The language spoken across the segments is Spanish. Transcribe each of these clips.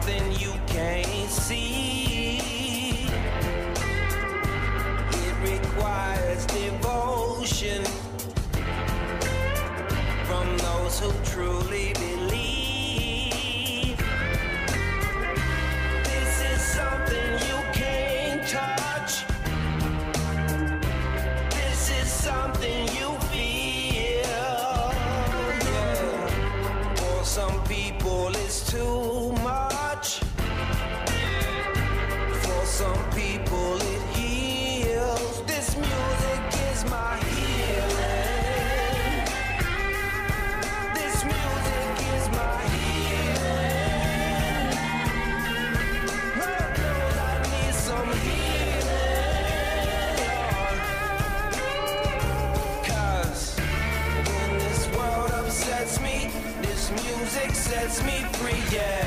something you can't see. It requires devotion from those who truly believe. This is something you can't touch. This is something you feel. Yeah. For some people it's too much. For some people it heals. This music is my healing. This music is my healing. Lord knows I need some healing. 'Cause when this world upsets me, this music sets me free, yeah.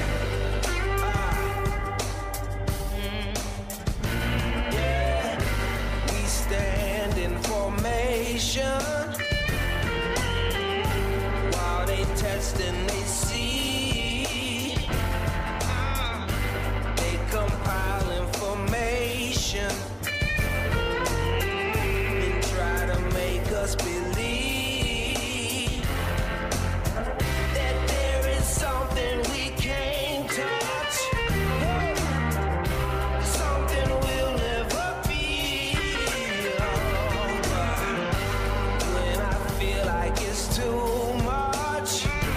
Yeah, we stand in formation while they test and they see. They compile information and try to make us believe that there is something we can't touch, something we'll never feel. When I feel like it's too much,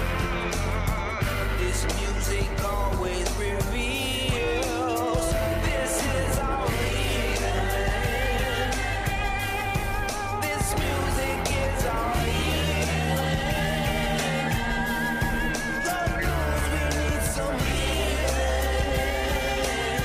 this music always reveals. This is our healing. This music is our healing. Lord knows we need some healing.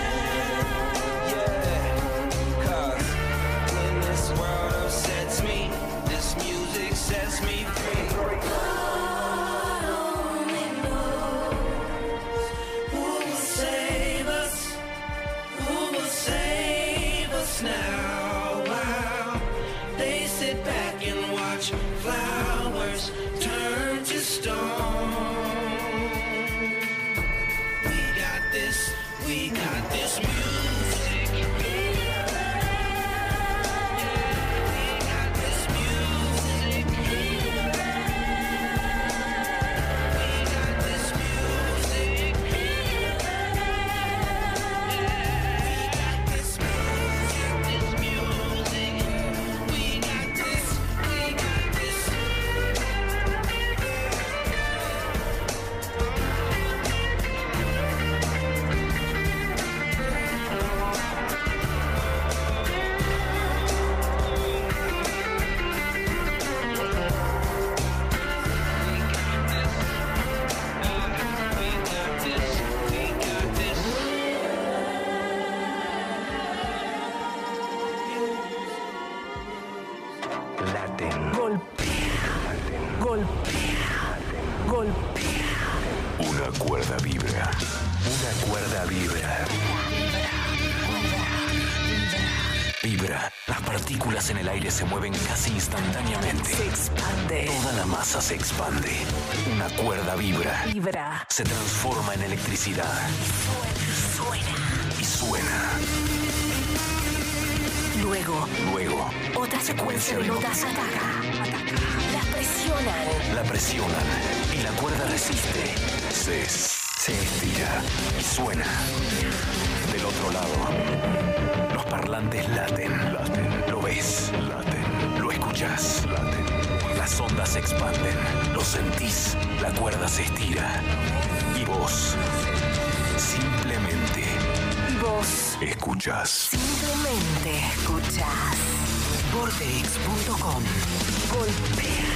Yeah, 'cause when this world upsets me, this music sets me free. God only knows who will save us, who will save us now. While they sit back and watch flowers turn to stone. We got this music. We got this music. We got this music. This music. We got this. Laten. Golpea. Una cuerda vibra. Una cuerda vibra. Vibra. Las partículas en el aire se mueven casi instantáneamente. Se expande. Toda la masa se expande. Una cuerda vibra. Vibra. Se transforma en electricidad. Y Suena. luego, otra secuencia de notas ataca. Las presionan y la cuerda resiste. Se estira y suena. Del otro lado, los parlantes laten. Lo ves, lo escuchas. Las ondas se expanden. Lo sentís. La cuerda se estira. Y vos simplemente escuchas. Simplemente escuchas. Vorterix.com. Golpea.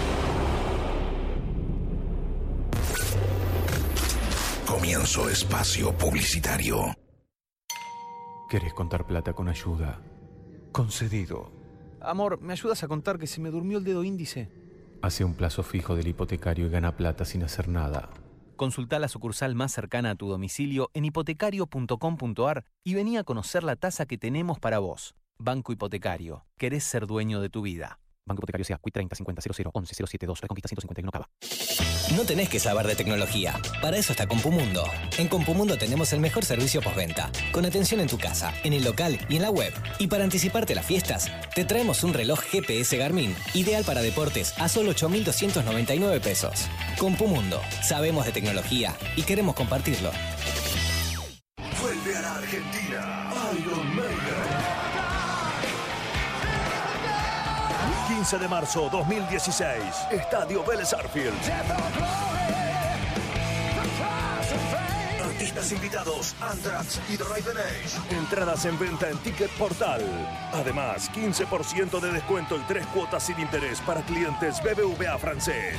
Comienzo espacio publicitario. ¿Querés contar plata con ayuda? Concedido. Amor, ¿me ayudas a contar que se me durmió el dedo índice? Hace un plazo fijo del hipotecario y gana plata sin hacer nada. Consultá la sucursal más cercana a tu domicilio en hipotecario.com.ar y vení a conocer la tasa que tenemos para vos. Banco Hipotecario. ¿Querés ser dueño de tu vida? Banco Hipotecario S.A. Quit 30 50 00 11 072 Reconquista 151 Cava. No tenés que saber de tecnología. Para eso está Compumundo. En Compumundo tenemos el mejor servicio postventa, con atención en tu casa, en el local y en la web. Y para anticiparte las fiestas, te traemos un reloj GPS Garmin, ideal para deportes, a solo 8.299 pesos. Compumundo. Sabemos de tecnología y queremos compartirlo. Vuelve a la Argentina Iron Maiden. 15 de marzo 2016, Estadio Vélez Arfield. Artistas invitados, Anthrax y Drive Age. Entradas en venta en Ticket Portal. Además, 15% de descuento y 3 cuotas sin interés para clientes BBVA francés.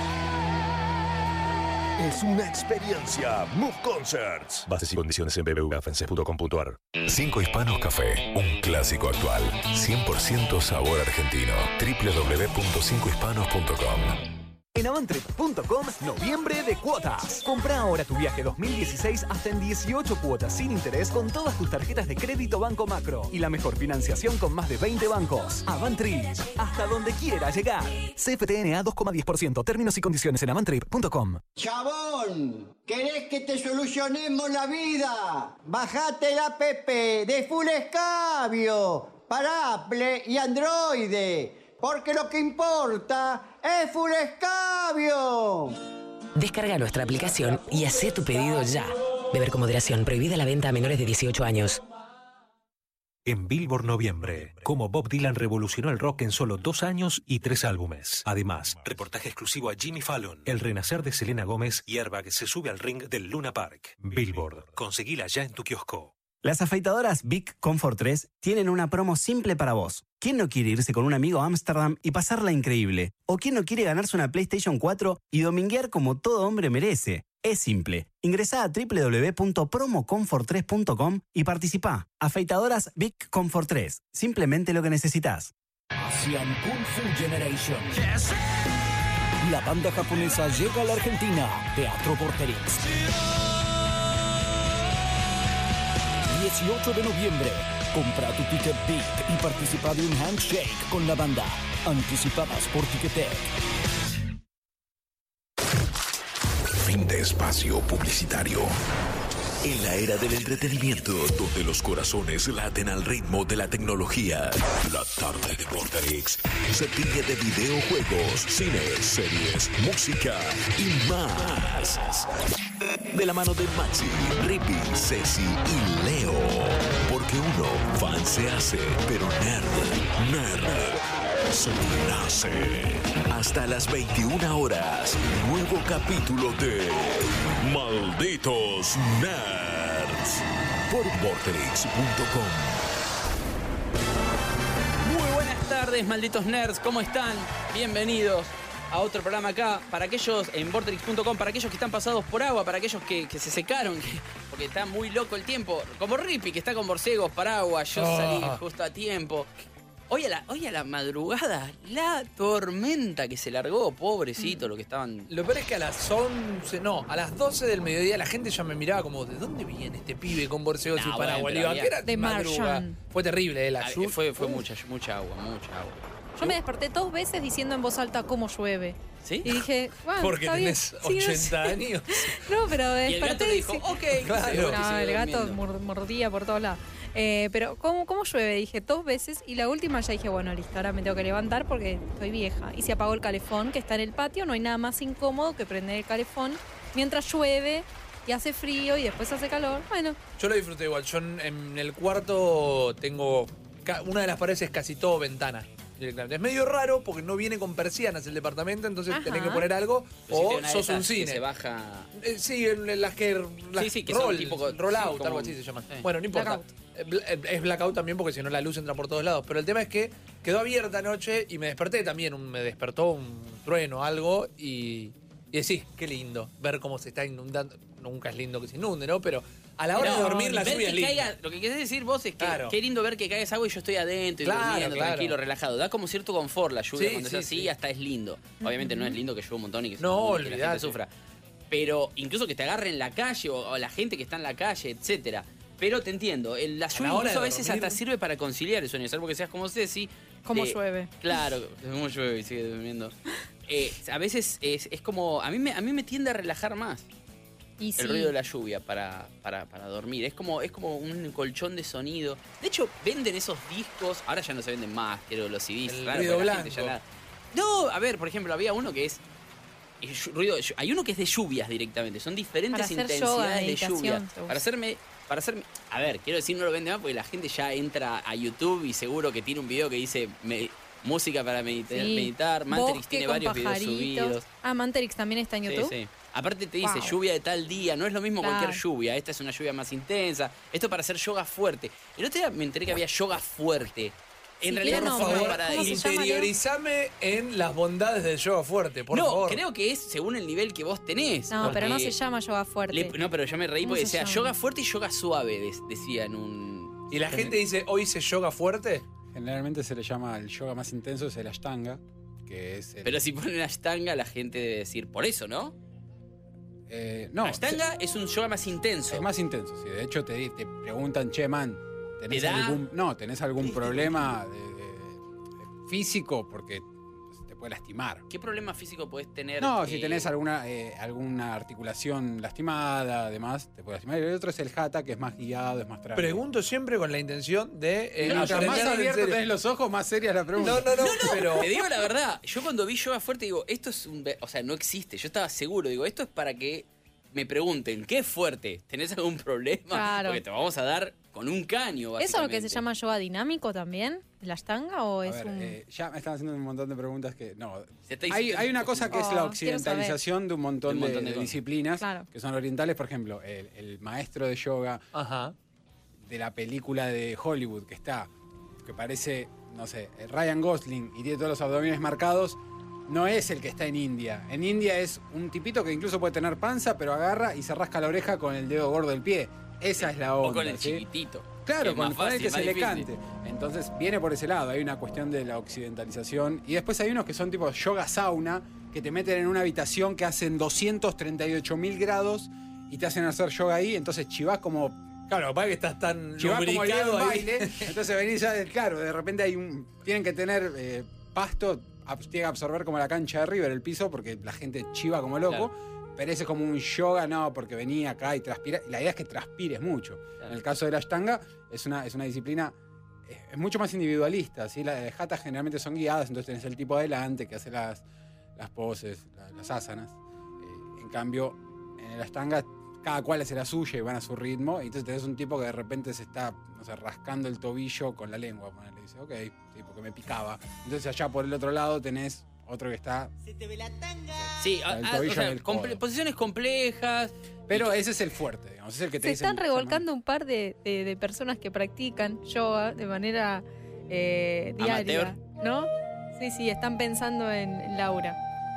Es una experiencia. Move Concerts. Bases y condiciones en bbvafrancés.com.ar. 5 Hispanos Café, un clásico actual. 100% sabor argentino. www.5hispanos.com. En avantrip.com, noviembre de cuotas. Compra ahora tu viaje 2016 hasta en 18 cuotas sin interés con todas tus tarjetas de crédito Banco Macro y la mejor financiación con más de 20 bancos. Avantrip, hasta donde quiera llegar. CFTNA 2,10%. Términos y condiciones en avantrip.com. Chabón, ¿querés que te solucionemos la vida? Bajate el app de Full Escabio para Apple y Android. Porque lo que importa es Full Escabio. Descarga nuestra aplicación y haz tu pedido ya. Beber con moderación. Prohibida la venta a menores de 18 años. En Billboard Noviembre, cómo Bob Dylan revolucionó el rock en solo 2 años y 3 álbumes. Además, reportaje exclusivo a Jimmy Fallon, el renacer de Selena Gómez y Airbag se sube al ring del Luna Park. Billboard, conseguila ya en tu kiosco. Las afeitadoras Vic Comfort 3 tienen una promo simple para vos. ¿Quién no quiere irse con un amigo a Ámsterdam y pasarla increíble? ¿O quién no quiere ganarse una PlayStation 4 y dominguear como todo hombre merece? Es simple. Ingresá a www.promocomfort3.com y participá. Afeitadoras Vic Comfort 3. Simplemente lo que necesitas. Asian Kung Fu Generation. La banda japonesa llega a la Argentina. Teatro Vorterix. 18 de noviembre. Compra tu ticket VIP y participa de un handshake con la banda. Anticipadas por Ticketek. Fin de espacio publicitario. En la era del entretenimiento, donde los corazones laten al ritmo de la tecnología, la tarde de Vorterix se tiñe de videojuegos, cine, series, música y más. De la mano de Maxi, Rippy, Ceci y Leo. Porque uno fan se hace, pero nerd se nace. Hasta las 21 horas, nuevo capítulo de Malditos Nerds por Vorterix.com. Muy buenas tardes, malditos nerds, ¿cómo están? Bienvenidos a otro programa acá, para aquellos en Vorterix.com, para aquellos que están pasados por agua, para aquellos que se secaron, porque está muy loco el tiempo, como Rippy, que está con borcegos, paraguas, yo salí justo a tiempo. Hoy a la madrugada, la tormenta que se largó, pobrecito, lo que estaban... Lo peor es que a las 11, no, a las 12 del mediodía la gente ya me miraba como, ¿de dónde viene este pibe con borcegos y paraguas? Le iba, ¿qué era? De Marjan. Fue terrible, la lluvia. Fue mucha agua. Yo me desperté 2 veces diciendo en voz alta cómo llueve. ¿Sí? Y dije, bueno, porque está tenés bien. 80 años. No, pero desperté. Y el gato le dijo, ok. Claro. No, el gato mordía por todos lados. Pero, ¿cómo llueve? Dije 2 veces y la última ya dije, bueno, listo, ahora me tengo que levantar porque estoy vieja. Y se apagó el calefón que está en el patio. No hay nada más incómodo que prender el calefón mientras llueve y hace frío y después hace calor. Bueno. Yo lo disfruté igual. Yo en el cuarto tengo... Una de las paredes es casi todo ventana. Es medio raro porque no viene con persianas el departamento, entonces tenés que poner algo o sos un cine. Se baja... sí, las que son tipo roll out, algo así se llaman. Bueno, no importa. Es blackout también porque si no la luz entra por todos lados. Pero el tema es que quedó abierta anoche y me desperté también. Me despertó un trueno, algo y decís, qué lindo ver cómo se está inundando. Nunca es lindo que se inunde, ¿no? Pero a la hora de dormir la lluvia es linda. Lo que querés decir vos es que qué lindo ver que caiga agua y yo estoy adentro y durmiendo, tranquilo, relajado. Da como cierto confort la lluvia cuando es así, hasta es lindo. Obviamente no es lindo que llueva un montón y que la gente sufra. Pero incluso que te agarre en la calle o la gente que está en la calle, etcétera. Pero te entiendo, la lluvia incluso a veces hasta sirve para conciliar el sueño, salvo que seas como Ceci, Como llueve. Claro, como llueve y sigue durmiendo. A veces es como... A mí me tiende a relajar más. Y sí. El ruido de la lluvia para dormir. Es como un colchón de sonido. De hecho, venden esos discos. Ahora ya no se venden más, quiero los CDs. El claro, ruido la gente blanco. No, a ver, por ejemplo, había uno que es ruido. Hay uno que es de lluvias directamente. Son diferentes Para hacer yoga, intensidades de meditación, lluvia. te Para hacerme. A ver, quiero decir, no lo vende más porque la gente ya entra a YouTube y seguro que tiene un video que dice música para meditar. Manterix Bosque tiene con varios videos pajaritos. subidos. Manterix también está en YouTube. Sí. Aparte te dice Wow. lluvia de tal día, no es lo mismo Claro. cualquier lluvia, esta es una lluvia más intensa, esto para hacer yoga fuerte. El otro día me enteré que había yoga fuerte. En realidad quieren no nombrar, fue para ¿cómo se llama, Leo? Interiorizame en las bondades del yoga fuerte, por favor. creo que es según el nivel que vos tenés. No, pero no porque se llama yoga fuerte. no, pero yo me reí ¿Cómo porque se decía llama? yoga fuerte y yoga suave, decía en un... Y la gente dice, hoy hice yoga fuerte. Generalmente se le llama el yoga más intenso, es el Ashtanga, que es el... Pero si ponen Ashtanga, la gente debe decir, por eso, ¿no? No, Ashtanga es un yoga más intenso. es más intenso, sí. De hecho, te preguntan, che, man, ¿tenés ¿Te da? ¿tenés algún problema físico? Porque te puede lastimar. ¿Qué problema físico podés tener? No, si tenés alguna articulación lastimada, además, te puede lastimar. Y el otro es el Hatha, que es más guiado, es más tranquilo. Pregunto siempre con la intención de... Mientras más aprender en abierto serio. tenés los ojos, más seria es la pregunta. No, pero... Te digo la verdad, yo cuando vi yoga fuerte digo, esto es o sea, no existe. Yo estaba seguro, digo, esto es para que me pregunten, ¿qué es fuerte? ¿Tenés algún problema? Claro. Porque te vamos a dar con un caño, básicamente. ¿Eso es lo que se llama yoga dinámico también? ¿La Ashtanga o A es ver, un...? ya me están haciendo un montón de preguntas que... No, Se está hay diciendo- una cosa que es Oh, la quiero occidentalización de un montón, de cosas. disciplinas Claro. que son orientales. Por ejemplo, el maestro de yoga Ajá. de la película de Hollywood que parece, no sé, Ryan Gosling y tiene todos los abdominales marcados, no es el que está en India. En India es un tipito que incluso puede tener panza, pero agarra y se rasca la oreja con el dedo gordo del pie. Esa es la onda. O con el ¿sí? chiquitito. Claro, que es con más el fácil, que más se le difícil. cante. Entonces viene por ese lado, hay una cuestión de la occidentalización. Y después hay unos que son tipo yoga sauna, que te meten en una habitación que hacen 238.000 grados y te hacen hacer yoga ahí, entonces chivás como... Claro, para que estás tan Chivás como el lubricado ahí. baile, entonces venís ya, claro, de repente tienen que tener pasto, tienen que absorber como la cancha de River el piso, porque la gente chiva como loco. Pero ese es como un yoga, no, porque venía acá y transpira. La idea es que transpires mucho. En el caso de la Ashtanga, es una disciplina es mucho más individualista, ¿sí? Las de Hatha generalmente son guiadas, entonces tenés el tipo adelante que hace las poses, las asanas. En cambio, en el Ashtanga, cada cual hace la suya y van a su ritmo. Y entonces tenés un tipo que de repente se está, no sé, rascando el tobillo con la lengua. Le dice, ok, sí, porque me picaba. Entonces allá por el otro lado tenés otro que está... Sí, el o tobillo sea, en el codo. posiciones complejas. Pero ese es el fuerte, digamos. Es el que te Se dicen, están revolcando un par de personas que practican yoga de manera diaria, Amateur. ¿no? Sí, están pensando en Laura.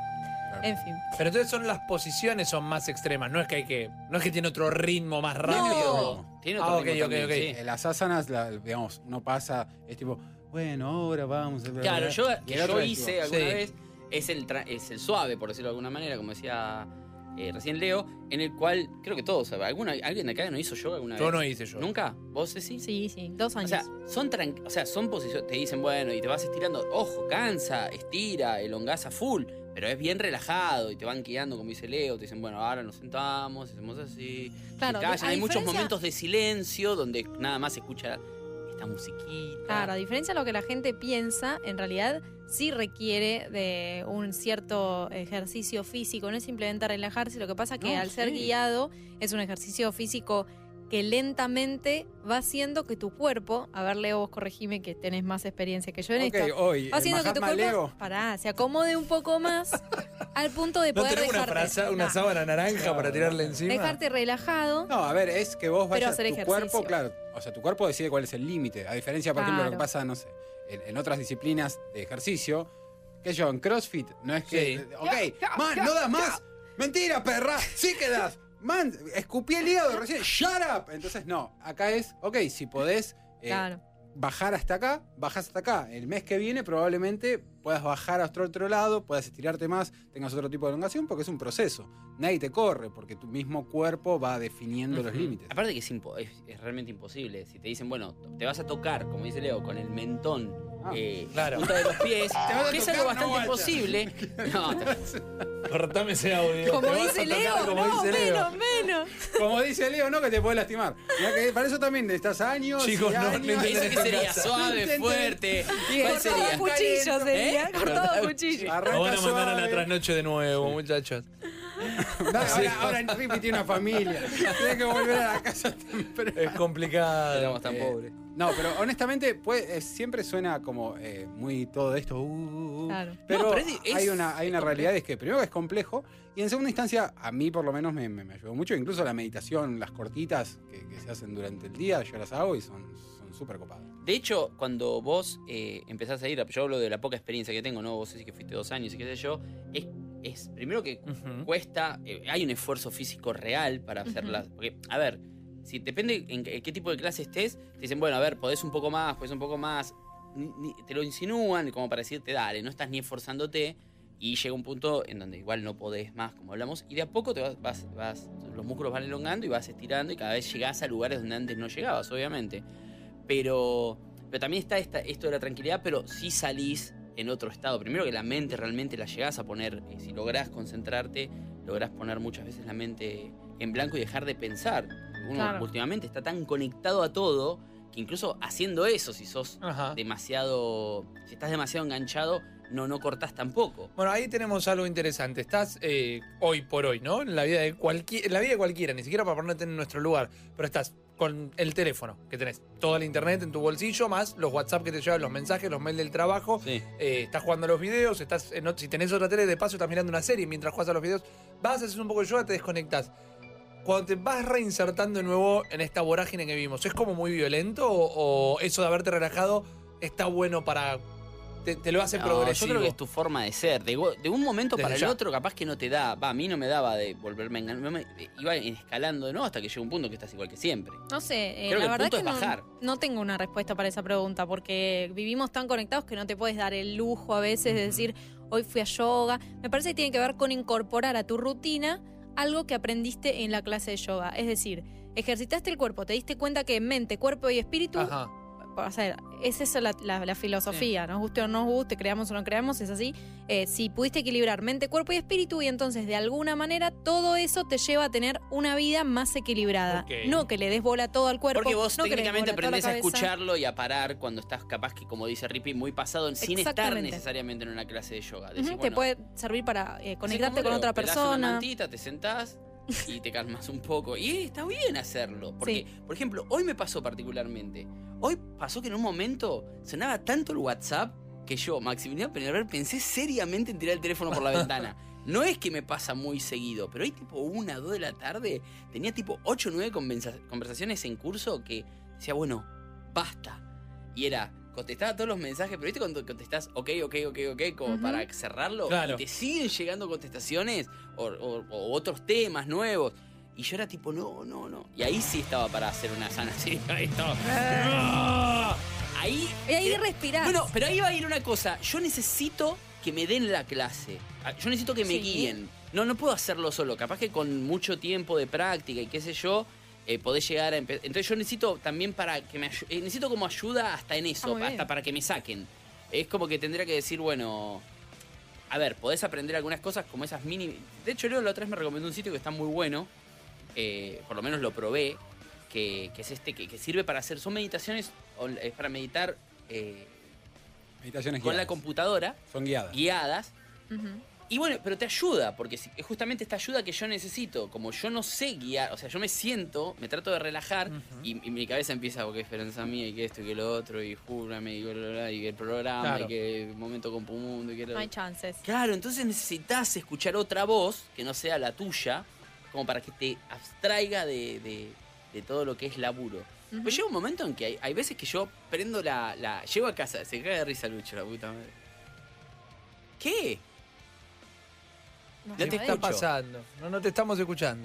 En fin. Pero entonces son las posiciones son más extremas, no es que tiene otro ritmo más rápido. Tiene Ah, otro ok, ritmo ok, también, ok. sí. Las asanas, digamos, uno pasa, es tipo, bueno, ahora vamos. Claro, Y el otro yo es hice tipo, alguna sí. vez, es el suave, por decirlo de alguna manera, como decía recién Leo, en el cual creo que todos, ¿alguien de acá no hizo yoga alguna vez? Yo no hice yoga. ¿Nunca? ¿Vos, Ceci? Sí, 2 años. O sea, son posiciones, te dicen, bueno, y te vas estirando, ojo, cansa, estira, elongás a full, pero es bien relajado y te van guiando, como dice Leo, te dicen, bueno, ahora nos sentamos, hacemos así, Claro, se callan. a Hay muchos diferencia- momentos de silencio donde nada más se escucha esta musiquita. Claro, a diferencia de lo que la gente piensa, en realidad sí requiere de un cierto ejercicio físico, no es simplemente relajarse, lo que pasa que No, al ser sí. guiado es un ejercicio físico que lentamente va haciendo que tu cuerpo, a ver Leo, vos corregime que tenés más experiencia que yo en Ok, esto, hoy, va haciendo que tu Mahatma cuerpo Leo. se acomode un poco más al punto de ¿No poder tenemos una dejarte, sábana naranja para tirarle encima? dejarte relajado. No, a ver, es que vos Pero vayas, hacer tu ejercicio. cuerpo, claro, o sea, tu cuerpo decide cuál es el límite. A diferencia, por ejemplo, lo que Claro. pasa, no sé, en otras disciplinas de ejercicio, que yo, en CrossFit, no es que, Sí. ok, man, no das más, mentira, perra, sí que das, man, escupí el hígado recién, shut up. Entonces, no, acá es, ok, si podés Claro. bajar hasta acá, bajás hasta acá. El mes que viene probablemente puedas bajar hasta otro lado, puedas estirarte más, tengas otro tipo de elongación, porque es un proceso. Nadie te corre, porque tu mismo cuerpo va definiendo los límites. Aparte que es realmente imposible. Si te dicen, bueno, te vas a tocar, como dice Leo, con el mentón, claro. punta de los pies, Te vas a que es tocar, algo no, bastante guacha. imposible. No, Cortame ese audio. Como Te vas dice a tocar Leo, como no, dice Leo. menos. Como dice Leo, no, que te puedes lastimar. Mirá que para eso también necesitas años. Chicos, y no, años. no ¿Eso qué sería? Suave, fuerte. ¿Cuál Cortado sería? cuchillo sería, cortado cuchillo. Nos van a mandar a la suave. trasnoche de nuevo, muchachos. No, ahora Rippy tiene una familia. Tiene que volver a la casa temprano. Es complicado. Éramos tan pobres. No, pero honestamente siempre suena como muy todo esto. Claro. Pero, No, pero hay una realidad, es que primero que es complejo y en segunda instancia a mí por lo menos me ayudó mucho. Incluso la meditación, las cortitas que se hacen durante el día, yo las hago y son súper copadas. De hecho, cuando vos empezás a ir, yo hablo de la poca experiencia que tengo, ¿no? Vos decís que fuiste 2 años y qué sé yo, es primero que cuesta, hay un esfuerzo físico real para hacerlas. Porque, a ver, si depende en qué tipo de clase estés, te dicen, bueno, a ver, podés un poco más, te lo insinúan como para decirte, dale, no estás ni esforzándote, y llega un punto en donde igual no podés más, como hablamos, y de a poco te vas los músculos van elongando y vas estirando, y cada vez llegás a lugares donde antes no llegabas, obviamente. Pero también está esto de la tranquilidad, pero sí salís en otro estado. Primero que la mente realmente la llegás a poner, si lográs concentrarte, lográs poner muchas veces la mente en blanco y dejar de pensar. Uno Claro. últimamente está tan conectado a todo que incluso haciendo eso, si sos Ajá. si estás demasiado enganchado, no cortás tampoco. Bueno, ahí tenemos algo interesante. Estás hoy por hoy, ¿no? En la vida de cualquiera, ni siquiera para ponerte en nuestro lugar, pero estás con el teléfono, que tenés toda la internet en tu bolsillo, más los WhatsApp que te llevan, los mensajes, los mails del trabajo. Sí. Estás jugando a los videos, si tenés otra tele, de paso estás mirando una serie mientras juegas a los videos. Vas, haces un poco de yoga, te desconectás. Cuando te vas reinsertando de nuevo en esta vorágine que vivimos, ¿es como muy violento o eso de haberte relajado está bueno para... Te lo hace No, progresivo? yo creo que es tu forma de ser. De un momento Desde para el ya. otro, capaz que no te da. A mí no me daba de volverme a engañar. Iba escalando de nuevo hasta que llegó un punto que estás igual que siempre. No sé, Creo que la el verdad punto que es bajar. no tengo una respuesta para esa pregunta, porque vivimos tan conectados que no te puedes dar el lujo a veces de decir, hoy fui a yoga. Me parece que tiene que ver con incorporar a tu rutina algo que aprendiste en la clase de yoga. Es decir, ejercitaste el cuerpo, te diste cuenta que mente, cuerpo y espíritu... Ajá. O sea, es esa la filosofía, nos guste o no nos guste, creamos o no creamos, es así. Si pudiste equilibrar mente, cuerpo y espíritu, y entonces de alguna manera todo eso te lleva a tener una vida más equilibrada. Ok. No que le des bola todo al cuerpo. Porque vos no que le des técnicamente bola toda la aprendés a cabeza. escucharlo y a parar cuando estás capaz que, como dice Rippy, muy pasado, sin estar Exactamente. necesariamente en una clase de yoga. Ujú, Decís, te bueno, puede servir para así conectarte como con Leo, otra te das una persona. mantita, te sentás y te calmas un poco. Y está bien hacerlo. Porque, por ejemplo, hoy me pasó particularmente. Hoy pasó que en un momento sonaba tanto el WhatsApp que yo, Maximiliano Peñalver, pensé seriamente en tirar el teléfono por la ventana. No es que me pasa muy seguido, pero hay tipo 1 o 2 de la tarde, tenía tipo 8 o 9 conversaciones en curso que decía, bueno, basta. Y era, contestaba todos los mensajes, pero viste cuando contestás ok, como para cerrarlo, Claro. y te siguen llegando contestaciones o otros temas nuevos. Y yo era tipo, no. Y ahí sí estaba para hacer una sanación. Ahí estaba. Ahí. Y ahí respirás. Bueno, pero ahí va a ir una cosa. Yo necesito que me den la clase. Yo necesito que me Sí. guíen. No puedo hacerlo solo. Capaz que con mucho tiempo de práctica y qué sé yo, podés llegar a empezar. Entonces yo necesito también para que me necesito como ayuda hasta en eso, muy hasta bien. para que me saquen. Es como que tendría que decir, bueno, a ver, podés aprender algunas cosas como esas mini. De hecho, Leo la otra vez me recomendó un sitio que está muy bueno. Por lo menos lo probé. Que es que sirve para hacer. Son meditaciones. Es para meditar. Meditaciones con guiadas. la computadora. Son guiadas. Guiadas. Ujú. Y bueno, pero te ayuda, porque es justamente esta ayuda que yo necesito. Como yo no sé guiar, o sea, yo me siento, me trato de relajar y mi cabeza empieza, porque esperanza mía y que esto y que lo otro, y júrame y bla, bla, bla, y que el programa, Claro. y que el momento con Pumundo y que No hay chances. Claro, entonces necesitas escuchar otra voz que no sea la tuya, como para que te abstraiga de todo lo que es laburo. Ujú. Pues llega un momento en que hay veces que yo prendo llego a casa, se caga de risa Lucho, la puta madre. ¿Qué? No ¿Qué sé, te está Lucho. pasando? No te estamos escuchando.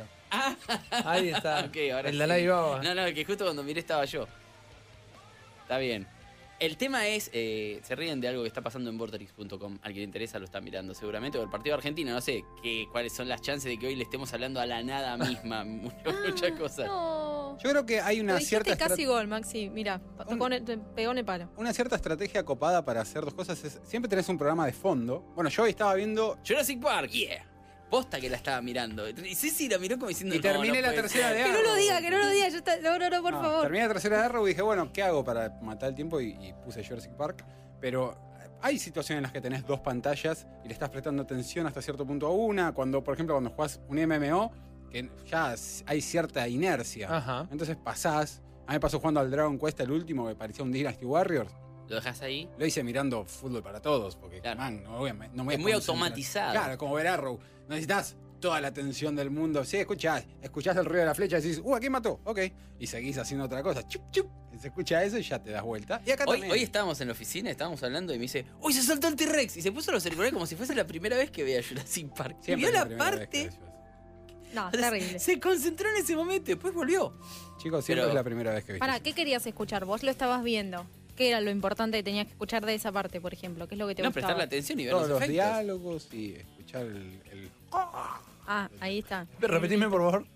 Ahí está. Ok, ahora El sí. Dalai Baba. No, que justo cuando miré estaba yo. Está bien. El tema es, se ríen de algo que está pasando en vorterix.com. Al que le interesa lo está mirando seguramente. O el partido de Argentina, no sé cuáles son las chances de que hoy le estemos hablando a la nada misma. Muchas cosas. No. Yo creo que hay una cierta casi gol, Maxi. Mira, pegó en el palo. Una cierta estrategia copada para hacer dos cosas es siempre tenés un programa de fondo. Bueno, yo hoy estaba viendo Jurassic Park, yeah. Posta que la estaba mirando. Y Ceci la miró como diciendo. Y terminé la tercera de Arrow. Que no lo diga. No, por favor. Terminé la tercera de Arrow y dije, bueno, ¿qué hago para matar el tiempo? Y puse Jurassic Park. Pero hay situaciones en las que tenés dos pantallas y le estás prestando atención hasta cierto punto a una. Cuando, por ejemplo, cuando jugás un MMO, que ya hay cierta inercia. Ajá. Entonces pasás. A mí me pasó jugando al Dragon Quest, el último, que parecía un Dynasty Warriors. ¿Lo dejás ahí? Lo hice mirando Fútbol para Todos, porque claro. Man, no me voy a es muy concentrar. automatizado. Claro, como ver Arrow. Necesitas toda la atención del mundo. Sí, escuchás el ruido de la flecha y decís, ¿a quién mató? Ok. Y seguís haciendo otra cosa. Chup, chup. Y se escucha eso y ya te das vuelta. Y acá también. Hoy estábamos en la oficina, estábamos hablando y me dice, ¡uy, se saltó el T-Rex! Y se puso los auriculares como si fuese la primera vez que veía Jurassic Park. Siempre y vio es la primera parte. vez que ves. No, terrible. Se concentró en ese momento y después volvió. Chicos, siempre es la primera vez que viste. ¿Para qué querías escuchar? Vos lo estabas viendo. ¿Qué era lo importante que tenías que escuchar de esa parte, por ejemplo? ¿Qué es lo que te gustaba? Prestarle atención y ver todos los efectos. diálogos y escuchar el... Ah, ahí está. Repetime, por favor.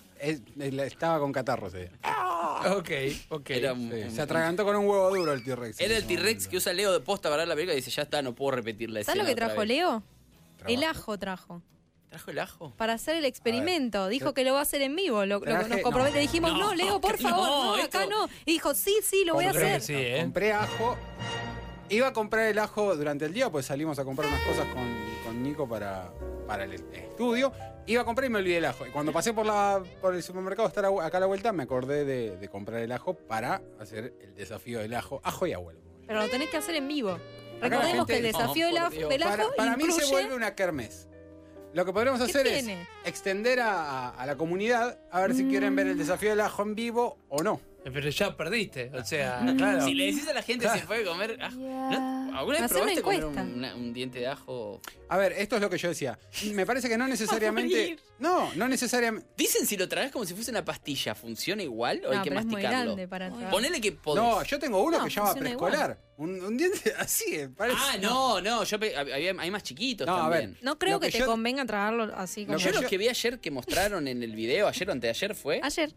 Estaba con catarro ese día. Ok. Era se atragantó con un huevo duro el T-Rex. Era el T-Rex que usa Leo de posta para ver la película y dice, ya está, no puedo repetir la escena. ¿Sabes lo que otra trajo vez. Leo? El ajo trajo. ¿Trajo el ajo? Para hacer el experimento. Dijo que lo va a hacer en vivo. Nos compromete. no. Dijimos, no, Leo, por favor, no, acá no. Y dijo, sí, lo voy a hacer. Sí, ¿eh? Compré ajo. Iba a comprar el ajo durante el día, pues salimos a comprar unas cosas con Nico para el estudio. Iba a comprar y me olvidé el ajo. Y cuando pasé por el supermercado a estar acá a la vuelta, me acordé de comprar el ajo para hacer el desafío del ajo. Ajo y abuelo. Pero lo tenés que hacer en vivo. Acá Recordemos que el gente- desafío del ajo para mí incluye... se vuelve una kermés. Lo que podremos hacer es tiene? extender a la comunidad a ver si quieren ver el desafío del ajo en vivo o no. Pero ya perdiste, o sea, claro. Si le decís a la gente se puede comer ajo. ¿No? ¿Alguna vez Hacer una probaste comer encuesta. un diente de ajo? A ver, esto es lo que yo decía. Me parece que no necesariamente... No necesariamente... Dicen si lo traes como si fuese una pastilla, ¿funciona igual o hay que pero es muy masticarlo? grande para tragar. Ponele que podés. No, yo tengo uno No, que llama funciona preescolar. Un diente así, parece. Ah, no, hay más chiquitos No, a ver. también. No creo Lo que que te yo- convenga tragarlo así como... Yo los que vi ayer que mostraron en el video, ayer o anteayer fue. Ayer.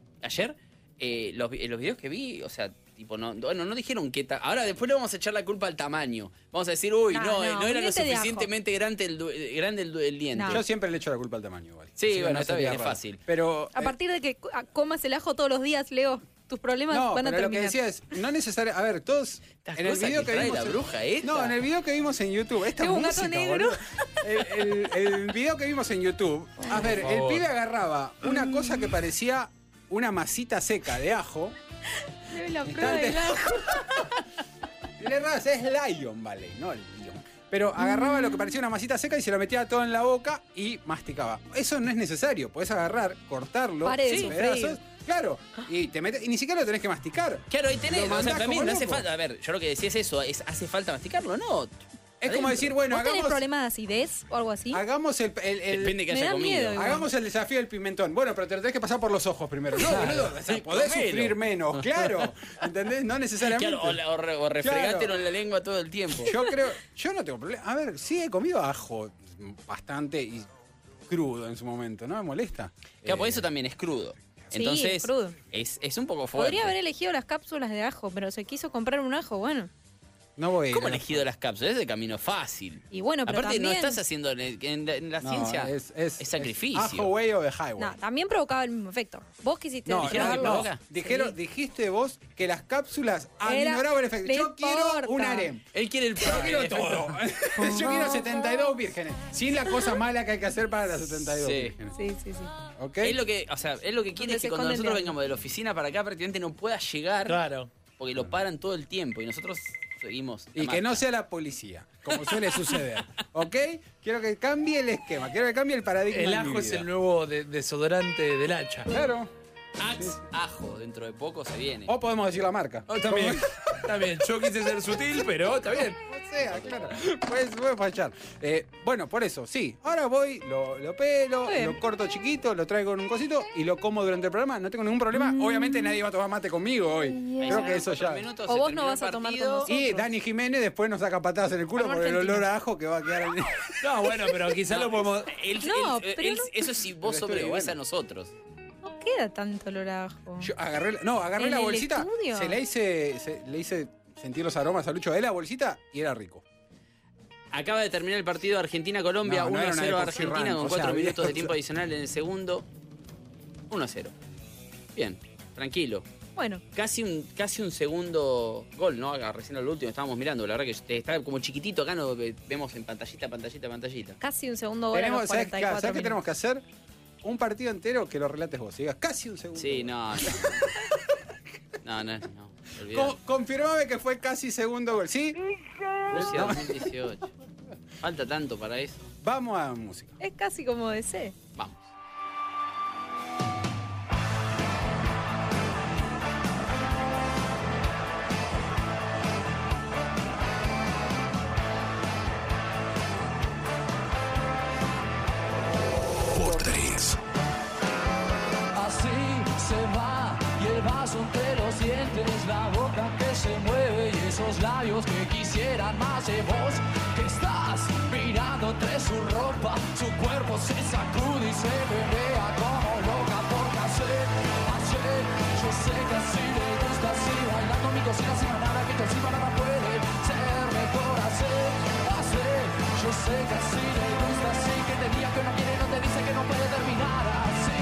Los videos que vi, o sea, tipo, no dijeron que... Ahora después le vamos a echar la culpa al tamaño. Vamos a decir, uy, No, no un era lo diente de ajo. suficientemente grande el diente. No. Yo siempre le echo la culpa al tamaño igual. Sí, Así que bueno, no está sería bien, es raro. fácil. Pero... A partir de que comas el ajo todos los días, Leo, tus problemas No, van a pero lo que terminar. decía es, no necesariamente... A ver, todos... En el cosas video que que trae vimos... la bruja esta. No, en el video que vimos en YouTube... Esta Tengo un gato música, negro. boludo. El video que vimos en YouTube... A ver, el favor. pibe agarraba una cosa que parecía una masita seca de ajo... Leo, la Y prueba tal del de- ajo. Le errás, es Lion Valley, no el Lion. Pero agarraba lo que parecía una masita seca y se lo metía todo en la boca y masticaba. Eso no es necesario. Podés agarrar, cortarlo, Pare de en sufrir. pedazos, claro, y te metes, y ni siquiera lo tenés que masticar. Claro, ahí tenés. Lo O sea, mandás para mí como no hace loco. falta. A ver, yo lo que decía es eso. ¿Hace falta masticarlo? No. Es como decir, bueno, ¿Vos tenés hagamos, problemas de acidez o algo así? hagamos el Depende que Me haya da comido. miedo igual. hagamos el desafío del pimentón. Bueno, pero te lo tenés que pasar por los ojos primero. No, boludo, o sea, Sí, podés comelo. sufrir menos, claro. ¿Entendés? No necesariamente. Claro, o refregátelo en la lengua todo el tiempo. Yo no tengo problema. A ver, sí he comido ajo bastante y crudo en su momento, ¿no me molesta? Claro, por eso también es crudo. Sí, Entonces, es crudo. es un poco fuerte. Podría haber elegido las cápsulas de ajo, pero se quiso comprar un ajo, bueno. No voy a ir. ¿Cómo han elegido las cápsulas? Es de camino fácil. Y bueno, pero Aparte, no también... estás haciendo en la No, ciencia. es sacrificio. ajo way o de highway. No, también provocaba el mismo efecto. Vos quisiste No, ¿Dijeron que tragarlo. provoca? Dijiste vos que las cápsulas Era- aminoraban el efecto. le Yo quiero importa. un harem. Él quiere el Yo quiero todo. Yo quiero 72 vírgenes. Sin la cosa mala que hay que hacer para las 72 Sí. vírgenes. Sí, sí, sí. ¿Ok? Es lo que, o sea, es lo que quiere Donde es se que cuando esconde el nosotros diablo. vengamos de la oficina para acá prácticamente no pueda llegar Claro. porque lo paran todo el tiempo y nosotros seguimos. Y que no sea la policía, como suele suceder. ¿Ok? Quiero que cambie el esquema, quiero que cambie el paradigma. El en mi ajo es vida. el nuevo desodorante del hacha. Claro. Axe, ajo, dentro de poco se viene. O podemos decir la marca. También, también. Yo quise ser sutil, pero está bien. O sea, claro. Puede fallar. Bueno, por eso, sí. Ahora voy, lo pelo, lo corto chiquito, lo traigo en un cosito y lo como durante el programa. No tengo ningún problema. Obviamente nadie va a tomar mate conmigo hoy. Creo que eso ya. O vos no vas a tomar con nosotros. Y Dani Jiménez después nos saca patadas en el culo por el olor a ajo que va a quedar en... No, bueno, pero quizás lo podemos... Eso es si vos sobrevivís a nosotros. No queda tanto olor a ajo. Yo agarré la bolsita, le hice sentir los aromas a Lucho de la bolsita y era rico. Acaba de terminar el partido Argentina-Colombia, 1-0 Argentina con 4 minutos de tiempo adicional en el segundo. 1-0. Bien, tranquilo. Bueno. Casi un segundo gol, ¿no? Recién al último estábamos mirando, la verdad que está como chiquitito acá, no vemos en pantallita. Casi un segundo gol a los 44 ¿Sabés qué tenemos que hacer? Un partido entero que lo relates vos. Digas casi un segundo. Sí, no. Confirmame que fue casi segundo gol, ¿sí? Rusia 2018. Falta tanto para eso. Vamos a música. Es casi como DC. Vamos. Así se va y el vaso entre los dientes, la boca que se mueve y esos labios que quisieran más de vos, que estás mirando entre su ropa, su cuerpo se sacude y se menea como loca porque hace, yo sé que así le gusta, así bailando mi cocina, sin nada que tu encima nada puede ser mejor, hace, yo sé que así le gusta, así que te diga que no quiere, no te dice que no puede terminar así.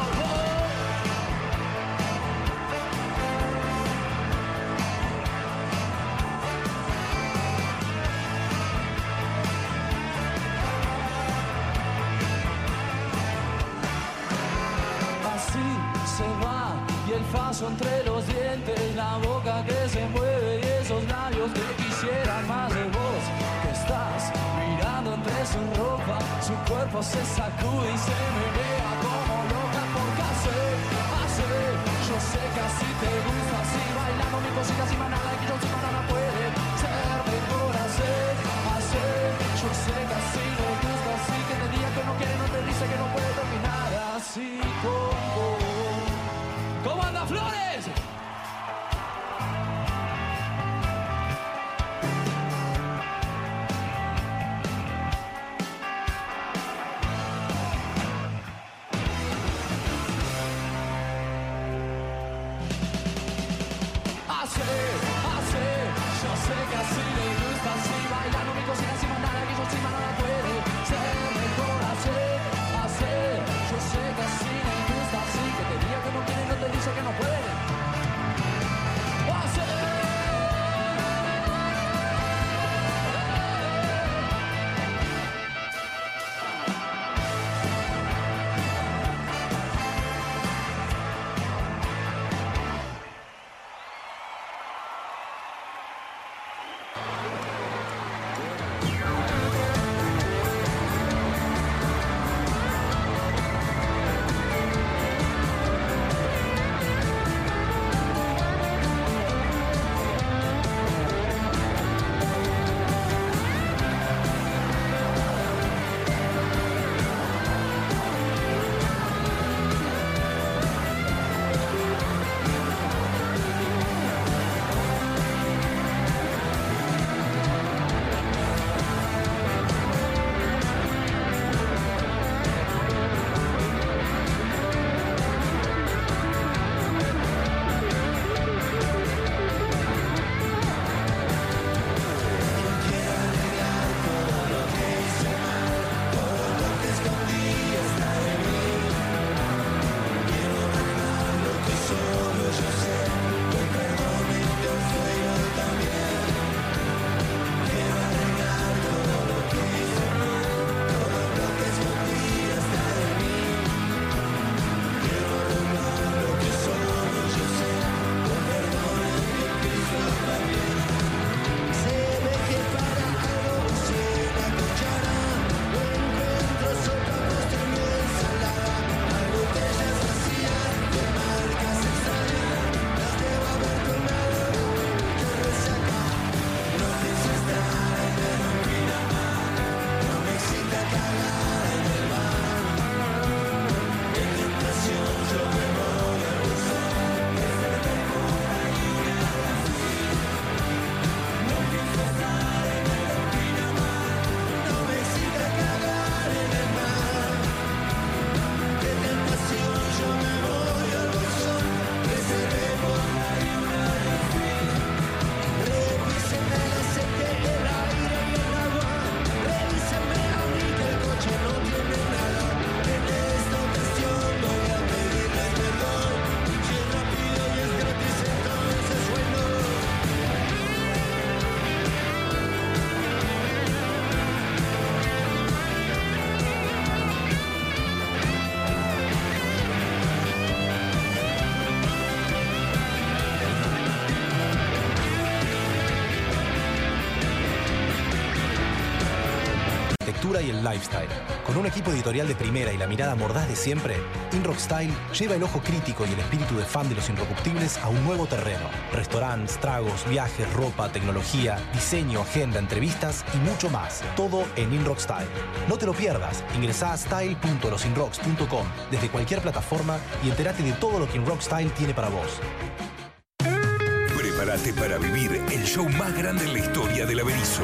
Se va y el paso entre los dientes, la boca que se mueve y esos labios que quisieran más de vos, que estás mirando entre su ropa, su cuerpo se sacude y se menea como loca porque hace, yo sé que así te gusta, así bailando mi cosita, así manada que yo sin nada puede ser mejor, hace, yo sé que así le gusta, así que te diga que no quiere, no te dice que no puede terminar así con vos. ¿Cómo anda Flores? Yo sé que así le gusta, así bailando mi cocina, así manada que yo sin nada puede ser mejor, yo sé que así le gusta, así que te diga que no quiere, no te dice que no puede. del lifestyle. Con un equipo editorial de primera y la mirada mordaz de siempre, InRock Style lleva el ojo crítico y el espíritu de fan de los Inrocuptibles a un nuevo terreno. Restaurantes, tragos, viajes, ropa, tecnología, diseño, agenda, entrevistas y mucho más. Todo en InRock Style. No te lo pierdas. Ingresá a style.losinrocks.com desde cualquier plataforma y entérate de todo lo que InRock Style tiene para vos. Prepárate para vivir el show más grande en la historia del Averizo.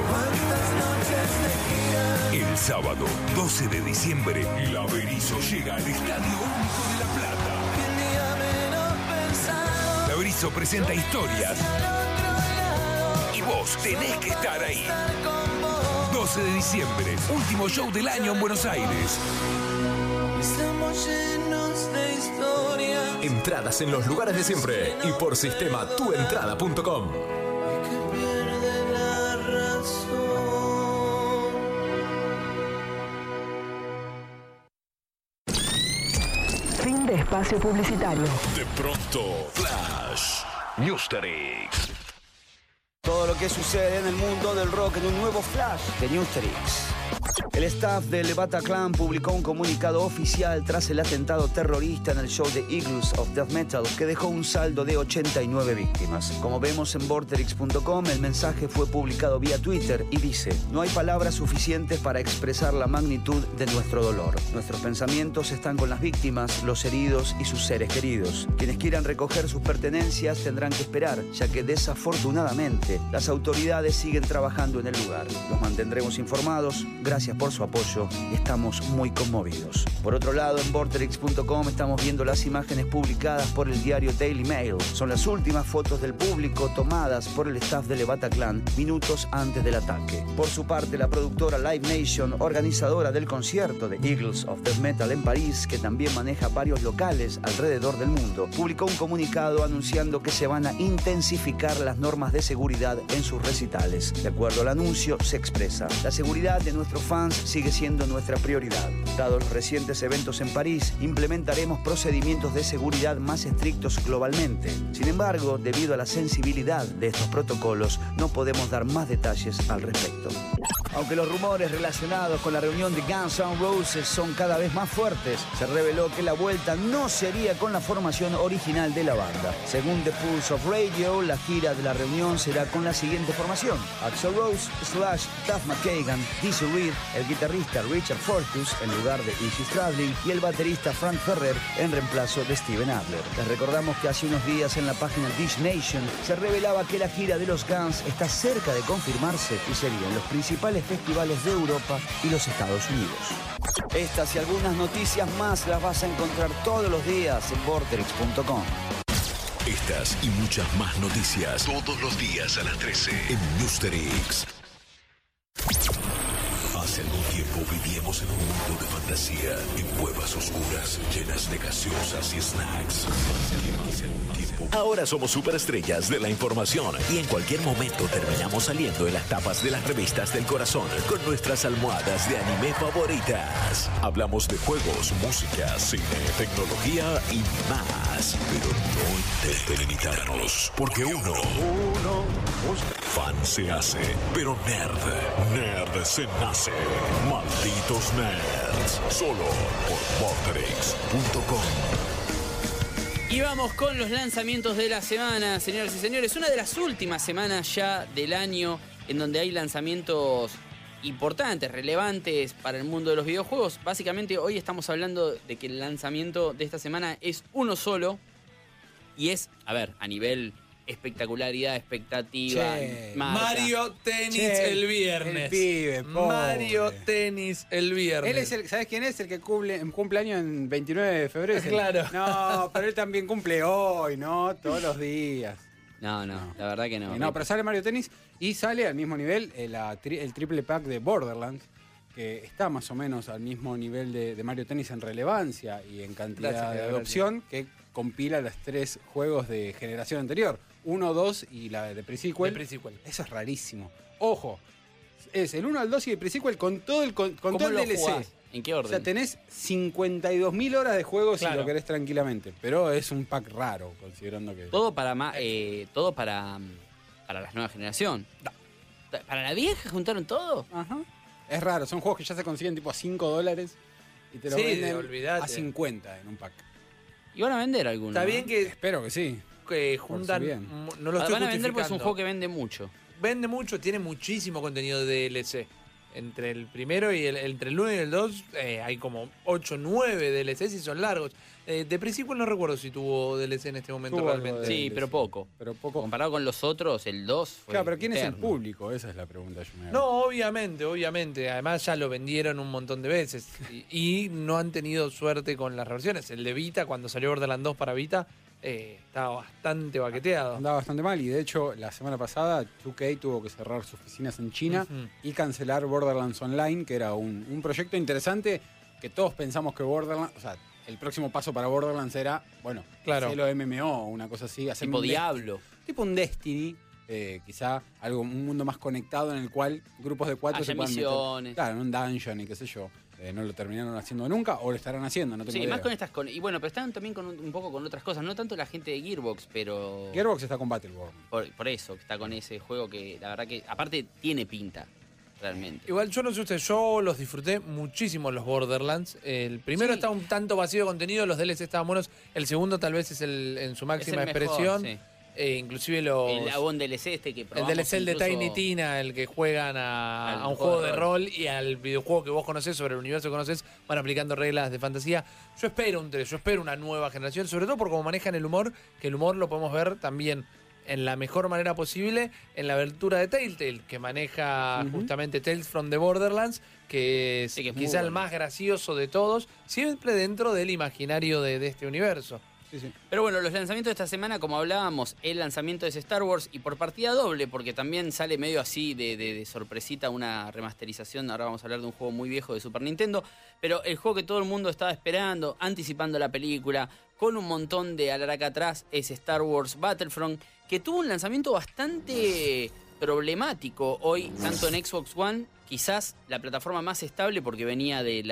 El sábado 12 de diciembre, el Averizo llega al Estadio Único de La Plata. El Averizo presenta historias y vos tenés que estar ahí. 12 de diciembre, último show del año en Buenos Aires. Estamos llenos de historia. Entradas en los lugares de siempre y por sistema tuentrada.com. Pierde la razón. Fin de espacio publicitario. De pronto, Flash Newsterix. Todo lo que sucede en el mundo del rock en un nuevo flash de Newsterix. El staff del Bataclan publicó un comunicado oficial tras el atentado terrorista en el show de Eagles of Death Metal, que dejó un saldo de 89 víctimas. Como vemos en vorterix.com, el mensaje fue publicado vía Twitter y dice: no hay palabras suficientes para expresar la magnitud de nuestro dolor. Nuestros pensamientos están con las víctimas, los heridos y sus seres queridos. Quienes quieran recoger sus pertenencias tendrán que esperar, ya que desafortunadamente las autoridades siguen trabajando en el lugar. Los mantendremos informados. Gracias por su apoyo, estamos muy conmovidos. Por otro lado, en vorterix.com estamos viendo las imágenes publicadas por el diario Daily Mail. Son las últimas fotos del público tomadas por el staff del Bataclan minutos antes del ataque. Por su parte, la productora Live Nation, organizadora del concierto de Eagles of Death Metal en París, que también maneja varios locales alrededor del mundo, publicó un comunicado anunciando que se van a intensificar las normas de seguridad en sus recitales. De acuerdo al anuncio, se expresa: la seguridad de nuestros fans sigue siendo nuestra prioridad. Dados los recientes eventos en París, implementaremos procedimientos de seguridad más estrictos globalmente. Sin embargo, debido a la sensibilidad de estos protocolos, no podemos dar más detalles al respecto. Aunque los rumores relacionados con la reunión de Guns N' Roses son cada vez más fuertes, se reveló que la vuelta no sería con la formación original de la banda. Según The Pulse of Radio, la gira de la reunión será con la siguiente formación: Axl Rose, Slash, Duff McKagan, Dizzy Reed, el guitarrista Richard Fortus en lugar de Izzy Stradlin y el baterista Frank Ferrer en reemplazo de Steven Adler. Les recordamos que hace unos días en la página Dish Nation se revelaba que la gira de los Guns está cerca de confirmarse y serían los principales festivales de Europa y los Estados Unidos. Estas y algunas noticias más las vas a encontrar todos los días en vorterix.com. Estas y muchas más noticias todos los días a las 13 en Newsterix. Hace algún tiempo vivíamos en un mundo de fantasía, en cuevas oscuras, llenas de gaseosas y snacks. Ahora somos superestrellas de la información y en cualquier momento terminamos saliendo en las tapas de las revistas del corazón con nuestras almohadas de anime favoritas. Hablamos de juegos, música, cine, tecnología y más. Pero no intenten imitarnos, porque uno fan se hace, pero nerd se nace. Malditos nerds, solo por vorterix.com. Y vamos con los lanzamientos de la semana, señoras y señores. Una de las últimas semanas ya del año en donde hay lanzamientos importantes, relevantes para el mundo de los videojuegos. Básicamente hoy estamos hablando de que el lanzamiento de esta semana es uno solo. Y es, a nivel espectacularidad, expectativa. Mario Tennis el viernes. El pibe, pobre. Mario Tennis el viernes. Él es ¿sabes quién es? El que cumple año en 29 de febrero. Claro. No, pero él también cumple hoy, ¿no? Todos los días. No, la verdad que no. No, pero sale Mario Tennis y sale al mismo nivel el triple pack de Borderlands, que está más o menos al mismo nivel de Mario Tennis en relevancia y en cantidad de adopción, que compila los 3 juegos de generación anterior. 1, 2 y la de pre-sequel. Eso es rarísimo. Ojo, es el 1, el 2 y el pre-sequel con todo el DLC. Jugás? ¿En qué orden? O sea, tenés 52.000 horas de juego si lo querés tranquilamente. Pero es un pack raro, considerando que... Todo para la nueva generación. ¿Para la vieja juntaron todo? Ajá. Es raro, son juegos que ya se consiguen tipo a $5 y te lo venden olvidate. a 50 en un pack. Y van a vender algunos. Está bien que... Espero que sí. Que juntan... bien. No lo estoy van a vender porque es un justificando. juego que vende mucho. Vende mucho, tiene muchísimo contenido de DLC. Entre el primero y entre el 1 y el 2 hay como 8, 9 DLCs y son largos. De principio no recuerdo si tuvo DLC en este momento Tuvo realmente. algo de Sí, DLC. pero poco. Comparado con los otros, el 2 fue Claro, pero ¿quién es el eterno. público? Esa es la pregunta que yo me hago. No, obviamente. Además ya lo vendieron un montón de veces. Y no han tenido suerte con las reversiones. El de Vita, cuando salió Borderlands 2 para Vita, estaba bastante baqueteado. Andaba bastante mal y de hecho la semana pasada 2K tuvo que cerrar sus oficinas en China y cancelar Borderlands Online, que era un proyecto interesante que todos pensamos que Borderlands, o sea, el próximo paso para Borderlands era, bueno, Claro. hacerlo MMO o una cosa así. Hacer Tipo un Diablo. Tipo un Destiny, quizá un mundo más conectado en el cual grupos de 4 Haya se puedan misiones. meter. Claro, en un dungeon y qué sé yo. No lo terminaron haciendo nunca o lo estarán haciendo, no tengo Sí, idea. más con estas... Y bueno, pero están también con un poco con otras cosas. No tanto la gente de Gearbox, pero... Gearbox está con Battleborn. Por eso, que está con ese juego que la verdad que... Aparte, tiene pinta, realmente. Igual yo no sé ustedes, yo los disfruté muchísimo los Borderlands. El primero está un tanto vacío de contenido, los DLC estaban buenos. El segundo tal vez es en su máxima Es el mejor, expresión. sí. Inclusive los... El Avon DLC este que El probamos DLC el de incluso- Tiny Tina, el que juegan a Al un juego de rol y al videojuego que vos conocés, sobre el universo que conocés, van aplicando reglas de fantasía. Yo espero una nueva generación, sobre todo por cómo manejan el humor, que el humor lo podemos ver también en la mejor manera posible en la abertura de Telltale, que maneja justamente Tales from the Borderlands, que es, que es muy quizá el bueno. más gracioso de todos, siempre dentro del imaginario de este universo. Pero bueno, los lanzamientos de esta semana, como hablábamos, el lanzamiento es Star Wars y por partida doble, porque también sale medio así de sorpresita una remasterización. Ahora vamos a hablar de un juego muy viejo de Super Nintendo, pero el juego que todo el mundo estaba esperando, anticipando la película, con un montón de alaraca atrás, es Star Wars Battlefront, que tuvo un lanzamiento bastante problemático hoy, tanto en Xbox One, quizás la plataforma más estable porque venía del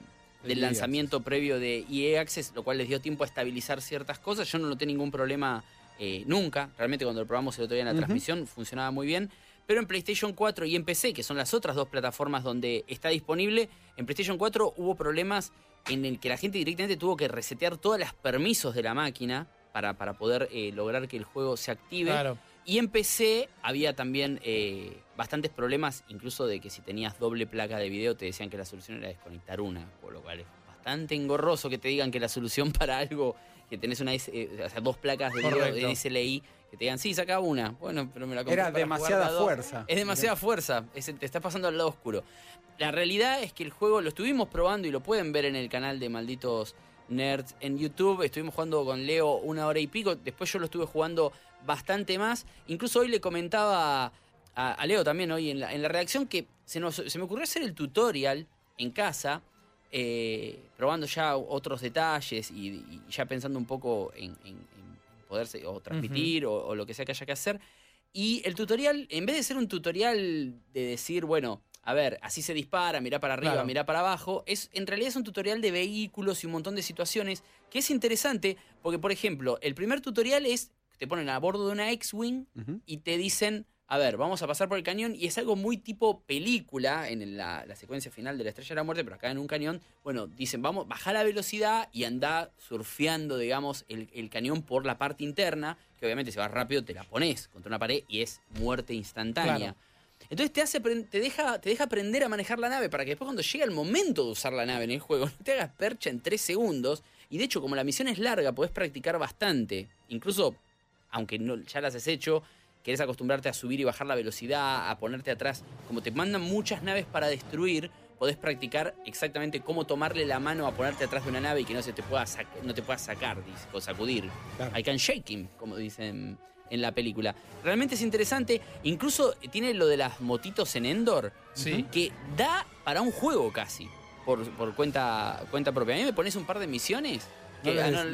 lanzamiento previo de EA Access, lo cual les dio tiempo a estabilizar ciertas cosas. Yo no noté ningún problema nunca. Realmente cuando lo probamos el otro día en la transmisión funcionaba muy bien. Pero en PlayStation 4 y en PC, que son las otras dos plataformas donde está disponible, en PlayStation 4 hubo problemas en el que la gente directamente tuvo que resetear todos los permisos de la máquina para poder lograr que el juego se active. Claro. Y en PC había también bastantes problemas, incluso de que si tenías doble placa de video te decían que la solución era desconectar una, por lo cual es bastante engorroso que te digan que la solución para algo, que tenés dos placas de video Correcto. en SLI, que te digan, sí, saca una. Bueno, pero me la compré Era para demasiada jugar la dos. fuerza. Es demasiada fuerza, te está pasando al lado oscuro. La realidad es que el juego lo estuvimos probando y lo pueden ver en el canal de Malditos Nerds en YouTube. Estuvimos jugando con Leo 1 hora y pico. Después yo lo estuve jugando bastante más. Incluso hoy le comentaba a Leo también hoy en la redacción que se me ocurrió hacer el tutorial en casa, probando ya otros detalles y ya pensando un poco en poderse o transmitir o lo que sea que haya que hacer. Y el tutorial, en vez de ser un tutorial de decir, bueno, a ver, así se dispara, mirá para arriba, Claro. mirá para abajo, en realidad es un tutorial de vehículos y un montón de situaciones que es interesante porque, por ejemplo, el primer tutorial es, te ponen a bordo de una X-Wing y te dicen, a ver, vamos a pasar por el cañón, y es algo muy tipo película en la secuencia final de la Estrella de la Muerte, pero acá en un cañón, bueno, dicen, vamos, baja la velocidad y anda surfeando, digamos, el cañón por la parte interna, que obviamente si vas rápido te la pones contra una pared y es muerte instantánea. Claro. Entonces te deja aprender a manejar la nave para que después cuando llegue el momento de usar la nave en el juego no te hagas percha en 3 segundos. Y de hecho, como la misión es larga, podés practicar bastante. Incluso, aunque no, ya las has hecho, querés acostumbrarte a subir y bajar la velocidad, a ponerte atrás. Como te mandan muchas naves para destruir, podés practicar exactamente cómo tomarle la mano a ponerte atrás de una nave y que no te pueda sacar o sacudir. Claro. I can shake him, como dicen en la película. Realmente es interesante. Incluso tiene lo de las motitos en Endor, que da para un juego casi, por cuenta propia. A mí me pones un par de misiones que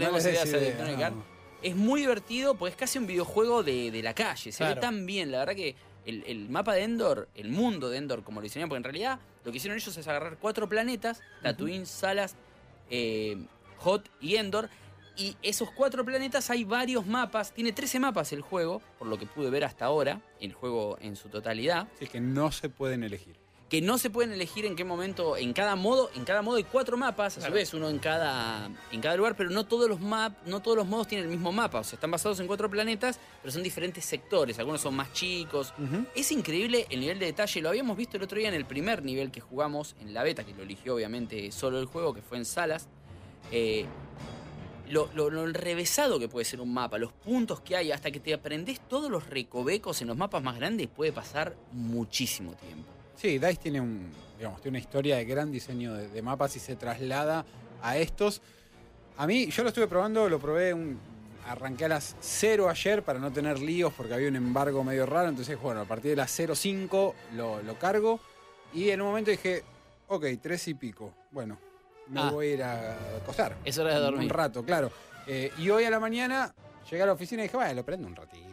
es muy divertido, porque es casi un videojuego de la calle. Se ve tan bien, la verdad que el mapa de Endor, el mundo de Endor, como lo diseñaron, porque en realidad lo que hicieron ellos es agarrar 4 planetas, Tatooine, Salas, Hoth y Endor, y esos 4 planetas hay varios mapas, tiene 13 mapas el juego, por lo que pude ver hasta ahora, el juego en su totalidad. Sí, que no se pueden elegir. que no se pueden elegir en qué momento, en cada modo hay 4 mapas, a su vez uno en cada lugar, pero no todos los modos tienen el mismo mapa, o sea, están basados en 4 planetas, pero son diferentes sectores, algunos son más chicos. Es increíble el nivel de detalle, lo habíamos visto el otro día en el primer nivel que jugamos en la beta, que lo eligió obviamente solo el juego, que fue en salas. Lo enrevesado que puede ser un mapa, los puntos que hay, hasta que te aprendés todos los recovecos en los mapas más grandes, puede pasar muchísimo tiempo. Sí, DICE tiene una historia de gran diseño de mapas y se traslada a estos. A mí, yo lo estuve probando, arranqué a las 0 ayer para no tener líos porque había un embargo medio raro, entonces bueno, a partir de las 0.5 lo cargo y en un momento dije, ok, 3 y pico, bueno, me voy a ir a acostar. Es hora de dormir. Un rato, claro. Y hoy a la mañana llegué a la oficina y dije, bueno, lo prendo un ratito.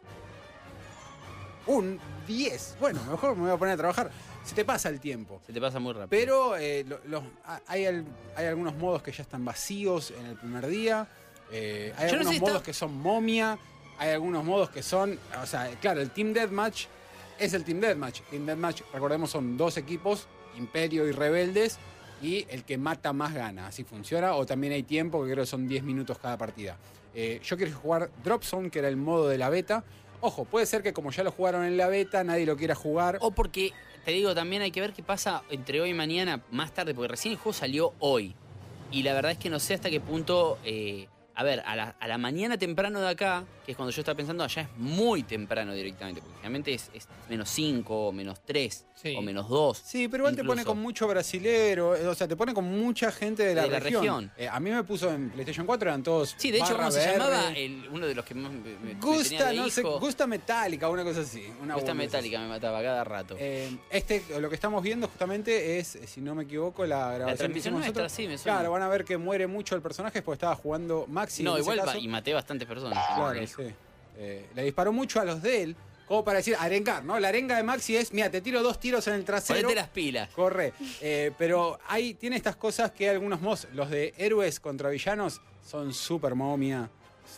Un 10. Bueno, mejor me voy a poner a trabajar. Se te pasa el tiempo. Se te pasa muy rápido. Pero hay algunos modos que ya están vacíos en el primer día. Hay algunos modos que son momia. Hay algunos modos que son... O sea, claro, el Team Deathmatch es el Team Deathmatch. Team Deathmatch, recordemos, son 2 equipos, Imperio y Rebeldes, y el que mata más gana. Así funciona. O también hay tiempo, que creo que son 10 minutos cada partida. Yo quiero jugar Drop Zone, que era el modo de la beta. Ojo, puede ser que como ya lo jugaron en la beta, nadie lo quiera jugar. O porque, te digo, también hay que ver qué pasa entre hoy y mañana, más tarde, porque recién el juego salió hoy. Y la verdad es que no sé hasta qué punto... a ver, a la mañana temprano de acá, que es cuando yo estaba pensando, allá es muy temprano directamente, porque generalmente es -5, o -3, o -2. Sí, pero igual te pone con mucho brasilero, o sea, te pone con mucha gente de la región. A mí me puso en PlayStation 4, eran todos. Sí, de hecho, ¿cómo se llamaba uno de los que más me Gusta, no sé, Gusta Metallica, una cosa así. Gusta Metallica me mataba cada rato. Lo que estamos viendo justamente es, si no me equivoco, la grabación. La transmisión nuestra, sí, me suena. Claro, van a ver que muere mucho el personaje porque estaba jugando Maxi. No, igual y maté bastantes personas. Claro, sí. Le disparó mucho a los de él, como para decir, arengar, ¿no? La arenga de Maxi es, mira, te tiro 2 tiros en el trasero. Ponete las pilas. Corre. Pero tiene estas cosas que algunos mods, los de héroes contra villanos, son súper momia.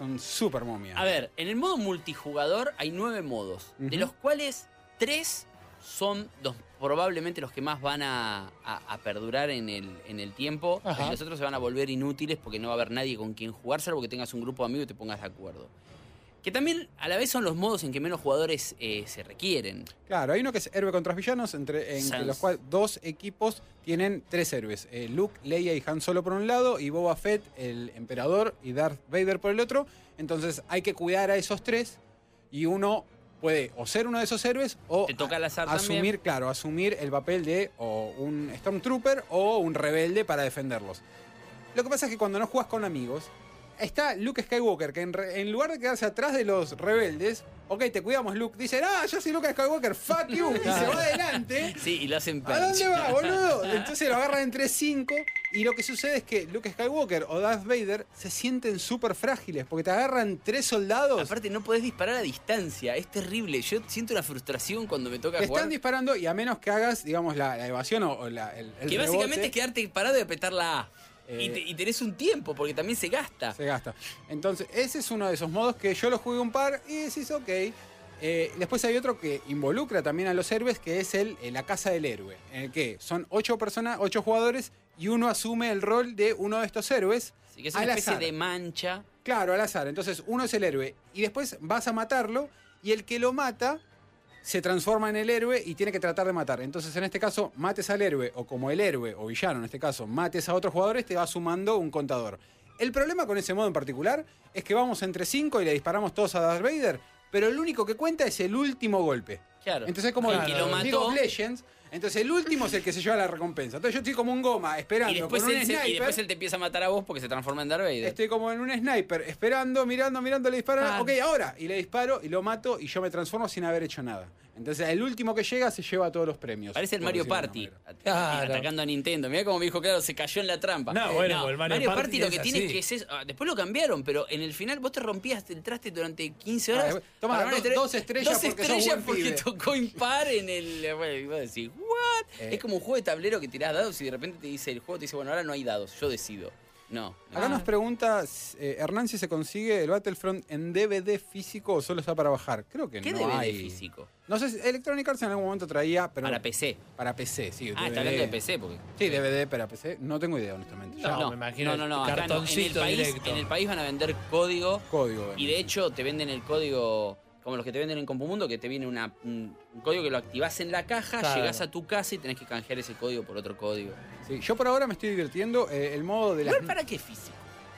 A ver, en el modo multijugador hay 9 modos, de los cuales 3 son probablemente los que más van a perdurar en el tiempo. Y los otros se van a volver inútiles porque no va a haber nadie con quien jugar, salvo que tengas un grupo de amigos y te pongas de acuerdo. Que también a la vez son los modos en que menos jugadores se requieren. Claro, hay uno que es héroe contra villanos, entre los cuales 2 equipos tienen 3 héroes. Luke, Leia y Han Solo por un lado, y Boba Fett, el emperador, y Darth Vader por el otro. Entonces hay que cuidar a esos 3 y uno puede o ser uno de esos héroes o te toca al azar asumir el papel de o un Stormtrooper o un rebelde para defenderlos. Lo que pasa es que cuando no jugás con amigos, está Luke Skywalker, que en lugar de quedarse atrás de los rebeldes, ok, te cuidamos, Luke, dicen, yo soy Luke Skywalker, fuck you, y se va adelante. Sí, y lo hacen ¿A dónde va, boludo? Entonces lo agarran entre 5, y lo que sucede es que Luke Skywalker o Darth Vader se sienten súper frágiles, porque te agarran 3 soldados. Aparte, no podés disparar a distancia, es terrible. Yo siento una frustración cuando me toca te jugar. Están disparando, y a menos que hagas, digamos, la evasión o el que básicamente rebote, es quedarte parado y apretar la A. Y tenés un tiempo, porque también se gasta. Se gasta. Entonces, ese es uno de esos modos que yo lo jugué un par y decís, ok. Después hay otro que involucra también a los héroes, que es la casa del héroe, en el que son 8 jugadores y uno asume el rol de uno de estos héroes. Sí, que es una especie de mancha. Claro, al azar. Entonces, uno es el héroe y después vas a matarlo y el que lo mata se transforma en el héroe y tiene que tratar de matar. Entonces, en este caso, mates al héroe, o como el héroe, o villano en este caso, mates a otros jugadores, te va sumando un contador. El problema con ese modo en particular es que vamos entre 5 y le disparamos todos a Darth Vader, pero el único que cuenta es el último golpe. Claro. Entonces es como el que lo mató. League of Legends. Entonces el último es el que se lleva la recompensa. Entonces yo estoy como un goma esperando y después, con un sniper. Y después él te empieza a matar a vos porque se transforma en Darth Vader. Estoy como en un sniper, esperando, mirando, le disparan. Ok, ahora. Y le disparo y lo mato y yo me transformo sin haber hecho nada. Entonces el último que llega se lleva todos los premios. Parece el Mario Party atacando a Nintendo. Mirá cómo me dijo, claro, se cayó en la trampa. El Mario Party lo que tiene que es después lo cambiaron, pero en el final vos te rompías el traste durante 15 horas. Toma 2 estrellas porque tocó impar en el... Bueno, iba a decir, ¿what? Es como un juego de tablero que tirás dados y de repente te dice el juego, te dice, bueno, ahora no hay dados, yo decido. No. Acá nos pregunta Hernán si se consigue el Battlefront en DVD físico o solo está para bajar. Creo que ¿Qué no DVD hay. físico? No sé, Electronic Arts en algún momento traía, pero Para PC. Para PC, sí. Ah, está hablando de PC, porque. Sí, DVD para PC. No tengo idea, honestamente. No, me imagino No, acá no. cartoncito directo. En el país van a vender código. Código. Y de hecho te venden el código como los que te venden en Compumundo, que te viene un código que lo activás en la caja, Claro. llegás a tu casa y tenés que canjear ese código por otro código. Sí, yo por ahora me estoy divirtiendo. El modo de las. ¿Igual para qué físico?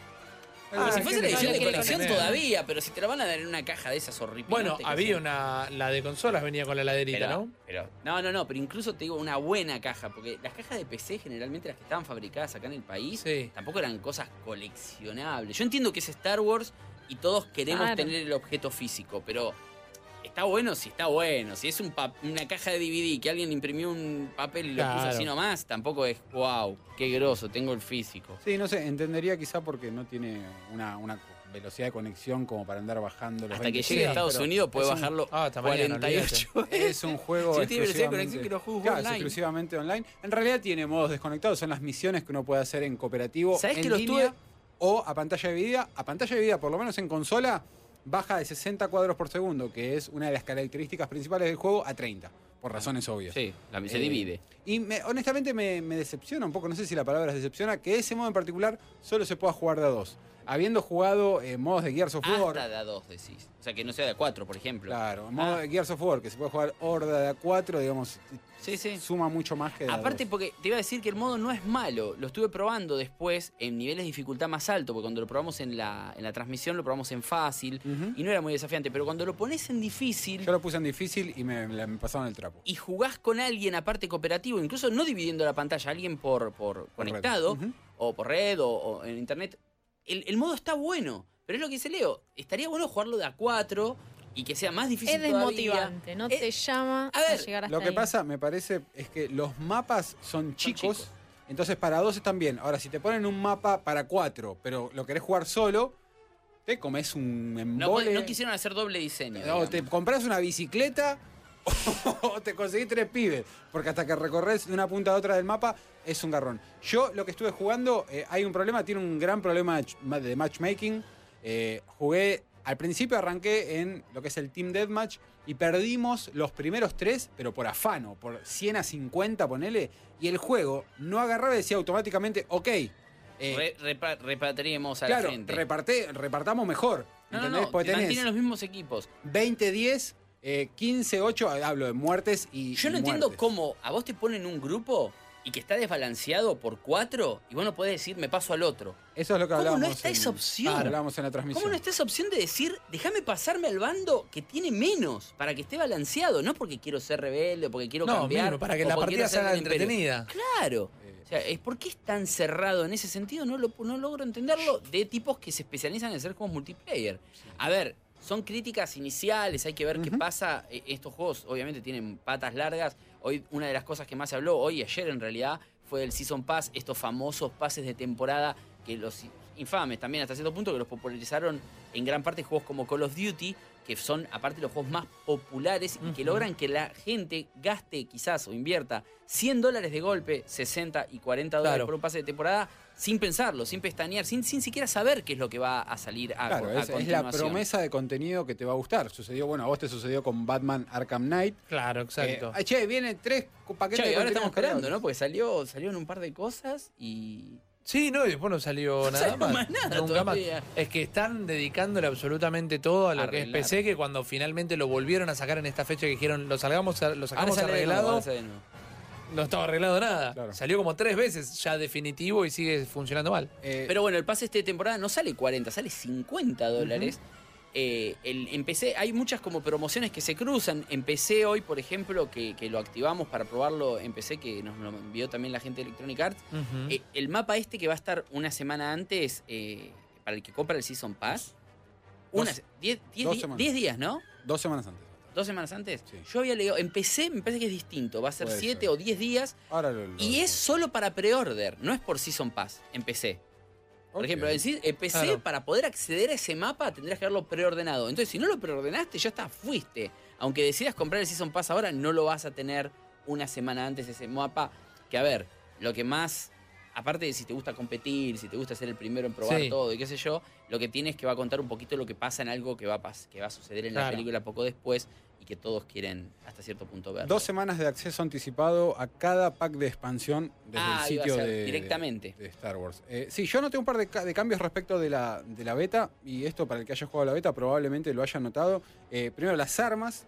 Ah, si fuese la edición no de quiere colección tener. todavía, pero si te la van a dar en una caja de esas horripilantes. Bueno, que había son- la de consolas venía con la laderita, ¿no? No, pero incluso te digo una buena caja, porque las cajas de PC, generalmente las que estaban fabricadas acá en el país, tampoco eran cosas coleccionables. Yo entiendo que es Star Wars y todos queremos Claro. tener el objeto físico, pero está bueno si está bueno. Si es una caja de DVD que alguien imprimió un papel y lo puso Claro. así nomás, tampoco es wow, qué groso, tengo el físico. Sí, no sé, entendería quizá porque no tiene una velocidad de conexión como para andar bajando los Hasta que 20 llegue a gigas, Estados pero Unidos puede es un- bajarlo hasta mañana, 48 Es un juego Si no tiene velocidad de exclusivamente- conexión, que lo juegue Claro, es online. exclusivamente online. En realidad tiene modos desconectados, son las misiones que uno puede hacer en cooperativo, ¿Sabés en que lo línea estuve- o a pantalla dividida. A pantalla dividida, por lo menos en consola, baja de 60 cuadros por segundo, que es una de las características principales del juego, a 30, por razones obvias. Sí, se divide. Y honestamente me decepciona un poco, no sé si la palabra es decepciona, que ese modo en particular solo se pueda jugar de a 2. Habiendo jugado modos de Gears of War. Hasta de a 2 decís. O sea, que no sea de a 4, por ejemplo. Claro, modo de Gears of War, que se puede jugar horda de a 4, digamos, Sí. suma mucho más que de a Aparte, 2. porque te iba a decir que el modo no es malo. Lo estuve probando después en niveles de dificultad más alto, porque cuando lo probamos en la transmisión lo probamos en fácil y no era muy desafiante. Pero cuando lo pones en difícil Yo lo puse en difícil y me pasaron el trapo. y jugás con alguien aparte cooperativo, incluso no dividiendo la pantalla, alguien por conectado, o por red o en internet, el modo está bueno. Pero es lo que dice Leo, estaría bueno jugarlo de a 4 y que sea más difícil Es todavía. desmotivante, no te llama a llegar hasta Lo que ahí. pasa, me parece, es que los mapas son chicos, entonces para 2 están bien. Ahora, si te ponen un mapa para 4, pero lo querés jugar solo, te comes un embole. No quisieron hacer doble diseño. No, digamos. te compras una bicicleta o te conseguís 3 pibes. Porque hasta que recorres de una punta a otra del mapa es un garrón. Yo lo que estuve jugando, hay un problema, tiene un gran problema de matchmaking. Jugué, al principio arranqué en lo que es el Team Deathmatch y perdimos los primeros 3, pero por afano, por 100 a 50, ponele. Y el juego no agarraba y decía automáticamente, ok. Repatriemos a Claro, la gente. repartamos mejor. ¿Entendés? Porque tenés mantienen los mismos equipos. 20-10, 15-8, hablo de muertes y Yo no entiendo cómo a vos te ponen un grupo y que está desbalanceado por 4 y vos no podés decir me paso al otro. Eso es lo que ¿Cómo hablábamos. no está esa opción? Hablábamos en la transmisión. ¿Cómo no está esa opción de decir déjame pasarme al bando que tiene menos para que esté balanceado? No porque quiero ser rebelde o porque quiero No, cambiar. mismo, para que o la porque partida quiero ser sea del imperio. entretenida. Claro. O sea, ¿por qué es tan cerrado en ese sentido? No logro entenderlo de tipos que se especializan en hacer juegos multiplayer. A ver, son críticas iniciales, hay que ver qué pasa. Estos juegos obviamente tienen patas largas. Hoy una de las cosas que más se habló, hoy y ayer en realidad, fue del Season Pass, estos famosos pases de temporada que los infames también hasta cierto punto, que los popularizaron en gran parte juegos como Call of Duty, que son aparte los juegos más populares y que logran que la gente gaste quizás o invierta $100 de golpe, 60 y 40 dólares Claro. por un pase de temporada, sin pensarlo, sin pestañear, sin siquiera saber qué es lo que va a salir a, Claro, a es la continuación. promesa de contenido que te va a gustar. Sucedió, bueno, a vos te sucedió con Batman Arkham Knight. Claro, exacto. Che, vienen 3 paquetes Che, de ahora contenido estamos esperando, cargados. ¿no? Porque salieron un par de cosas y... Sí, no, y después no salió nada salió más. más nada Nunca más. todavía. Es que están dedicándole absolutamente todo a lo que es Arreglar. PC, que cuando finalmente lo volvieron a sacar en esta fecha que dijeron lo sacamos Ahora arreglado, sale de nuevo, ahora sale de nuevo. no estaba arreglado nada. Salió como 3 veces ya definitivo y sigue funcionando mal. Pero bueno, el pase de temporada no sale 40, sale 50 dólares. En PC hay muchas como promociones que se cruzan. En PC hoy, por ejemplo, que lo activamos para probarlo en PC, que nos lo envió también la gente de Electronic Arts. El mapa este que va a estar una semana antes, para el que compra el Season Pass. 10 días, ¿no? 2 semanas antes. 2 semanas antes. Yo había leído, en PC me parece que es distinto. Va a ser Puede 7 ser. o 10 días. Ahora Y es solo para pre-order, no es por Season Pass en PC. Por ejemplo, en PC, Claro. para poder acceder a ese mapa tendrías que haberlo preordenado. Entonces, si no lo preordenaste, ya está, fuiste. Aunque decidas comprar el Season Pass ahora, no lo vas a tener una semana antes ese mapa. Que a ver, lo que más aparte de si te gusta competir, si te gusta ser el primero en probar Sí. todo y qué sé yo, lo que tiene es que va a contar un poquito lo que pasa en algo que va a suceder en la Claro. película poco después y que todos quieren hasta cierto punto ver. 2 semanas de acceso anticipado a cada pack de expansión desde el iba a sitio ser de, directamente. de Star Wars. Sí, yo noté un par de cambios respecto de la beta, y esto para el que haya jugado la beta probablemente lo haya notado. Primero, las armas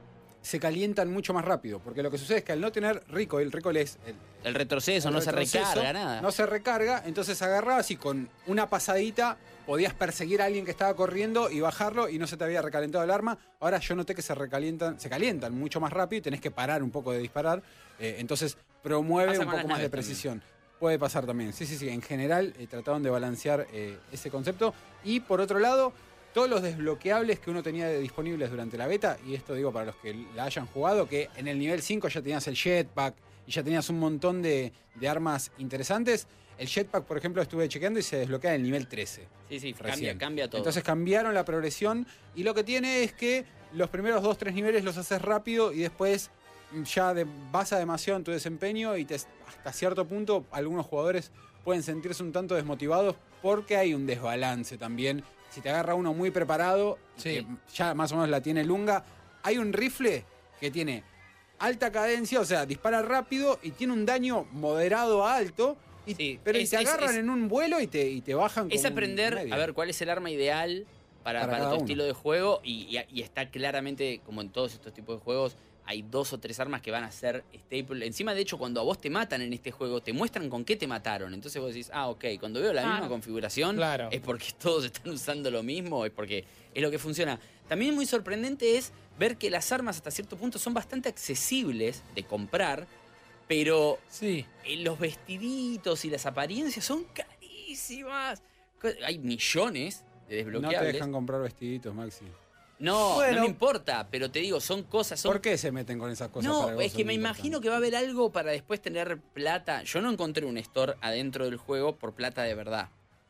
se calientan mucho más rápido, porque lo que sucede es que al no tener recoil es el retroceso, no se recarga nada. No se recarga, entonces agarrabas y con una pasadita podías perseguir a alguien que estaba corriendo y bajarlo y no se te había recalentado el arma. Ahora yo noté que se calientan mucho más rápido y tenés que parar un poco de disparar, entonces promueve Pasa un con las poco más de naves precisión. Puede pasar también. Sí. En general trataron de balancear ese concepto. Y por otro lado, todos los desbloqueables que uno tenía disponibles durante la beta, y esto digo para los que la hayan jugado, que en el nivel 5 ya tenías el jetpack y ya tenías un montón de armas interesantes. El jetpack, por ejemplo, estuve chequeando y se desbloquea en el nivel 13. Sí, recién. cambia todo. Entonces cambiaron la progresión y lo que tiene es que los primeros 2-3 niveles los haces rápido y después ya basa demasiado en tu desempeño y hasta cierto punto algunos jugadores pueden sentirse un tanto desmotivados porque hay un desbalance también. Si te agarra uno muy preparado, que ya más o menos la tiene Lunga, hay un rifle que tiene alta cadencia, o sea, dispara rápido y tiene un daño moderado a alto, pero te agarran en un vuelo y te bajan Es como aprender media. a ver cuál es el arma ideal para cada tu uno. estilo de juego y está claramente, como en todos estos tipos de juegos, hay 2 o 3 armas que van a ser staple. Encima, de hecho, cuando a vos te matan en este juego, te muestran con qué te mataron. Entonces vos decís, ok, cuando veo la misma configuración, es porque todos están usando lo mismo, es porque es lo que funciona. También muy sorprendente es ver que las armas hasta cierto punto son bastante accesibles de comprar, pero los vestiditos y las apariencias son carísimas. Hay millones de desbloqueables. No te dejan comprar vestiditos, Maxi. No, no me importa, pero te digo, son cosas... ¿Por qué se meten con esas cosas? No, es que me imagino que va a haber algo para después tener plata. Yo no encontré un store adentro del juego por plata de verdad.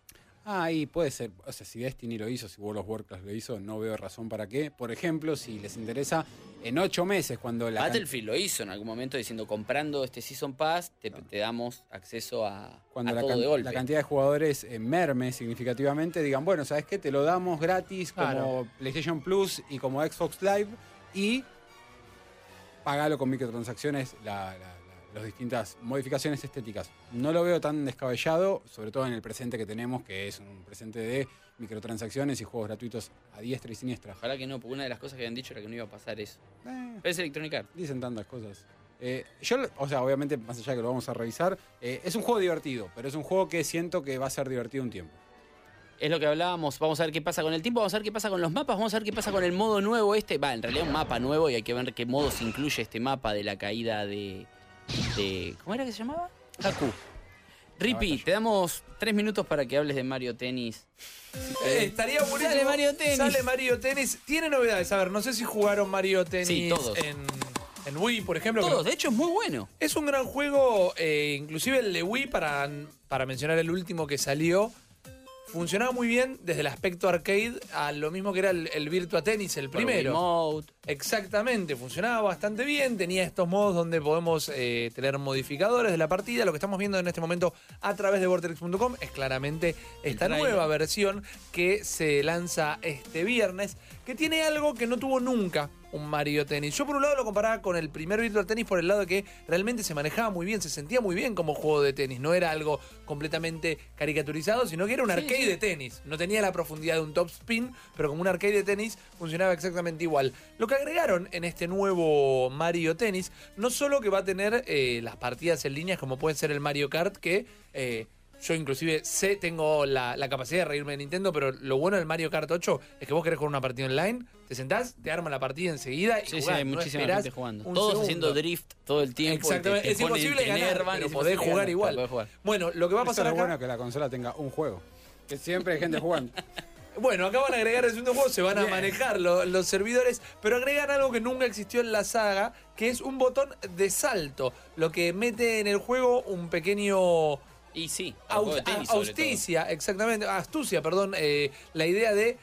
Y puede ser. O sea, si Destiny lo hizo, si World of Warcraft lo hizo, no veo razón para qué. Por ejemplo, si les interesa, en 8 meses, cuando la... Battlefield lo hizo en algún momento diciendo, comprando este Season Pass, te damos acceso a Cuando todo de golpe. la cantidad de jugadores merme significativamente, digan, bueno, ¿sabes qué? Te lo damos gratis como PlayStation Plus y como Xbox Live y pagalo con microtransacciones las distintas modificaciones estéticas. No lo veo tan descabellado, sobre todo en el presente que tenemos, que es un presente de microtransacciones y juegos gratuitos a diestra y siniestra. Ojalá que no, porque una de las cosas que habían dicho era que no iba a pasar eso. Pero es Electronic Arts. Dicen tantas cosas. O sea, obviamente, más allá de que lo vamos a revisar, es un juego divertido, pero es un juego que siento que va a ser divertido un tiempo. Es lo que hablábamos, vamos a ver qué pasa con el tiempo, vamos a ver qué pasa con los mapas, vamos a ver qué pasa con el modo nuevo en realidad un mapa nuevo y hay que ver qué modos incluye este mapa de la caída de ¿cómo era que se llamaba? Haku. Rippy, te damos 3 minutos para que hables de Mario Tennis. Estaría buenísimo. Sale Mario Tennis. Sale Mario Tennis. Tiene novedades. A ver, no sé si jugaron Mario Tennis Sí, todos. en Wii, por ejemplo. Todos, de hecho es muy bueno. Es un gran juego, inclusive el de Wii, para mencionar el último que salió, funcionaba muy bien desde el aspecto arcade a lo mismo que era el Virtua Tennis, el primero. Remote. Exactamente, funcionaba bastante bien, tenía estos modos donde podemos tener modificadores de la partida. Lo que estamos viendo en este momento a través de Vortex.com es claramente esta nueva versión que se lanza este viernes, que tiene algo que no tuvo nunca un Mario Tennis. Yo por un lado lo comparaba con el primer Virtual Tennis por el lado de que realmente se manejaba muy bien, se sentía muy bien como juego de tenis. No era algo completamente caricaturizado, sino que era un arcade de tenis. No tenía la profundidad de un top spin, pero como un arcade de tenis funcionaba exactamente igual. Lo que agregaron en este nuevo Mario Tennis, no solo que va a tener las partidas en línea como puede ser el Mario Kart, que yo inclusive tengo la capacidad de reírme de Nintendo, pero lo bueno del Mario Kart 8 es que vos querés jugar una partida online, te sentás, te arma la partida enseguida y jugás, hay no muchísima esperás gente jugando. un Todos segundo. haciendo drift todo el tiempo. Exactamente, es imposible ganar, pero podés jugar igual. Bueno, lo que va a pasar Eso acá... es bueno que la consola tenga un juego, que siempre hay gente jugando. Bueno, acá van a agregar el segundo juego, se van a manejar los servidores, pero agregan algo que nunca existió en la saga, que es un botón de salto, lo que mete en el juego un pequeño... Y sí, astucia, exactamente, la idea de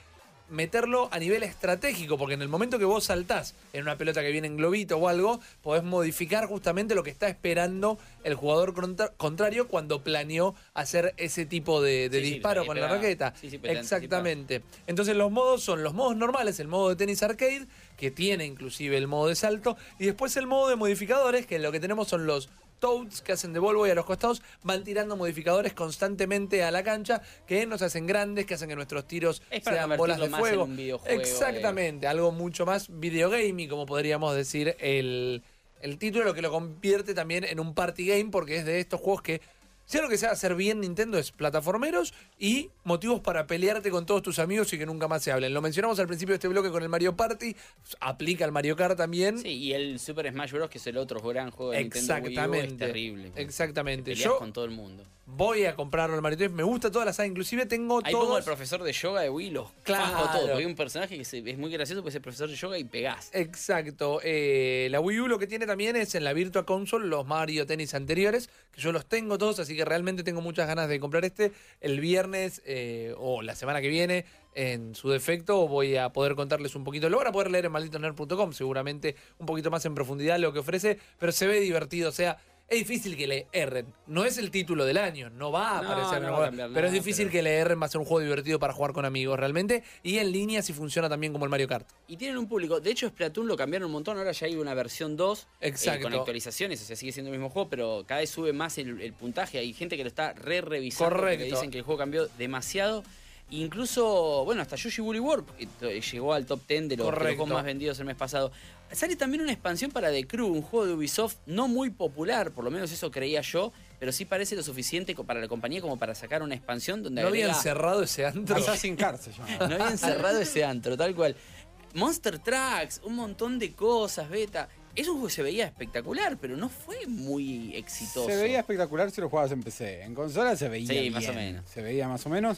meterlo a nivel estratégico, porque en el momento que vos saltás en una pelota que viene en globito o algo, podés modificar justamente lo que está esperando el jugador contrario cuando planeó hacer ese tipo de disparo con la raqueta. Exactamente. Entonces los modos son los modos normales, el modo de tenis arcade, que tiene inclusive el modo de salto, y después el modo de modificadores, que lo que tenemos son los toads que hacen de Volvo y a los costados van tirando modificadores constantemente a la cancha que nos hacen grandes, que hacen que nuestros tiros sean bolas de fuego. Exactamente, algo mucho más videogaming, como podríamos decir el título, lo que lo convierte también en un party game, porque es de estos juegos que, sea lo que sea hacer bien Nintendo, es plataformeros y motivos para pelearte con todos tus amigos y que nunca más se hablen. Lo mencionamos al principio de este bloque con el Mario Party, aplica el Mario Kart también. Sí, y el Super Smash Bros., que es el otro gran juego de Nintendo Wii U, es terrible. Exactamente. Yo con todo el mundo. Voy a comprarlo el Mario Tennis, me gusta toda la saga, inclusive tengo ahí todos... pongo el profesor de yoga de Wii, los claro. fajo todo, porque hay un personaje que es muy gracioso, pues es el profesor de yoga y pegás. Exacto. La Wii U lo que tiene también es en la Virtua Console los Mario Tennis anteriores, que yo los tengo todos, así que realmente tengo muchas ganas de comprar este. El viernes o la semana que viene, en su defecto, voy a poder contarles un poquito. Lo van a poder leer en malditosnerd.com, seguramente un poquito más en profundidad lo que ofrece, pero se ve divertido, o sea... Es difícil que le erren. No es el título del año, no va a aparecer. No va a cambiar pero nada, es difícil que le erren, va a ser un juego divertido para jugar con amigos realmente. Y en línea sí funciona también como el Mario Kart. Y tienen un público. De hecho, Splatoon lo cambiaron un montón. Ahora ya hay una versión 2 con actualizaciones. O sea, sigue siendo el mismo juego, pero cada vez sube más el puntaje. Hay gente que lo está revisando. Correcto. Que dicen que el juego cambió demasiado. Incluso, bueno, hasta Yoshi Woolly World llegó al top 10 de los juegos más vendidos el mes pasado. Sale también una expansión para The Crew, un juego de Ubisoft no muy popular, por lo menos eso creía yo, pero sí parece lo suficiente para la compañía como para sacar una expansión donde ¿No habían cerrado ese antro? Assassin's Creed se llama. No habían cerrado ese antro, tal cual. Monster Trucks, un montón de cosas, beta. Es un juego que se veía espectacular, pero no fue muy exitoso. Se veía espectacular si lo jugabas en PC. En consola se veía bien. Más o menos. Se veía más o menos.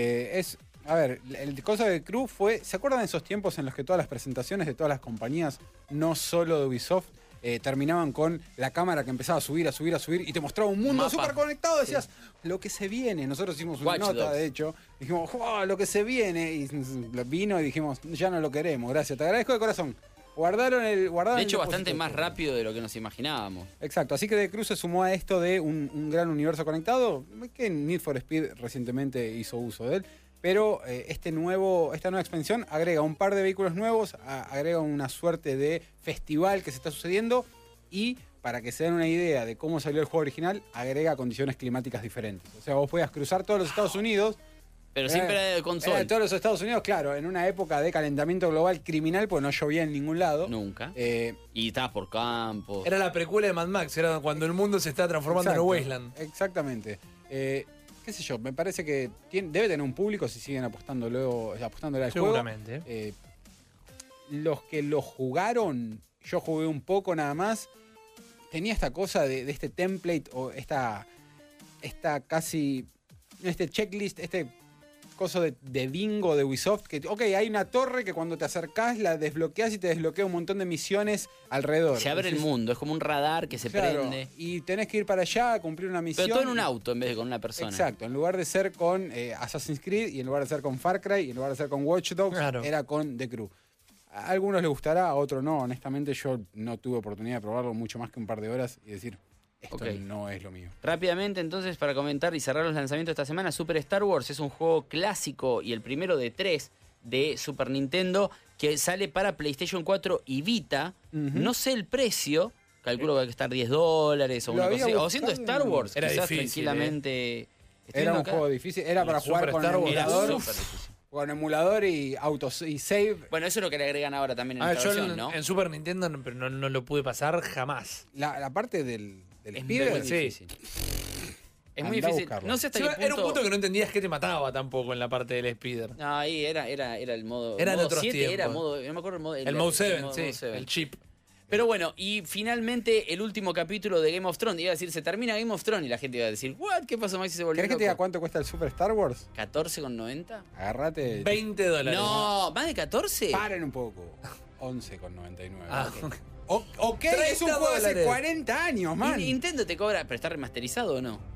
A ver, el cosa de Crew fue... ¿Se acuerdan de esos tiempos en los que todas las presentaciones de todas las compañías, no solo de Ubisoft, terminaban con la cámara que empezaba a subir y te mostraba un mundo súper conectado? Decías, lo que se viene. Nosotros hicimos una nota, de hecho. Dijimos, wow, lo que se viene. Y vino y dijimos, ya no lo queremos, gracias. Te agradezco de corazón. Guardaron de hecho, bastante más rápido de lo que nos imaginábamos. Exacto, así que The Crew se sumó a esto de un gran universo conectado, que Need for Speed recientemente hizo uso de él. Pero esta nueva expansión agrega un par de vehículos nuevos, agrega una suerte de festival que se está sucediendo y, para que se den una idea de cómo salió el juego original, agrega condiciones climáticas diferentes. O sea, vos podías cruzar todos los Estados Unidos. Pero siempre de console. Todos los Estados Unidos, claro, en una época de calentamiento global criminal, pues no llovía en ningún lado. Nunca. Y estabas por campos. Era la precuela de Mad Max, era cuando el mundo se está transformando en Wasteland. Exactamente. Qué sé yo, me parece que debe tener un público si siguen apostándole al seguramente. Juego. Los que lo jugaron, yo jugué un poco nada más, tenía esta cosa de este template o esta casi, este checklist, este coso de bingo de Ubisoft, que hay una torre que cuando te acercás la desbloqueas y te desbloquea un montón de misiones alrededor. Se abre el mundo, es como un radar que se prende. Y tenés que ir para allá a cumplir una misión. Pero todo en un auto en vez de con una persona. Exacto, en lugar de ser con Assassin's Creed y en lugar de ser con Far Cry y en lugar de ser con Watch Dogs, era con The Crew. A algunos les gustará, a otros no. Honestamente yo no tuve oportunidad de probarlo mucho más que un par de horas y decir... Esto no es lo mío. Rápidamente, entonces, para comentar y cerrar los lanzamientos de esta semana, Super Star Wars es un juego clásico y el primero de 3 de Super Nintendo que sale para PlayStation 4 y Vita. No sé el precio, calculo que va a costar $10 o una cosa así. O siendo Star Wars, era quizás difícil, tranquilamente. Era un juego difícil, era para jugar con emulador. Con emulador y save. Bueno, eso es lo que le agregan ahora también en esta versión, ¿no? En Super Nintendo pero no lo pude pasar jamás. La parte del es muy difícil. Es muy difícil. No sé hasta qué punto... Era un punto que no entendías que te mataba tampoco en la parte del speeder. No, ahí era el modo... Era modo otros 7, tiempos. Era modo... No me acuerdo el modo... El Mode 7, el chip. Pero bueno, y finalmente el último capítulo de Game of Thrones. Iba a decir, se termina Game of Thrones y la gente iba a decir, ¿what? ¿Qué pasó, Maxi? Se volvió ¿Querés que te diga cuánto cuesta el Super Star Wars? ¿14,90? Agárrate. $20. No, ¿más de 14? Paren un poco. 11,99. Ah, ok, es un juego de hace 40 años, man. Nintendo te cobra, pero está remasterizado o no.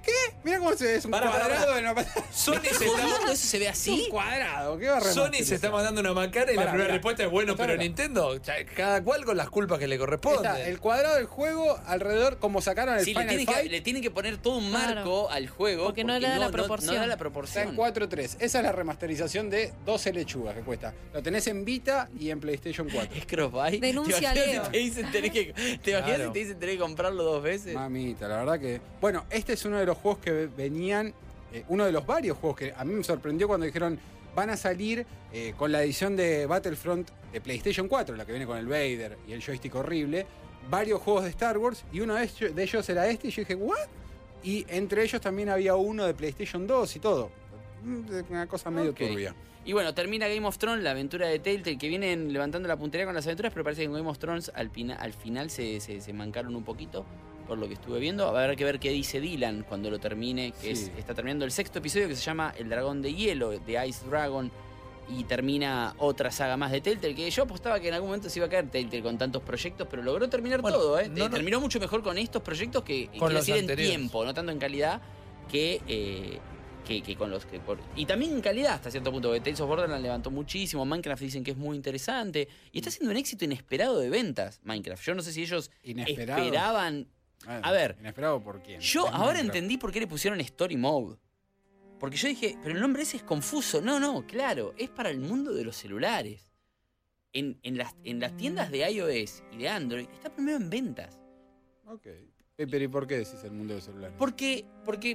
Mirá cómo se ve, es un cuadrado en la pantalla. Sony se ¿Eso se ve así? Un cuadrado, ¿qué va a remasterizar? Sony se está mandando una macana y la primera respuesta es bueno, pero Nintendo, cada cual con las culpas que le corresponden. Está el cuadrado del juego alrededor, como sacaron el Sí, Final Fight. le tienen que poner todo un marco al juego. Porque no le da la proporción. No da la Está proporción. en 4.3. Esa es la remasterización de 12 lechugas que cuesta. Lo tenés en Vita y en PlayStation 4. Es cross-buy. Denuncia a Leo. ¿Te imaginas si te dicen tenés que comprarlo 2 veces? Mamita, la verdad que... Bueno, este es uno de los juegos que venían... uno de los varios juegos que a mí me sorprendió cuando dijeron van a salir con la edición de Battlefront de PlayStation 4, la que viene con el Vader y el joystick horrible, varios juegos de Star Wars, y uno de ellos era este, y yo dije, ¿what? Y entre ellos también había uno de PlayStation 2 y todo. Una cosa medio turbia. Y bueno, termina Game of Thrones, la aventura de Telltale, que vienen levantando la puntería con las aventuras, pero parece que en Game of Thrones al final se mancaron un poquito, por lo que estuve viendo. Va a haber que ver qué dice Dylan cuando lo termine, que está terminando el 6º episodio, que se llama El Dragón de Hielo, de Ice Dragon, y termina otra saga más de Telltale, que yo apostaba que en algún momento se iba a caer Telltale con tantos proyectos, pero logró terminar todo, ¿eh? Terminó mucho mejor con estos proyectos que quiere decir en tiempo, no tanto en calidad, que con los que... Y también en calidad hasta cierto punto, porque Tales of Borderlands levantó muchísimo, Minecraft dicen que es muy interesante, y está siendo un éxito inesperado de ventas, Minecraft. Yo no sé si ellos esperaban... A ver, ¿inesperado por quién? Yo ahora entendí por qué le pusieron Story Mode. Porque yo dije, pero el nombre ese es confuso. No, claro, es para el mundo de los celulares. En las tiendas de iOS y de Android está primero en ventas. Ok. Pero ¿y por qué decís el mundo de los celulares? Porque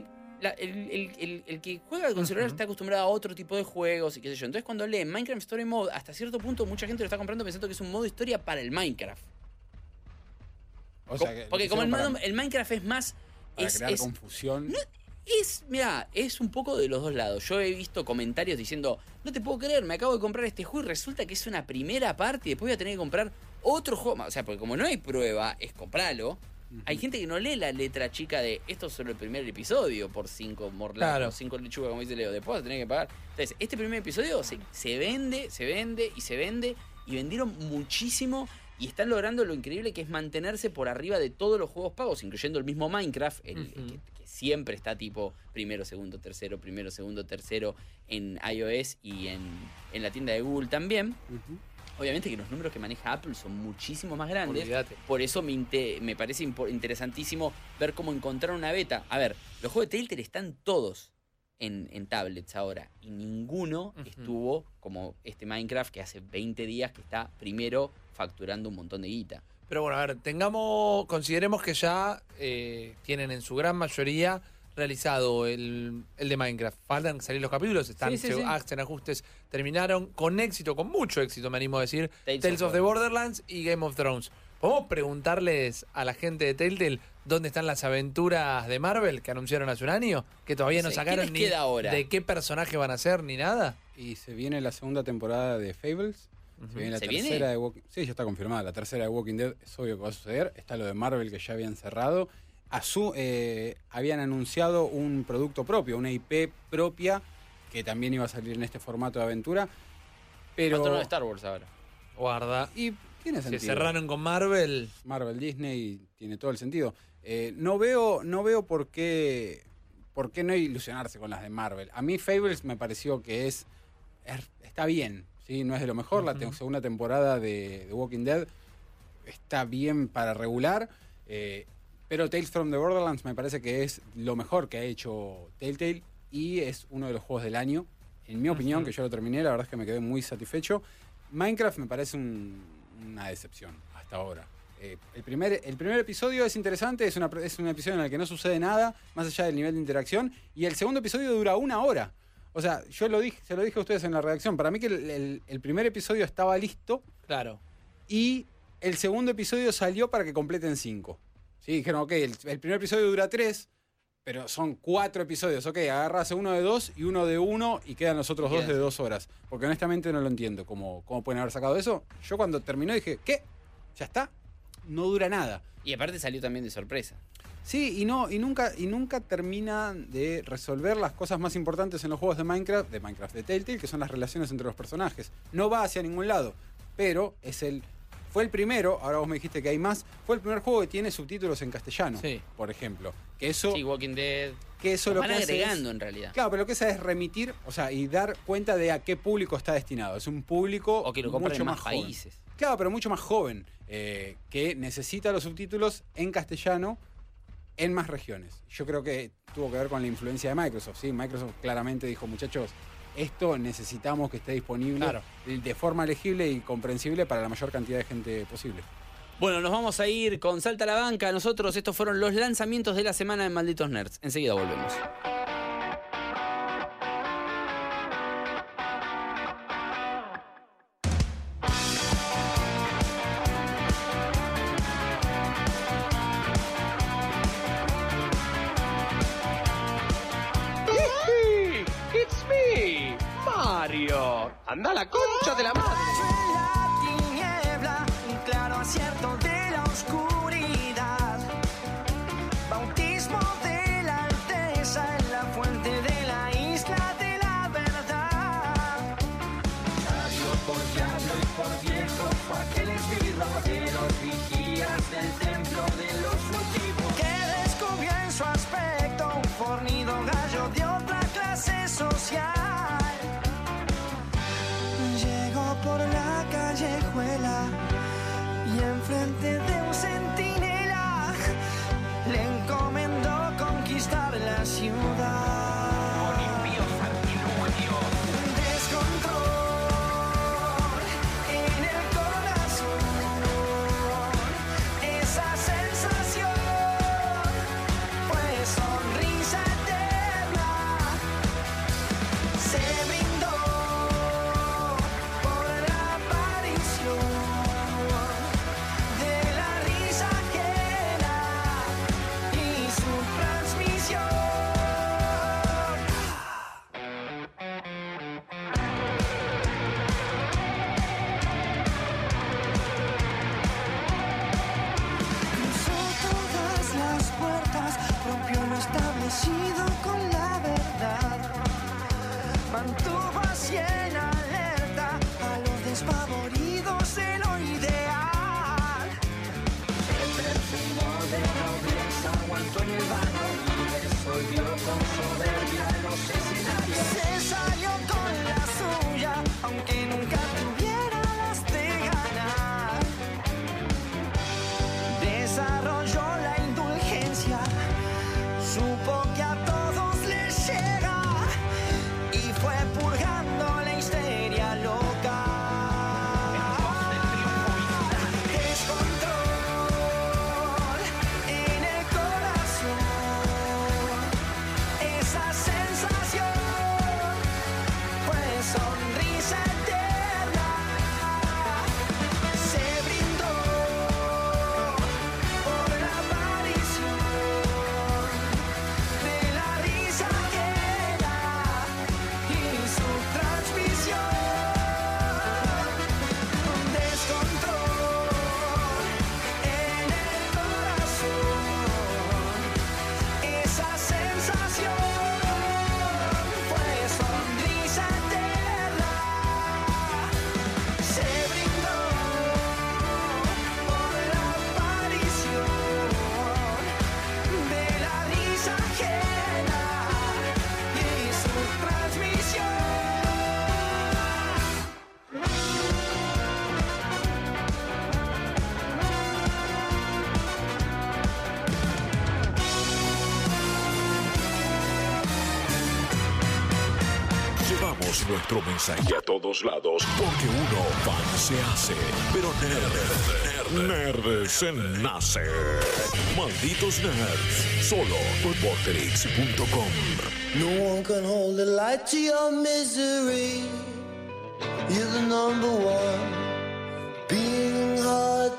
el que juega con celular está acostumbrado a otro tipo de juegos y qué sé yo. Entonces cuando lee Minecraft Story Mode, hasta cierto punto mucha gente lo está comprando pensando que es un modo historia para el Minecraft. O sea, porque como el Minecraft es más... Para crear confusión. Es un poco de los dos lados. Yo he visto comentarios diciendo, no te puedo creer, me acabo de comprar este juego y resulta que es una primera parte y después voy a tener que comprar otro juego. O sea, porque como no hay prueba, es comprarlo. Hay gente que no lee la letra chica de esto es solo el primer episodio por 5 morlacos, 5 lechugas, como dice Leo. Después vas a tener que pagar. Entonces, este primer episodio se vende y vendieron muchísimo. Y están logrando lo increíble que es mantenerse por arriba de todos los juegos pagos, incluyendo el mismo Minecraft, que siempre está tipo primero, segundo, tercero en iOS y en la tienda de Google también. Obviamente que los números que maneja Apple son muchísimo más grandes. Olvídate. Por eso me parece interesantísimo ver cómo encontrar una beta. A ver, los juegos de Telltale están todos en tablets ahora. Y ninguno estuvo como este Minecraft que hace 20 días que está primero facturando un montón de guita. Pero bueno, a ver, consideremos que ya tienen en su gran mayoría realizado el de Minecraft. Faltan salir los capítulos, hacen ajustes, terminaron con éxito, con mucho éxito, me animo a decir, Tales of the Borderlands y Game of Thrones. ¿Podemos preguntarles a la gente de Telltale dónde están las aventuras de Marvel que anunciaron hace un año? Que todavía no sacaron ni de qué personaje van a ser ni nada. Y se viene la segunda temporada de Fables. Se viene la tercera de Walking Dead. Sí, ya está confirmada. La tercera de Walking Dead es obvio que va a suceder. Está lo de Marvel que ya habían cerrado. Habían anunciado un producto propio, una IP propia que también iba a salir en este formato de aventura. Pero falta uno de Star Wars ahora. Guarda. Y tiene sentido. Se cerraron con Marvel. Marvel Disney tiene todo el sentido. No veo por qué no ilusionarse con las de Marvel. A mí Fables me pareció que está bien. ¿Sí? No es de lo mejor. La segunda temporada de Walking Dead está bien para regular. Pero Tales from the Borderlands me parece que es lo mejor que ha hecho Telltale y es uno de los juegos del año. En mi opinión, que yo lo terminé, la verdad es que me quedé muy satisfecho. Minecraft me parece una decepción hasta ahora. El primer episodio es interesante, es un episodio en el que no sucede nada, más allá del nivel de interacción. Y el segundo episodio dura 1 hora. O sea, se lo dije a ustedes en la redacción. Para mí que el primer episodio estaba listo. Claro. Y el segundo episodio salió para que completen 5. ¿Sí? Dijeron, ok, el primer episodio dura 3, pero son 4 episodios. Ok, agarras uno de 2 y uno de 1 y quedan los otros 2 de 2 horas. Porque honestamente no lo entiendo cómo pueden haber sacado eso. Yo cuando terminó dije, ¿qué? ¿Ya está? No dura nada. Y aparte salió también de sorpresa. Sí, y nunca termina de resolver las cosas más importantes en los juegos de Minecraft, de Telltale, que son las relaciones entre los personajes. No va hacia ningún lado, pero fue el primero, ahora vos me dijiste que hay más, fue el primer juego que tiene subtítulos en castellano, por ejemplo. Que eso, sí, Walking Dead. Que eso lo van que agregando hace es, en realidad. Claro, pero lo que hace es remitir, o sea, y dar cuenta de a qué público está destinado. Es un público o que lo compran mucho en más joven. países. Claro, pero mucho más joven, que necesita los subtítulos en castellano en más regiones. Yo creo que tuvo que ver con la influencia de Microsoft, ¿sí? Microsoft claramente dijo, muchachos, esto necesitamos que esté disponible de forma legible y comprensible para la mayor cantidad de gente posible. Bueno, nos vamos a ir con Salta a la Banca. Nosotros, estos fueron los lanzamientos de la semana de Malditos Nerds. Enseguida volvemos. It's me, Mario. Anda la concha de la madre. Un claro acierto de la oscuridad, bautismo de la alteza en la fuente de la isla de la verdad. Sabio por diablo y por viejo fue aquel espíritu de los vigías del templo de los motivos, que descubrió en su aspecto un fornido gallo de otra clase social. Llegó por la callejuela y enfrente de un centinela le encomendó conquistar la ciudad. Con impíos artilugios. Descontrol en el corazón, esa sensación fue sonrisa eterna. Se brindó por la aparición de la risa ajena y su transmisión. Cruzó todas las puertas, rompió lo establecido con la verdad, mantuvo así en alerta a los despavoridos de lo ideal. Se perfumó de nobleza, aguantó en el barro y resolvió con soberbia los escenarios. Se salió con la suya, aunque nunca tuviera las de ganar. Desarrolló la indulgencia, supo que a todos les llega y fue purgando la histeria loca. Descontrol en el corazón, esa sensación fue sonrisa eterna. Se brindó por la aparición de la risa ajena y su transmisión. Descontrol en el corazón, esa sensación fue sonrisa eterna. Se brindó por la aparición de la risa ajena y su transmisión. Llevamos nuestro mensaje a todos lados porque uno fan se hace, pero nerd se nace. Malditos nerds, solo por Vorterix.com. No one can hold a light to your misery. You're the number one. Being hard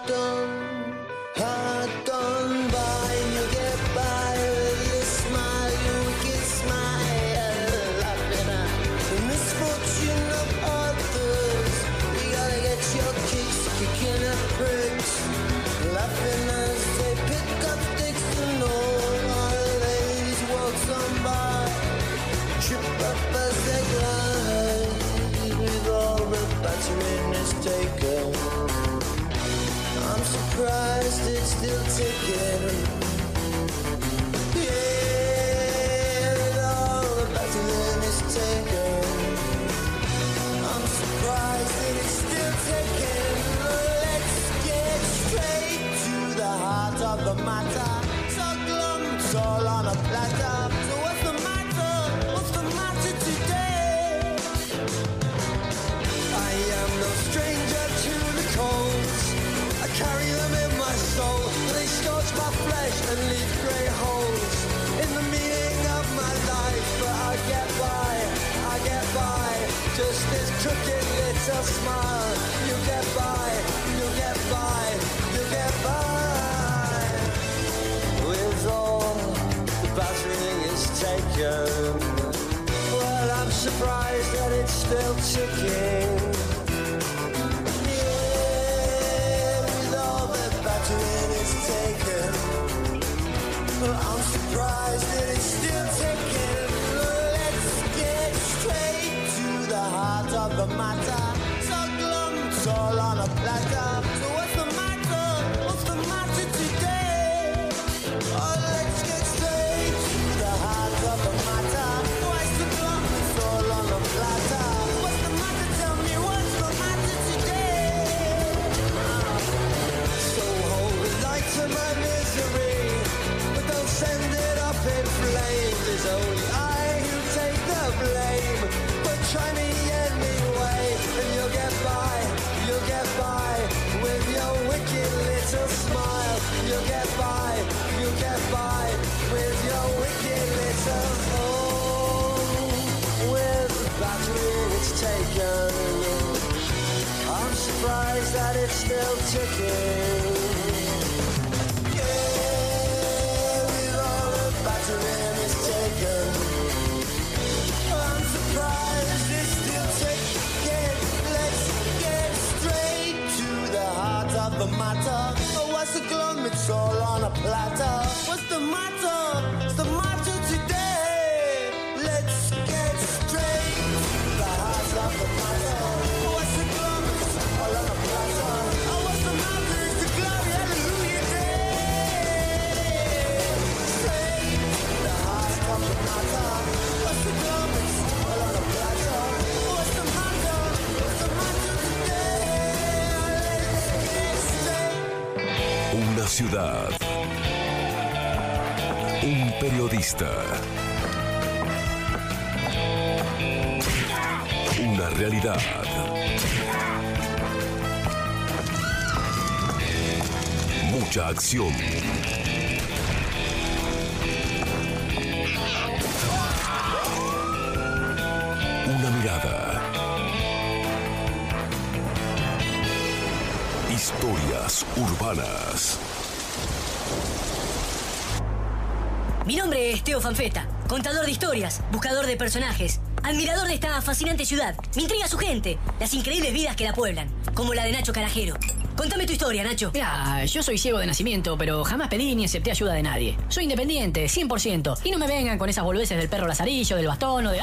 done by. You get by with a smile, you can smile, laughing at the misfortune of others. You gotta get your kicks kicking at pricks, laughing as they pick up sticks and all our ladies walks on by, trip up as they glide with all the battering is taken. still ticking. Yeah, all the battling is taken. I'm surprised that it's still ticking. Let's get straight to the heart of the matter. So glum, it's all on a platter. So what's the matter? What's the matter today? I am no stranger to the colds. I carry them in my soul. They scorch my flesh and leave grey holes in the meaning of my life. But I get by. Just this crooked little smile. You get by. With all the battering is taken. Well, I'm surprised that it's still ticking. Yeah, with all the battering is taken. Well, I'm surprised that it's still ticking. Let's get straight to the heart of the matter. So glum, it's all on a platter. So what's the matter? What's the matter today? Oh, let's get straight to the heart of the matter. Why's the glum? It's all on a platter. What's the matter? Tell me what's the matter today? So hold the light to my misery, but don't send it up in flames. It's only I who take the blame. But try me anyway, and you'll get by with your wicked little smile. You'll get by with your wicked little with the battery it's taken. I'm surprised that it's still ticking. Yeah, with all the battery it's taken. I'm surprised it's still ticking. Let's get straight to the heart of the matter. Oh, what's the glum? It's all on a platter. What's the matter? What's the matter today? Let's get straight to the heart of the matter. Oh, what's the glum? It's all on a platter. Oh, what's the matter? It's the glory, hallelujah day. Straight to the heart of the matter. What's the glum? It's all on a platter. What's the matter? What's the matter today? Let's get straight. Una ciudad. Un periodista. Una realidad. Mucha acción. Una mirada. Historias urbanas. Mi nombre es Teo Fanfetta, contador de historias, buscador de personajes, admirador de esta fascinante ciudad. Me intriga su gente, las increíbles vidas que la pueblan, como la de Nacho Carajero. Contame tu historia, Nacho. Mirá, yo soy ciego de nacimiento, pero jamás pedí ni acepté ayuda de nadie. Soy independiente, 100%. Y no me vengan con esas boludeces del perro lazarillo, del bastón o de...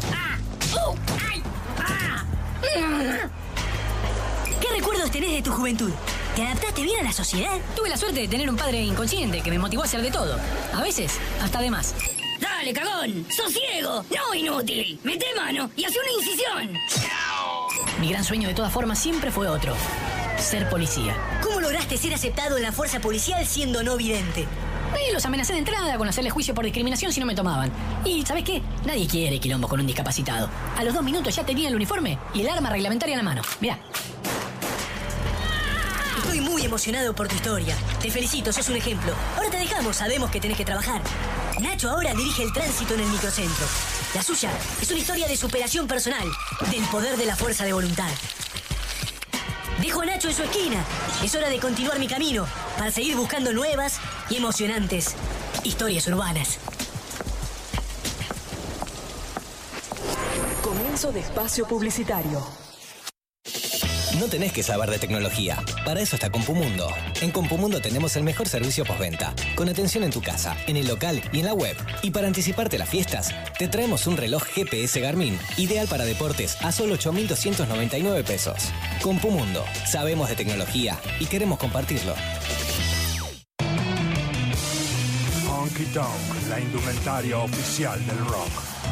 ¿Qué recuerdos tenés de tu juventud? ¿Te adaptaste bien a la sociedad? Tuve la suerte de tener un padre inconsciente que me motivó a hacer de todo. A veces, hasta de más. ¡Dale, cagón! ¡Sos ciego! ¡No, inútil! ¡Mete mano y hace una incisión! Mi gran sueño de todas formas siempre fue otro. Ser policía. ¿Cómo lograste ser aceptado en la fuerza policial siendo no vidente? Los amenacé de entrada con hacerle juicio por discriminación si no me tomaban. Y, ¿sabes qué? Nadie quiere quilombo con un discapacitado. A los 2 minutos ya tenía el uniforme y el arma reglamentaria en la mano. Mirá. Estoy muy emocionado por tu historia. Te felicito, sos un ejemplo. Ahora te dejamos, sabemos que tenés que trabajar. Nacho ahora dirige el tránsito en el microcentro. La suya es una historia de superación personal, del poder de la fuerza de voluntad. Dejo a Nacho en su esquina. Es hora de continuar mi camino para seguir buscando nuevas y emocionantes historias urbanas. Comienzo de espacio publicitario. No tenés que saber de tecnología. Para eso está Compumundo. En Compumundo tenemos el mejor servicio postventa, con atención en tu casa, en el local y en la web. Y para anticiparte las fiestas, te traemos un reloj GPS Garmin, ideal para deportes a solo 8.299 pesos. Compumundo. Sabemos de tecnología y queremos compartirlo. Honky Tonk, la indumentaria oficial del rock.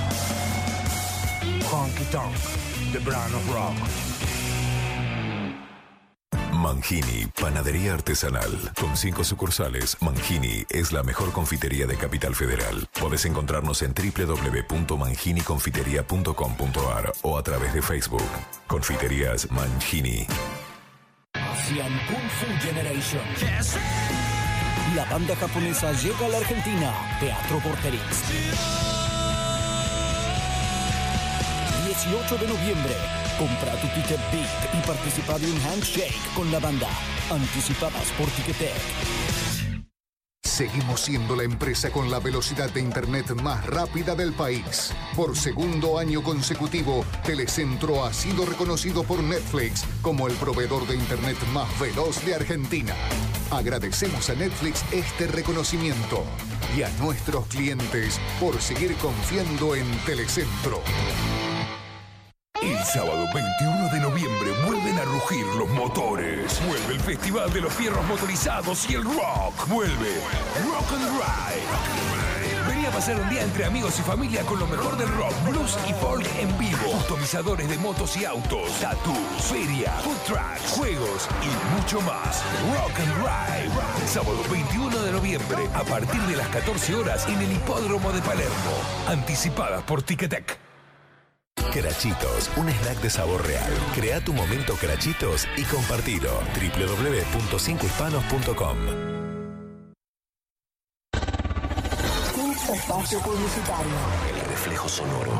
Honky Tonk, the brand of rock. Mangini, panadería artesanal. Con 5 sucursales, Mangini es la mejor confitería de Capital Federal. Podés encontrarnos en www.manginiconfiteria.com.ar o a través de Facebook. Confiterías Mangini. Asian Kung Fu Generation. La banda japonesa llega a la Argentina. Teatro Vorterix. 18 de noviembre. Compra tu ticket Big y participa de un handshake con la banda. Anticipadas por Ticketek. Seguimos siendo la empresa con la velocidad de internet más rápida del país. Por segundo año consecutivo, Telecentro ha sido reconocido por Netflix como el proveedor de internet más veloz de Argentina. Agradecemos a Netflix este reconocimiento y a nuestros clientes por seguir confiando en Telecentro. El sábado 21 de noviembre vuelven a rugir los motores. Vuelve el Festival de los Fierros Motorizados y el rock. Vuelve Rock and Ride. Vení a pasar un día entre amigos y familia con lo mejor del rock, blues y folk en vivo. Customizadores de motos y autos, tattoos, feria, food trucks, juegos y mucho más. Rock and Ride. Sábado 21 de noviembre a partir de las 14 horas en el Hipódromo de Palermo. Anticipadas por Ticketek. Crachitos, un snack de sabor real. Crea tu momento Crachitos y compartilo. www.5hispanos.com. Espacio publicitario. El reflejo sonoro.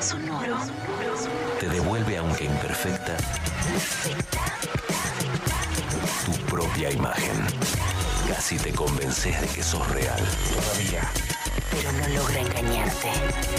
Te devuelve, aunque imperfecta, tu propia imagen. Casi te convences de que sos real. Todavía. Pero no logra engañarte.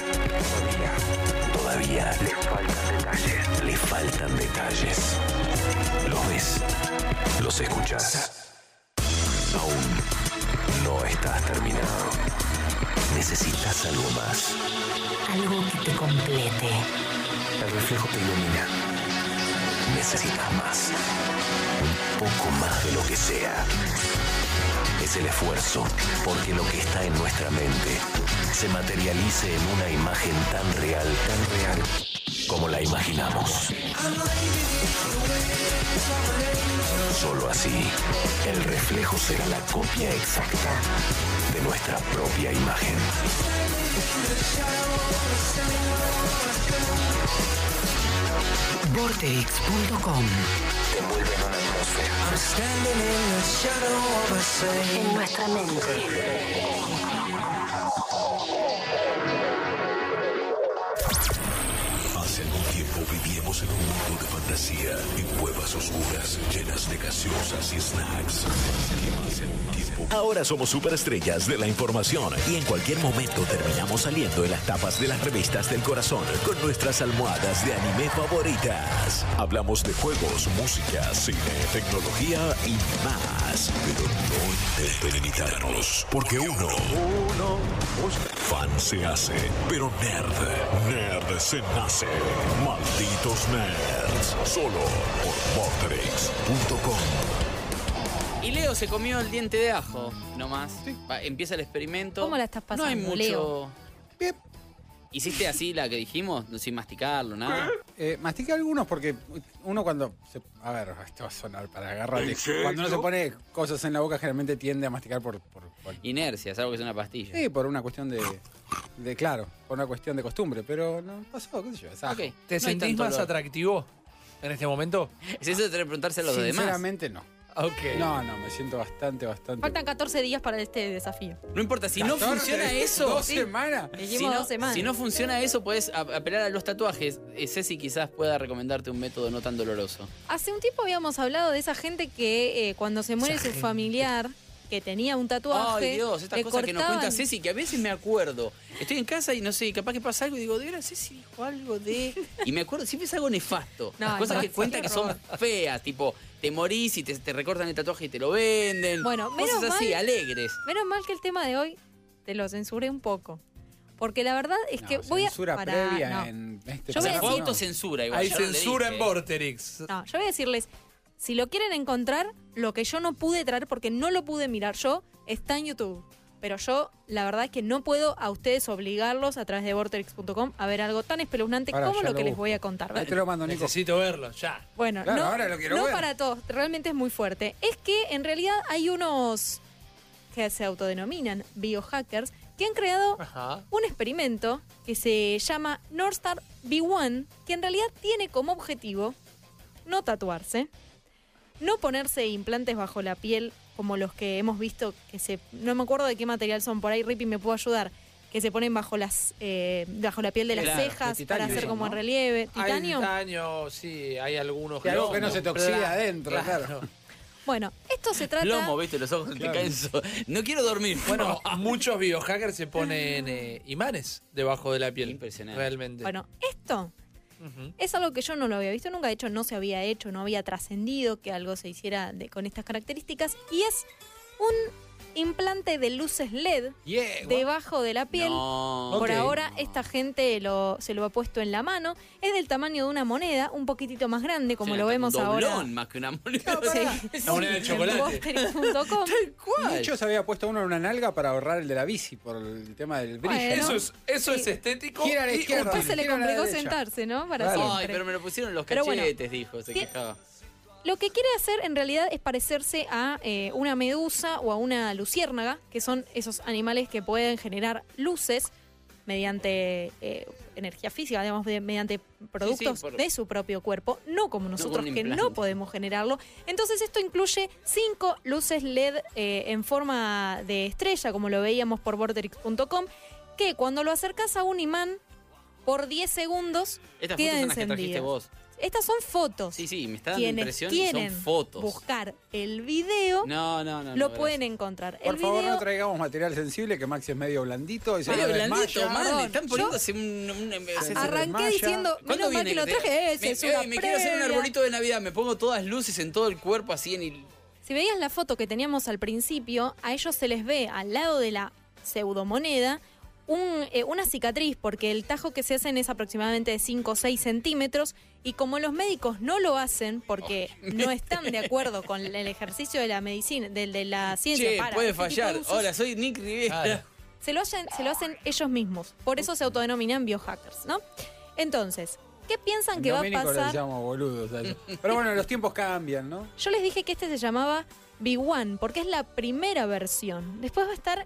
Todavía le faltan detalles. Le faltan detalles. Los ves, los escuchas. Aún no estás terminado. Necesitas algo más. Algo que te complete. El reflejo te ilumina. Necesitas más. Un poco más de lo que sea. Es el esfuerzo porque lo que está en nuestra mente se materialice en una imagen tan real como la imaginamos. Solo así, el reflejo será la copia exacta de nuestra propia imagen. Vorterix.com. Te envuelve en una atmósfera. En nuestra mente. Hace algún tiempo vivíamos en un mundo de fantasía, en cuevas oscuras, llenas de gaseosas y snacks. Ahora somos superestrellas de la información y en cualquier momento terminamos saliendo en las tapas de las revistas del corazón con nuestras almohadas de anime favoritas. Hablamos de juegos, música, cine, tecnología y más. Pero no intenten imitarnos, porque uno fan se hace, pero nerd se nace. Malditos nerds, solo por Vorterix.com. Y Leo se comió el diente de ajo, nomás. Empieza el experimento. ¿Cómo la estás pasando, No hay mucho. Leo? Bien. ¿Hiciste así la que dijimos? Sin masticarlo, nada. Mastiqué algunos porque uno cuando a ver, esto va a sonar para agarrarte. ¿En serio? Cuando uno se pone cosas en la boca generalmente tiende a masticar por Inercia, es algo que es una pastilla. sí, por una cuestión de claro, por una cuestión de costumbre, pero no pasó, qué sé yo. Es ajo. Ok. ¿Te No hay sentís tanto más olor. atractivo en este momento? Es eso de tener que preguntarse a los demás. Sinceramente no. Ok. No, me siento bastante. Faltan 14 días para este desafío. No importa, si no 14, funciona eso. 2 semanas. Dijimos 2 semanas. Si no funciona eso, puedes apelar a los tatuajes. Ceci quizás pueda recomendarte un método no tan doloroso. Hace un tiempo habíamos hablado de esa gente que cuando se muere su familiar, que tenía un tatuaje. Ay, Dios, estas le cosas que nos cortaban- cuenta Ceci, que a veces me acuerdo. Estoy en casa y no sé, capaz que pasa algo y digo, de verdad, Ceci dijo algo de. Y me acuerdo, siempre es algo nefasto. No, Las cosas no, que cuenta que son feas, tipo, te morís y te recortan el tatuaje y te lo venden. Bueno, menos cosas así, mal- alegres. Menos mal que el tema de hoy te lo censuré un poco. Porque la verdad es que voy a. Censura Pará, previa no. en este Yo voy a programa. decir- Autocensura igual. Hay ya lo censura dije. en Vorterix. No, yo voy a decirles, si lo quieren encontrar, lo que yo no pude traer porque no lo pude mirar yo, está en YouTube. pero yo la verdad es que no puedo a ustedes obligarlos a través de vortex.com a ver algo tan espeluznante Ahora, como ya lo lo que les busco. voy a contar. Ahí te lo mando, Nico. Necesito verlo, ya. Bueno, Claro, no, ahora lo quiero no ver. para todos, realmente es muy fuerte. Es que en realidad hay unos que se autodenominan biohackers que han creado un experimento que se llama Northstar B1, que en realidad tiene como objetivo no tatuarse, no ponerse implantes bajo la piel como los que hemos visto, no me acuerdo de qué material son, por ahí Rippy me pudo ayudar, que se ponen bajo la piel de las Claro, cejas de titanio para hacer son, como ¿no? relieve. Hay ¿Titanio? titanio, sí, hay algunos. Que algo que no se te oxida plomo, adentro, claro. Bueno, esto se trata... Plomo, viste, los ojos te caen. No quiero dormir. Bueno, muchos biohackers se ponen imanes debajo de la piel. Impresionante. Realmente. Bueno, esto es algo que yo no lo había visto nunca, de hecho no se había hecho, no había trascendido que algo se hiciera con estas características, y es un implante de luces LED debajo de la piel. No. Por Ok. ahora esta gente se lo ha puesto en la mano, es del tamaño de una moneda, un poquitito más grande como Sí, lo vemos un doblón ahora. más que una moneda. Sí. Una moneda de chocolate. Vortex.com. Mucho se había puesto uno en una nalga para ahorrar el de la bici por el tema del brillo. Bueno, eso es estético. Gira a la y izquierda. Después se le gira a la complicó derecha. sentarse, ¿no? Para Claro. siempre. Ay, pero me lo pusieron los Pero bueno, cachetes, dijo, se quejaba. Lo que quiere hacer en realidad es parecerse a una medusa o a una luciérnaga, que son esos animales que pueden generar luces mediante energía física, digamos, mediante productos de su propio cuerpo, no como nosotros con un que no implante. podemos generarlo. Entonces esto incluye 5 luces LED en forma de estrella, como lo veíamos por vortex.com, que cuando lo acercas a un imán por 10 segundos Estas queda fotos son las que trajiste encendido. vos. Estas son fotos. Sí, me está dando Quienes impresión y quieren son fotos. buscar el video No, lo pueden encontrar. Por el favor, video, no traigamos material sensible, que Maxi es medio blandito. Y se Medio le blandito, desmaya. man, están poniéndose arranqué diciendo, menos mal que lo traje ese, es una me quiero hacer un previa. arbolito de Navidad, me pongo todas luces en todo el cuerpo así en el... Si veías la foto que teníamos al principio, a ellos se les ve al lado de la pseudomoneda una cicatriz, porque el tajo que se hacen es aproximadamente de 5 o 6 centímetros, y como los médicos no lo hacen porque no están de acuerdo con el ejercicio de la medicina, de la ciencia Che, para puede este tipo de fallar. usos, Hola, soy Nick Rivera. se lo hacen ellos mismos. Por eso se autodenominan biohackers, ¿no? Entonces, ¿qué piensan que Domínico va a les pasar? llamo boludos. a eso. Pero bueno, los tiempos cambian, ¿no? Yo les dije que este se llamaba B1 porque es la primera versión. Después va a estar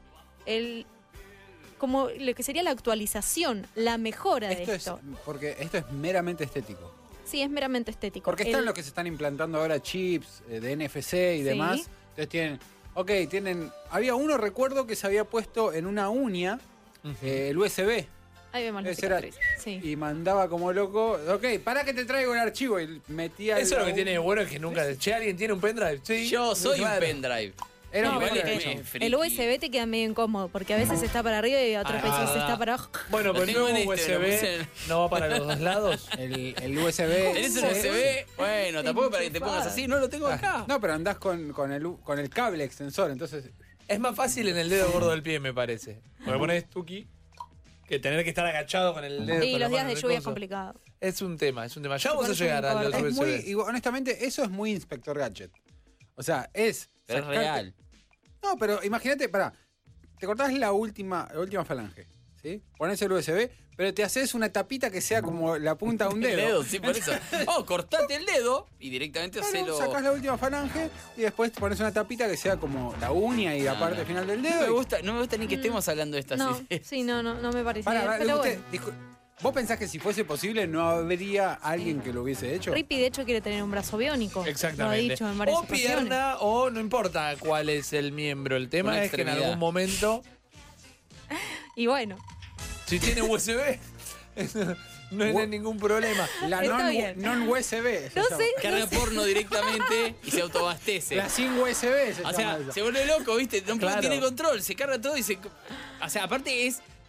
como lo que sería la actualización, la mejora de esto. Porque esto es meramente estético. Sí, es meramente estético. Porque están los que se están implantando ahora chips de NFC y Sí. demás. Entonces había uno, recuerdo, que se había puesto en una uña el USB. Ahí vemos la Ese era- cicatriz. Sí. Y mandaba como loco, para que te traigo el archivo. Y metía Eso lo que tiene de bueno es que nunca. Che, ¿alguien tiene un pendrive? Sí. Yo soy Claro. un pendrive. Era No, un porque pendrive. el USB te queda medio incómodo porque a veces está para arriba y otras veces está para abajo. Bueno, pero el tengo nuevo en este, lo USB puse no va para los dos lados. El USB. ¿Tenés el USB? Bueno, tampoco para que te pongas así, no lo tengo acá. No, pero andás con el cable extensor, entonces. Es más fácil en el dedo gordo del pie, me parece. Porque pones Tuki que tener que estar agachado con el dedo. Y con la los días mano de en el lluvia es coso. complicado. Es un tema. Ya vamos a parece llegar a un los Es muy, USB. y honestamente, eso es muy Inspector Gadget. O sea, es. Pero es sacarte- real. No, pero imagínate, te cortás la última falange, ¿sí? Pones el USB, pero te haces una tapita que sea como la punta de un El dedo. dedo, sí, por eso. Oh, cortate el dedo y directamente Claro, hacelo. sacás la última falange y después pones una tapita que sea como la uña y la parte final del dedo. No me gusta ni que estemos hablando de estas No, ideas. sí, no me parece Pará, bien, pero usted, bueno. ¿Vos pensás que si fuese posible no habría alguien que lo hubiese hecho? Rippy de hecho quiere tener un brazo biónico. Exactamente. Lo ha dicho en varias O pierna, o no importa cuál es el miembro. El tema Una es que en extremidad. algún momento, Y bueno, si tiene USB, no hay ningún problema. La Está bien. non-USB. No sé, Carga porno directamente y se autoabastece. La sin USB se O llama sea, eso. se vuelve loco, ¿viste? No Claro. tiene control, se carga todo y se... O sea, aparte es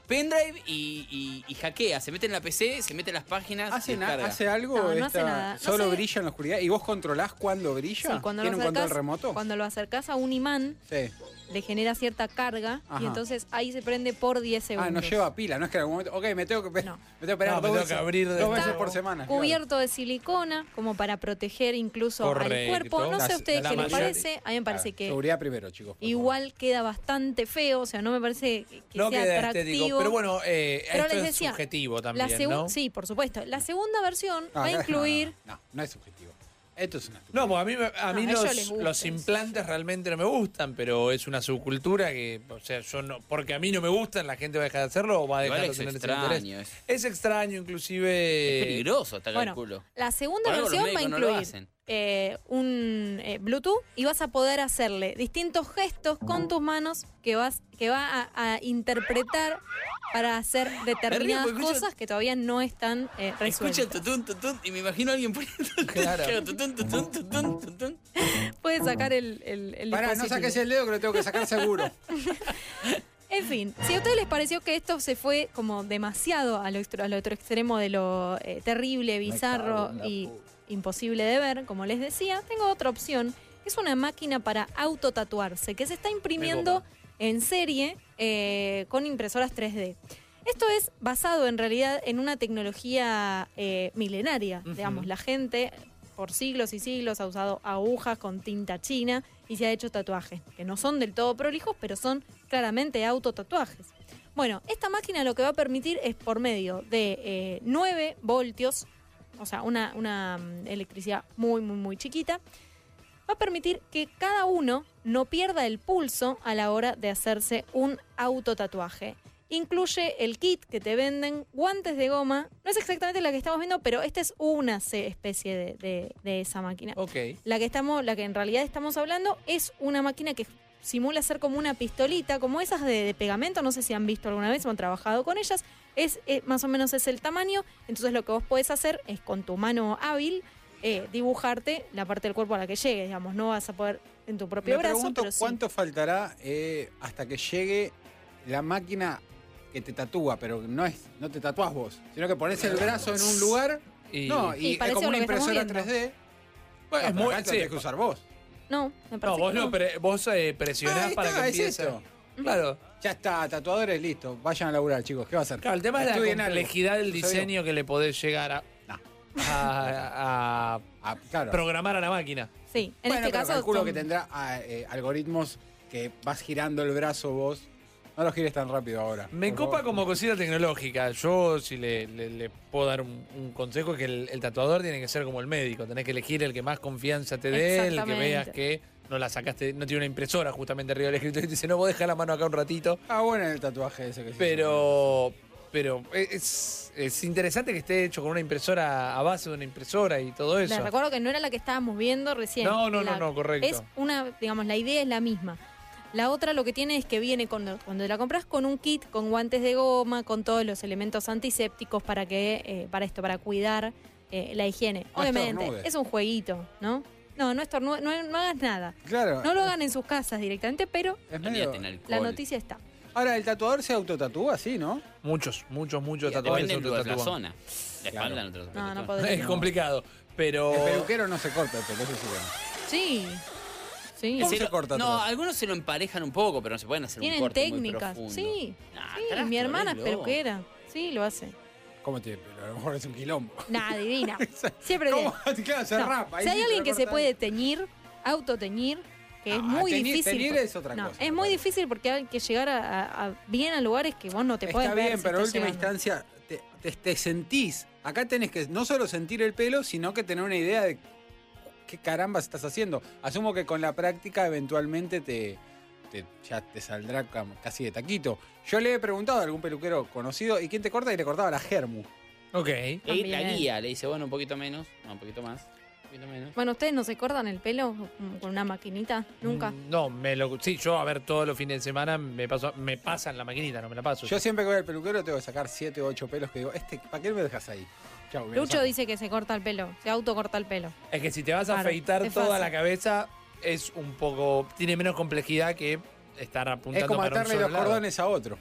pendrive y hackea. Se mete en la PC, se mete en las páginas. ¿Hace algo? No hace nada. ¿Solo brilla en la oscuridad? ¿Y vos controlás cuándo brilla? Sí, cuando ¿Tiene un control remoto? Cuando lo acercás a un imán, le genera cierta carga y entonces ahí se prende por 10 segundos. No lleva pila, no es que en algún momento. Ok, me tengo que operar dos veces por semana. Cubierto de silicona, como para proteger incluso al cuerpo. No sé a ustedes qué les parece. A mí me parece que. Seguridad primero, chicos. Igual queda bastante feo, o sea, no me parece que no sea queda atractivo. Estético, pero bueno, pero esto les es decía, subjetivo también, ¿no? Sí, por supuesto. La segunda versión va a incluir. No es subjetivo. Esto es una No, pues a mí gusta los implantes realmente no me gustan, pero es una subcultura que, o sea, yo no, porque a mí no me gustan, la gente va a dejar de hacerlo o va a dejar de tener ese interés. Es extraño, inclusive. Es peligroso hasta el culo. La segunda versión va a incluir un Bluetooth y vas a poder hacerle distintos gestos con tus manos que va a interpretar para hacer determinadas cosas que todavía no están resueltas. Escucha el tutun, tutun, y me imagino a alguien poniendo claro. tutun, tutun, tutun, tutun. Puedes sacar el Pará, no saques el dedo que lo tengo que sacar seguro. En fin, si a ustedes les pareció que esto se fue como demasiado al otro extremo de lo terrible, bizarro y imposible de ver, como les decía, tengo otra opción. Es una máquina para autotatuarse que se está imprimiendo en serie con impresoras 3D. Esto es basado en realidad en una tecnología milenaria. Digamos, la gente por siglos y siglos ha usado agujas con tinta china y se ha hecho tatuajes, que no son del todo prolijos, pero son claramente autotatuajes. Bueno, esta máquina lo que va a permitir es por medio de 9 voltios, o sea, una electricidad muy, muy, muy chiquita, va a permitir que cada uno no pierda el pulso a la hora de hacerse un autotatuaje. Incluye el kit que te venden, guantes de goma. No es exactamente la que estamos viendo, pero esta es una especie de esa máquina. Okay. La que en realidad estamos hablando es una máquina que simula ser como una pistolita, como esas de pegamento. No sé si han visto alguna vez o han trabajado con ellas. Más o menos es el tamaño. Entonces lo que vos podés hacer es con tu mano hábil dibujarte la parte del cuerpo a la que llegue. Digamos, no vas a poder en tu propio brazo. Me pregunto pero sí. cuánto faltará hasta que llegue la máquina que te tatúa, pero no te tatuás vos, sino que pones el brazo en un lugar y es como una impresora 3D. Bueno, es muy tenés que usar vos. No, me parece vos presionás para que empiece. Claro. Ya está, tatuadores, listo. Vayan a laburar, chicos. ¿Qué va a hacer? Claro, el tema es la complejidad del diseño que le podés llegar a programar a la máquina. Sí, en este caso calculo que tendrá algoritmos que vas girando el brazo vos. No lo gires tan rápido ahora. Me copa como cosita tecnológica. Yo, si le puedo dar un consejo, es que el tatuador tiene que ser como el médico. Tenés que elegir el que más confianza te dé, el que veas que no la sacaste, no tiene una impresora justamente arriba del escritorio y te dice, no, vos dejá la mano acá un ratito. Bueno el tatuaje ese que Pero es interesante que esté hecho con una impresora a base de una impresora y todo eso. Les recuerdo que no era la que estábamos viendo recién. No, correcto. Es digamos, la idea es la misma. La otra lo que tiene es que viene cuando la compras con un kit, con guantes de goma, con todos los elementos antisépticos para cuidar la higiene. Obviamente, es un jueguito, ¿no? No estornudes, no hagas nada. Claro. No lo hagan en sus casas directamente, pero la noticia está. Ahora, ¿el tatuador se autotatúa así, no? Muchos tatuadores se autotatúan. La zona. La espalda no podría. Es complicado, pero... El peluquero no se corta el pelo, eso sí. Sí. ¿Cómo se corta atrás? Algunos se lo emparejan un poco, pero no se pueden hacer un corte técnicas, muy profundo. Sí. Mi hermana es peluquera. Sí, lo hace. ¿Cómo tiene pelo? A lo mejor es un quilombo. Divina. Siempre ¿Cómo? Claro, se rapa. Si hay alguien que se puede autoteñir, que es muy difícil. Teñir es otra cosa. Es muy difícil porque hay que llegar bien a lugares que vos no te podés ver. Está bien, pero en última instancia te sentís. Acá tenés que no solo sentir el pelo, sino que tener una idea de qué caramba estás haciendo. Asumo que con la práctica eventualmente ya te saldrá casi de taquito. Yo le he preguntado a algún peluquero conocido, ¿y quién te corta? Y le cortaba la Germu. Ok. Y la guía le dice, bueno, un poquito menos, un poquito más. Bueno, ¿ustedes no se cortan el pelo con una maquinita? ¿Nunca? No, sí, yo a ver todos los fines de semana me pasan la maquinita, no me la paso. Yo siempre que voy al peluquero tengo que sacar 7 o 8 pelos que digo, ¿para qué me dejas ahí? Chau, Lucho dice que se corta el pelo, se autocorta el pelo. Es que si te vas a afeitar toda la cabeza, tiene menos complejidad que estar apuntando para un solo lado. Es como atarle los cordones a otro.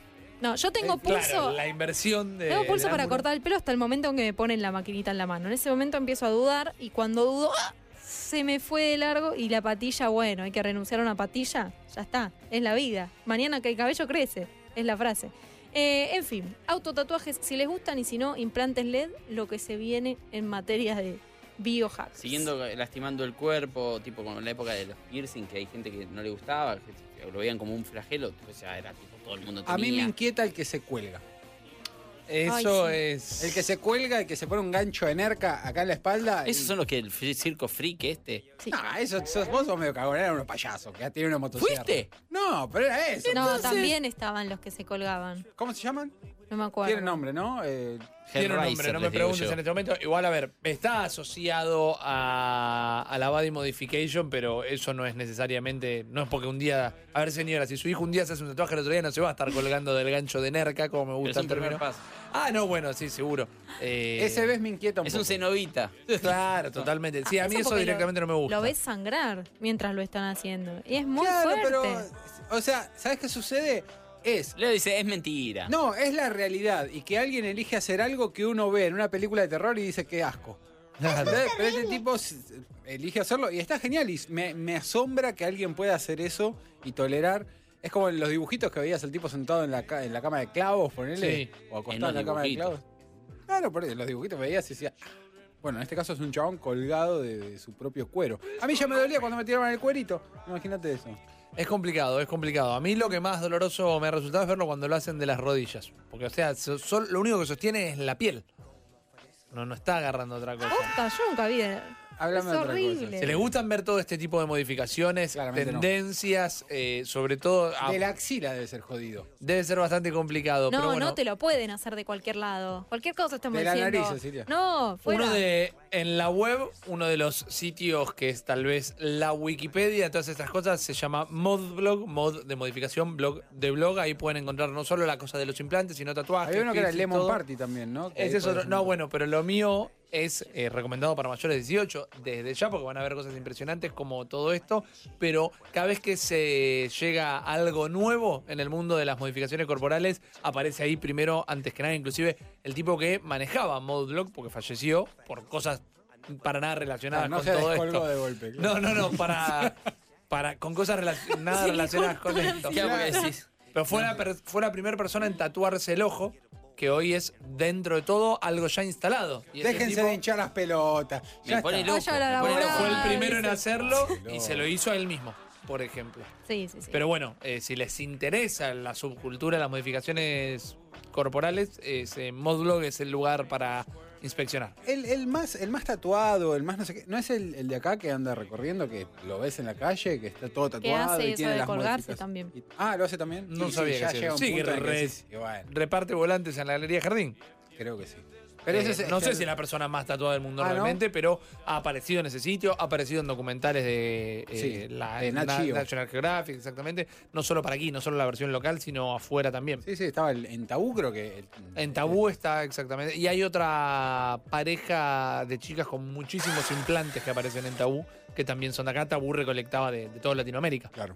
No, yo tengo pulso. Claro, la inversión de. Tengo pulso del para ángulo. cortar el pelo hasta el momento en que me ponen la maquinita en la mano. En ese momento empiezo a dudar y cuando dudo, ¡ah! Se me fue de largo y la patilla, bueno, hay que renunciar a una patilla, ya está, es la vida. Mañana que el cabello crece, es la frase. En fin, autotatuajes, si les gustan y si no, implantes LED, lo que se viene en materia de biohacks. Siguiendo lastimando el cuerpo, tipo como en la época de los piercing, que hay gente que no le gustaba, que lo veían como un flagelo, o sea, era tipo todo el mundo tenía. A mí me inquieta el que se cuelga. Eso Ay, sí. es. El que se cuelga, el que se pone un gancho de nerca acá en la espalda. Esos son los que el circo freak Sí. No, vos sos medio cagón, eran unos payasos que tiene una motosierra. ¿Fuiste? No, pero era eso. No, Entonces, también estaban los que se colgaban. ¿Cómo se llaman? No me acuerdo. Tiene nombre, ¿no? Tiene un nombre, no me preguntes en este momento. Igual, a ver, está asociado a la body modification, pero eso no es necesariamente. No es porque un día. A ver, señora, si su hijo un día se hace un tatuaje, el otro día no se va a estar colgando del gancho de nerca, como me gusta el término. Ah, no, bueno, sí, seguro. Ese ves me inquieta un Es poco. un cenovita. Claro, totalmente. Sí, a mí eso porque directamente no me gusta. Lo ves sangrar mientras lo están haciendo. Y es muy Claro, fuerte. pero. O sea, ¿sabes qué sucede? Leo dice, es mentira. No, es la realidad. Y que alguien elige hacer algo que uno ve en una película de terror y dice que asco. ¿Entendés? Pero este tipo elige hacerlo y está genial. Y me asombra que alguien pueda hacer eso y tolerar. Es como en los dibujitos que veías el tipo sentado en la cama de clavos, ponele. Sí. O acostado en la cama de clavos. Claro, por eso, en los dibujitos veías y decía. Bueno, en este caso es un chabón colgado de su propio cuero. A mí ya me dolía cuando me tiraban el cuerito. Imagínate eso. Es complicado, es complicado. A mí lo que más doloroso me ha resultado es verlo cuando lo hacen de las rodillas. Porque, o sea, lo único que sostiene es la piel. No está agarrando otra cosa. Posta, yo nunca vi. Háblame es de otra horrible. cosa. Si les gustan ver todo este tipo de modificaciones, Claramente tendencias, sobre todo. De la axila debe ser jodido. Debe ser bastante complicado. No, pero bueno, no te lo pueden hacer de cualquier lado. Cualquier cosa estamos De la diciendo. nariz, Cecilia. No, fuera. en la web, uno de los sitios que es tal vez la Wikipedia, todas estas cosas, se llama Modblog, mod de modificación, blog de blog. Ahí pueden encontrar no solo la cosa de los implantes, sino tatuajes. Había uno que era el piercing, Lemon todo. Party también, ¿no? Que Ese es ahí otro- podés- no, bueno, pero lo mío es recomendado para mayores de 18 desde ya, porque van a ver cosas impresionantes como todo esto, pero cada vez que se llega a algo nuevo en el mundo de las modificaciones corporales, aparece ahí primero, antes que nada, inclusive el tipo que manejaba Modblog, porque falleció por cosas para nada relacionadas No con se todo descolgó esto. de golpe. claro. No, con cosas nada relacionadas con esto. ¿Qué hago que decís? Pero fue la primera persona en tatuarse el ojo, que hoy es, dentro de todo, algo ya instalado. Y ese Déjense tipo de hinchar las pelotas. Me pone está. loco. Vaya a la me pone laboral. loco. fue el primero en dice. hacerlo Sí, y se lo hizo a él mismo, por ejemplo. Sí, sí, sí. Pero bueno, si les interesa la subcultura, las modificaciones corporales, Modblog es el lugar para inspeccionar. El más tatuado, el más no sé qué, ¿no es el de acá que anda recorriendo, que lo ves en la calle, que está todo que tatuado hace y eso tiene de las colgarse modificaciones? también. Ah, ¿lo hace también? No Sí, sabía sí, ya que llega un sí, que punto en el que re- decís, y bueno, reparte volantes en la Galería Jardín. creo que sí. Pero ese es no sé el- si es la persona más tatuada del mundo Ah, ¿no? realmente, pero ha aparecido en ese sitio, ha aparecido en documentales de, Sí, de Nat Geo. National Geographic, exactamente. No solo para aquí, no solo la versión local, sino afuera también. Sí, estaba en Tabú, creo que. En Tabú está exactamente. Y hay otra pareja de chicas con muchísimos implantes que aparecen en Tabú, que también son de acá. Tabú recolectaba de toda Latinoamérica. Claro.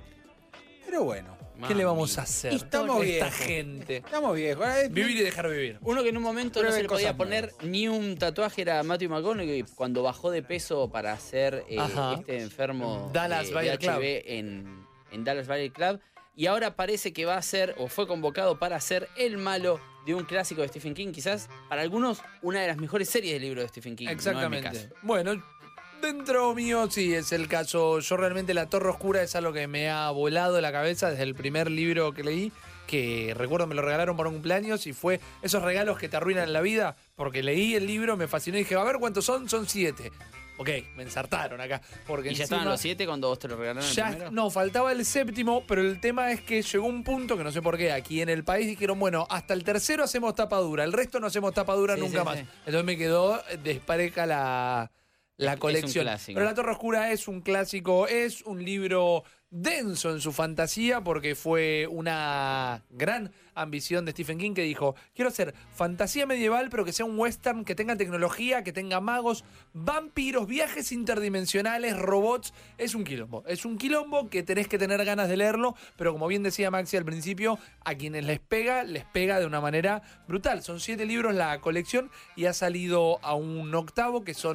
Pero bueno. ¿Qué le vamos a hacer? Estamos Esta viejos. gente. Estamos viejos. Vivir y dejar vivir. Uno que en un momento no Prueben se le podía cosas poner ni un tatuaje era Matthew McConaughey cuando bajó de peso para ser Ajá. este enfermo Dallas de Buyer Club. HIV en Dallas Buyer Club. Y ahora parece que va a ser, o fue convocado para ser el malo de un clásico de Stephen King. Quizás para algunos una de las mejores series de libros de Stephen King. Exactamente. No es mi caso. Bueno, dentro mío sí es el caso. Yo realmente La Torre Oscura es algo que me ha volado la cabeza desde el primer libro que leí, que recuerdo me lo regalaron para un cumpleaños y fue esos regalos que te arruinan la vida, porque leí el libro, me fascinó y dije, a ver cuántos son 7. Ok, me ensartaron acá. Porque ¿Y ya encima- estaban los 7 cuando vos te lo regalaron el ya, primero? no, faltaba el 7º, pero el tema es que llegó un punto que no sé por qué, aquí en el país dijeron, bueno, hasta el 3º hacemos tapadura, el resto no hacemos tapadura Sí, nunca sí, más. sí. Entonces me quedó despareja la Es un colección. clásico. Pero La Torre Oscura es un clásico, es un libro denso en su fantasía porque fue una gran ambición de Stephen King que dijo, quiero hacer fantasía medieval pero que sea un western que tenga tecnología, que tenga magos, vampiros, viajes interdimensionales, robots. Es un quilombo que tenés que tener ganas de leerlo, pero como bien decía Maxi al principio, a quienes les pega de una manera brutal. Son 7 libros la colección y ha salido a un 8º que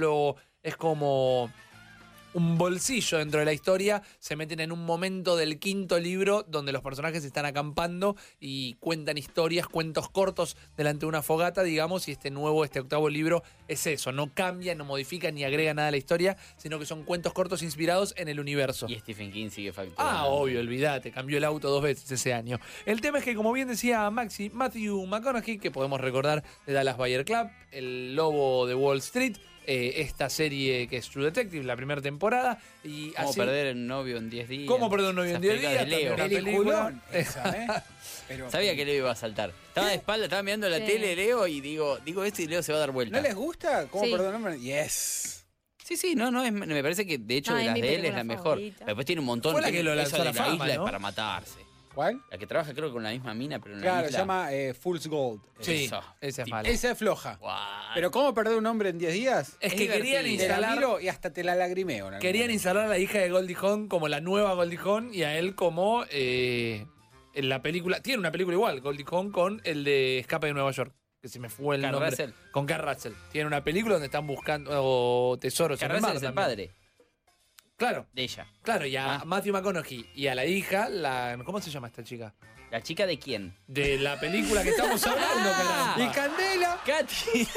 es como un bolsillo dentro de la historia. Se meten en un momento del 5º libro donde los personajes están acampando y cuentan historias, cuentos cortos delante de una fogata, digamos, y este 8º libro es eso, no cambia, no modifica ni agrega nada a la historia, sino que son cuentos cortos inspirados en el universo. Y Stephen King sigue facturando. Obvio, olvídate, cambió el auto 2 veces ese año. El tema es que, como bien decía Maxi, Matthew McConaughey, que podemos recordar de Dallas Buyer Club, El Lobo de Wall Street, esta serie que es True Detective, la primera temporada. Y ¿Cómo perder un novio en 10 días? ¿Cómo perder un novio en 10 días? Leo. Una película. Pero, sabía que Leo iba a saltar. Estaba de espalda, estaba mirando la tele Leo y digo esto y Leo se va a dar vuelta. ¿No les gusta? ¿Cómo perder un hombre? Yes. Sí, me parece que de hecho de las de él es la mejor. Pero después tiene un montón. Fue la que lo lanzó a la fama, isla ¿no? es para matarse. ¿Cuál? La que trabaja creo que con la misma mina, pero en la Claro, isla. se llama Fool's Gold. Sí, Eso. esa es mala. Esa es floja. What? Pero ¿cómo perder un hombre en 10 días? Es que querían Te la instalar... miro y hasta te la lagrimeo. Querían instalar a la hija de Goldie Hawn como la nueva Goldie Hawn y a él como en la película... Tiene una película igual, Goldie Hawn, con el de Escape de Nueva York. Que se me fue el Kurt nombre. Russell. Con Kurt Russell. Tiene una película donde están buscando tesoros en Kurt el mar. Russell es el también. padre Claro. de ella. Claro, y a Matthew McConaughey y a la hija, ¿cómo se llama esta chica? ¿La chica de quién? De la película que estamos hablando, caramba. Y Candela. Katy.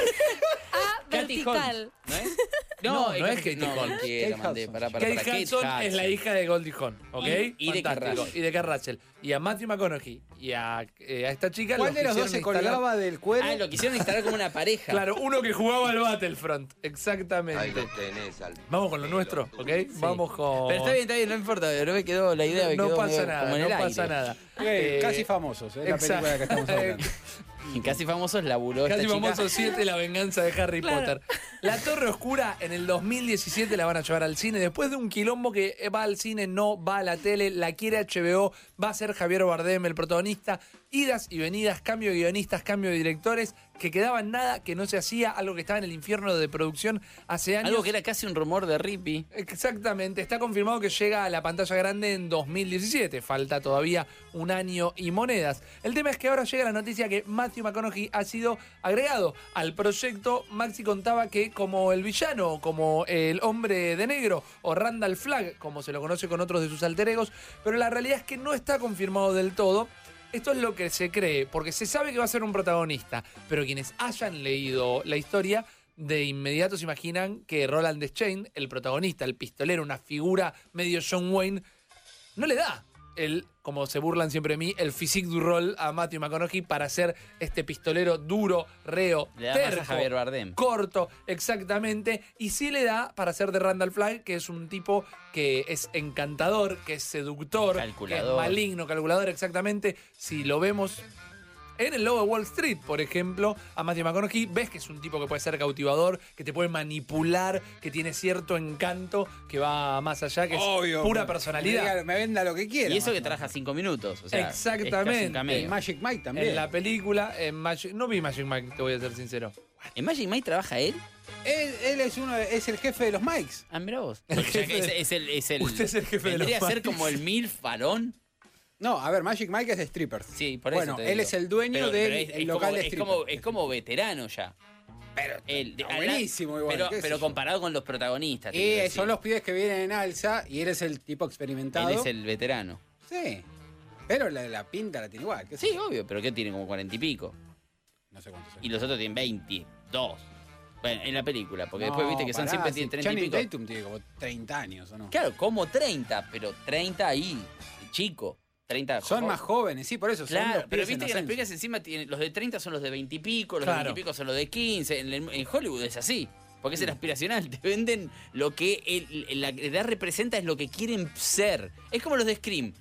Vertical. ¿No es? No es Katie no, Holmes. cualquiera, mandé, Kate Kate Hudson es la hija de Goldie Hawn, ¿ok? Y de Kurt Fantástico. Russell. Y de Kurt Russell. Y a Matthew McConaughey y a esta chica... ¿Cuál de los dos se colgaba del cuero? Lo quisieron instalar como una pareja. Claro, uno que jugaba al Battlefront. Exactamente. Ahí lo tenés, al... Vamos con lo nuestro, ¿ok? Vamos con... Pero está bien, no importa. No me quedó la idea. No quedó pasa medio nada, como en el no aire. pasa nada. Casi famosos, la película de la que estamos hablando. Y Casi Famosos laburó Casi esta chica. Famosos 7, La venganza de Harry Potter. La Torre Oscura en el 2017 la van a llevar al cine. Después de un quilombo que va al cine, no va a la tele, la quiere HBO, va a ser Javier Bardem el protagonista. Idas y venidas, cambio de guionistas, cambio de directores, que quedaban nada, que no se hacía, algo que estaba en el infierno de producción hace años. Algo que era casi un rumor de Rippy. Exactamente, está confirmado que llega a la pantalla grande en 2017, falta todavía un año y monedas. El tema es que ahora llega la noticia que Matthew McConaughey ha sido agregado al proyecto. Maxi contaba que como el villano, como el hombre de negro o Randall Flagg, como se lo conoce con otros de sus alter egos, pero la realidad es que no está confirmado del todo. Esto es lo que se cree, porque se sabe que va a ser un protagonista, pero quienes hayan leído la historia de inmediato se imaginan que Roland Deschain, el protagonista, el pistolero, una figura medio John Wayne, no le da como se burlan siempre de mí, el physique du rol a Matthew McConaughey para ser este pistolero duro, reo, Le da más a terco, Javier Bardem. corto, exactamente, y sí le da para ser de Randall Flagg, que es un tipo que es encantador, que es seductor, Calculador. que es maligno, calculador, exactamente. Si lo vemos en el Lobo de Wall Street, por ejemplo, a Matthew McConaughey, ves que es un tipo que puede ser cautivador, que te puede manipular, que tiene cierto encanto, que va más allá, que Obvio, es pura personalidad. Me venda lo que quiera. Y eso que trabaja 5 minutos. O sea, Exactamente. Es casi un cameo. En Magic Mike también. En la película, no vi Magic Mike, te voy a ser sincero. ¿En Magic Mike trabaja él? Él es el jefe de los Mikes. Ah, mirá vos. El O sea, jefe que es el Usted es el jefe de los vendría a ser Mikes. como el MILF varón. No, a ver, Magic Mike es de strippers. Sí, por eso Bueno, te él digo. es el dueño Pero del es el local como, de es strippers. como, es como veterano ya. Pero Él, está buenísimo igual. qué sé pero yo. comparado con los protagonistas. te Y quiero son decir. los pibes que vienen en alza y él es el tipo experimentado. Él es el veterano. Sí. Pero la pinta la tiene igual. qué sé Sí, yo. obvio, pero ¿qué tiene? Como 40 y pico. No sé cuántos años. Y los otros tienen 22. Bueno, en la película, porque No, después viste que son pará, siempre si tienen 30 y Channing pico. Tatum tiene como 30 años, ¿o no? Claro, como 30, pero 30 ahí, chico. 30 Son más jóvenes, sí, por eso. son Claro, los pero pibes viste que las en películas encima tienen, los de 30 son los de 20 y pico, los Claro. de 20 y pico son los de 15. En Hollywood es así. Porque es el aspiracional, te venden lo que la edad representa, es lo que quieren ser. Es como los de Scream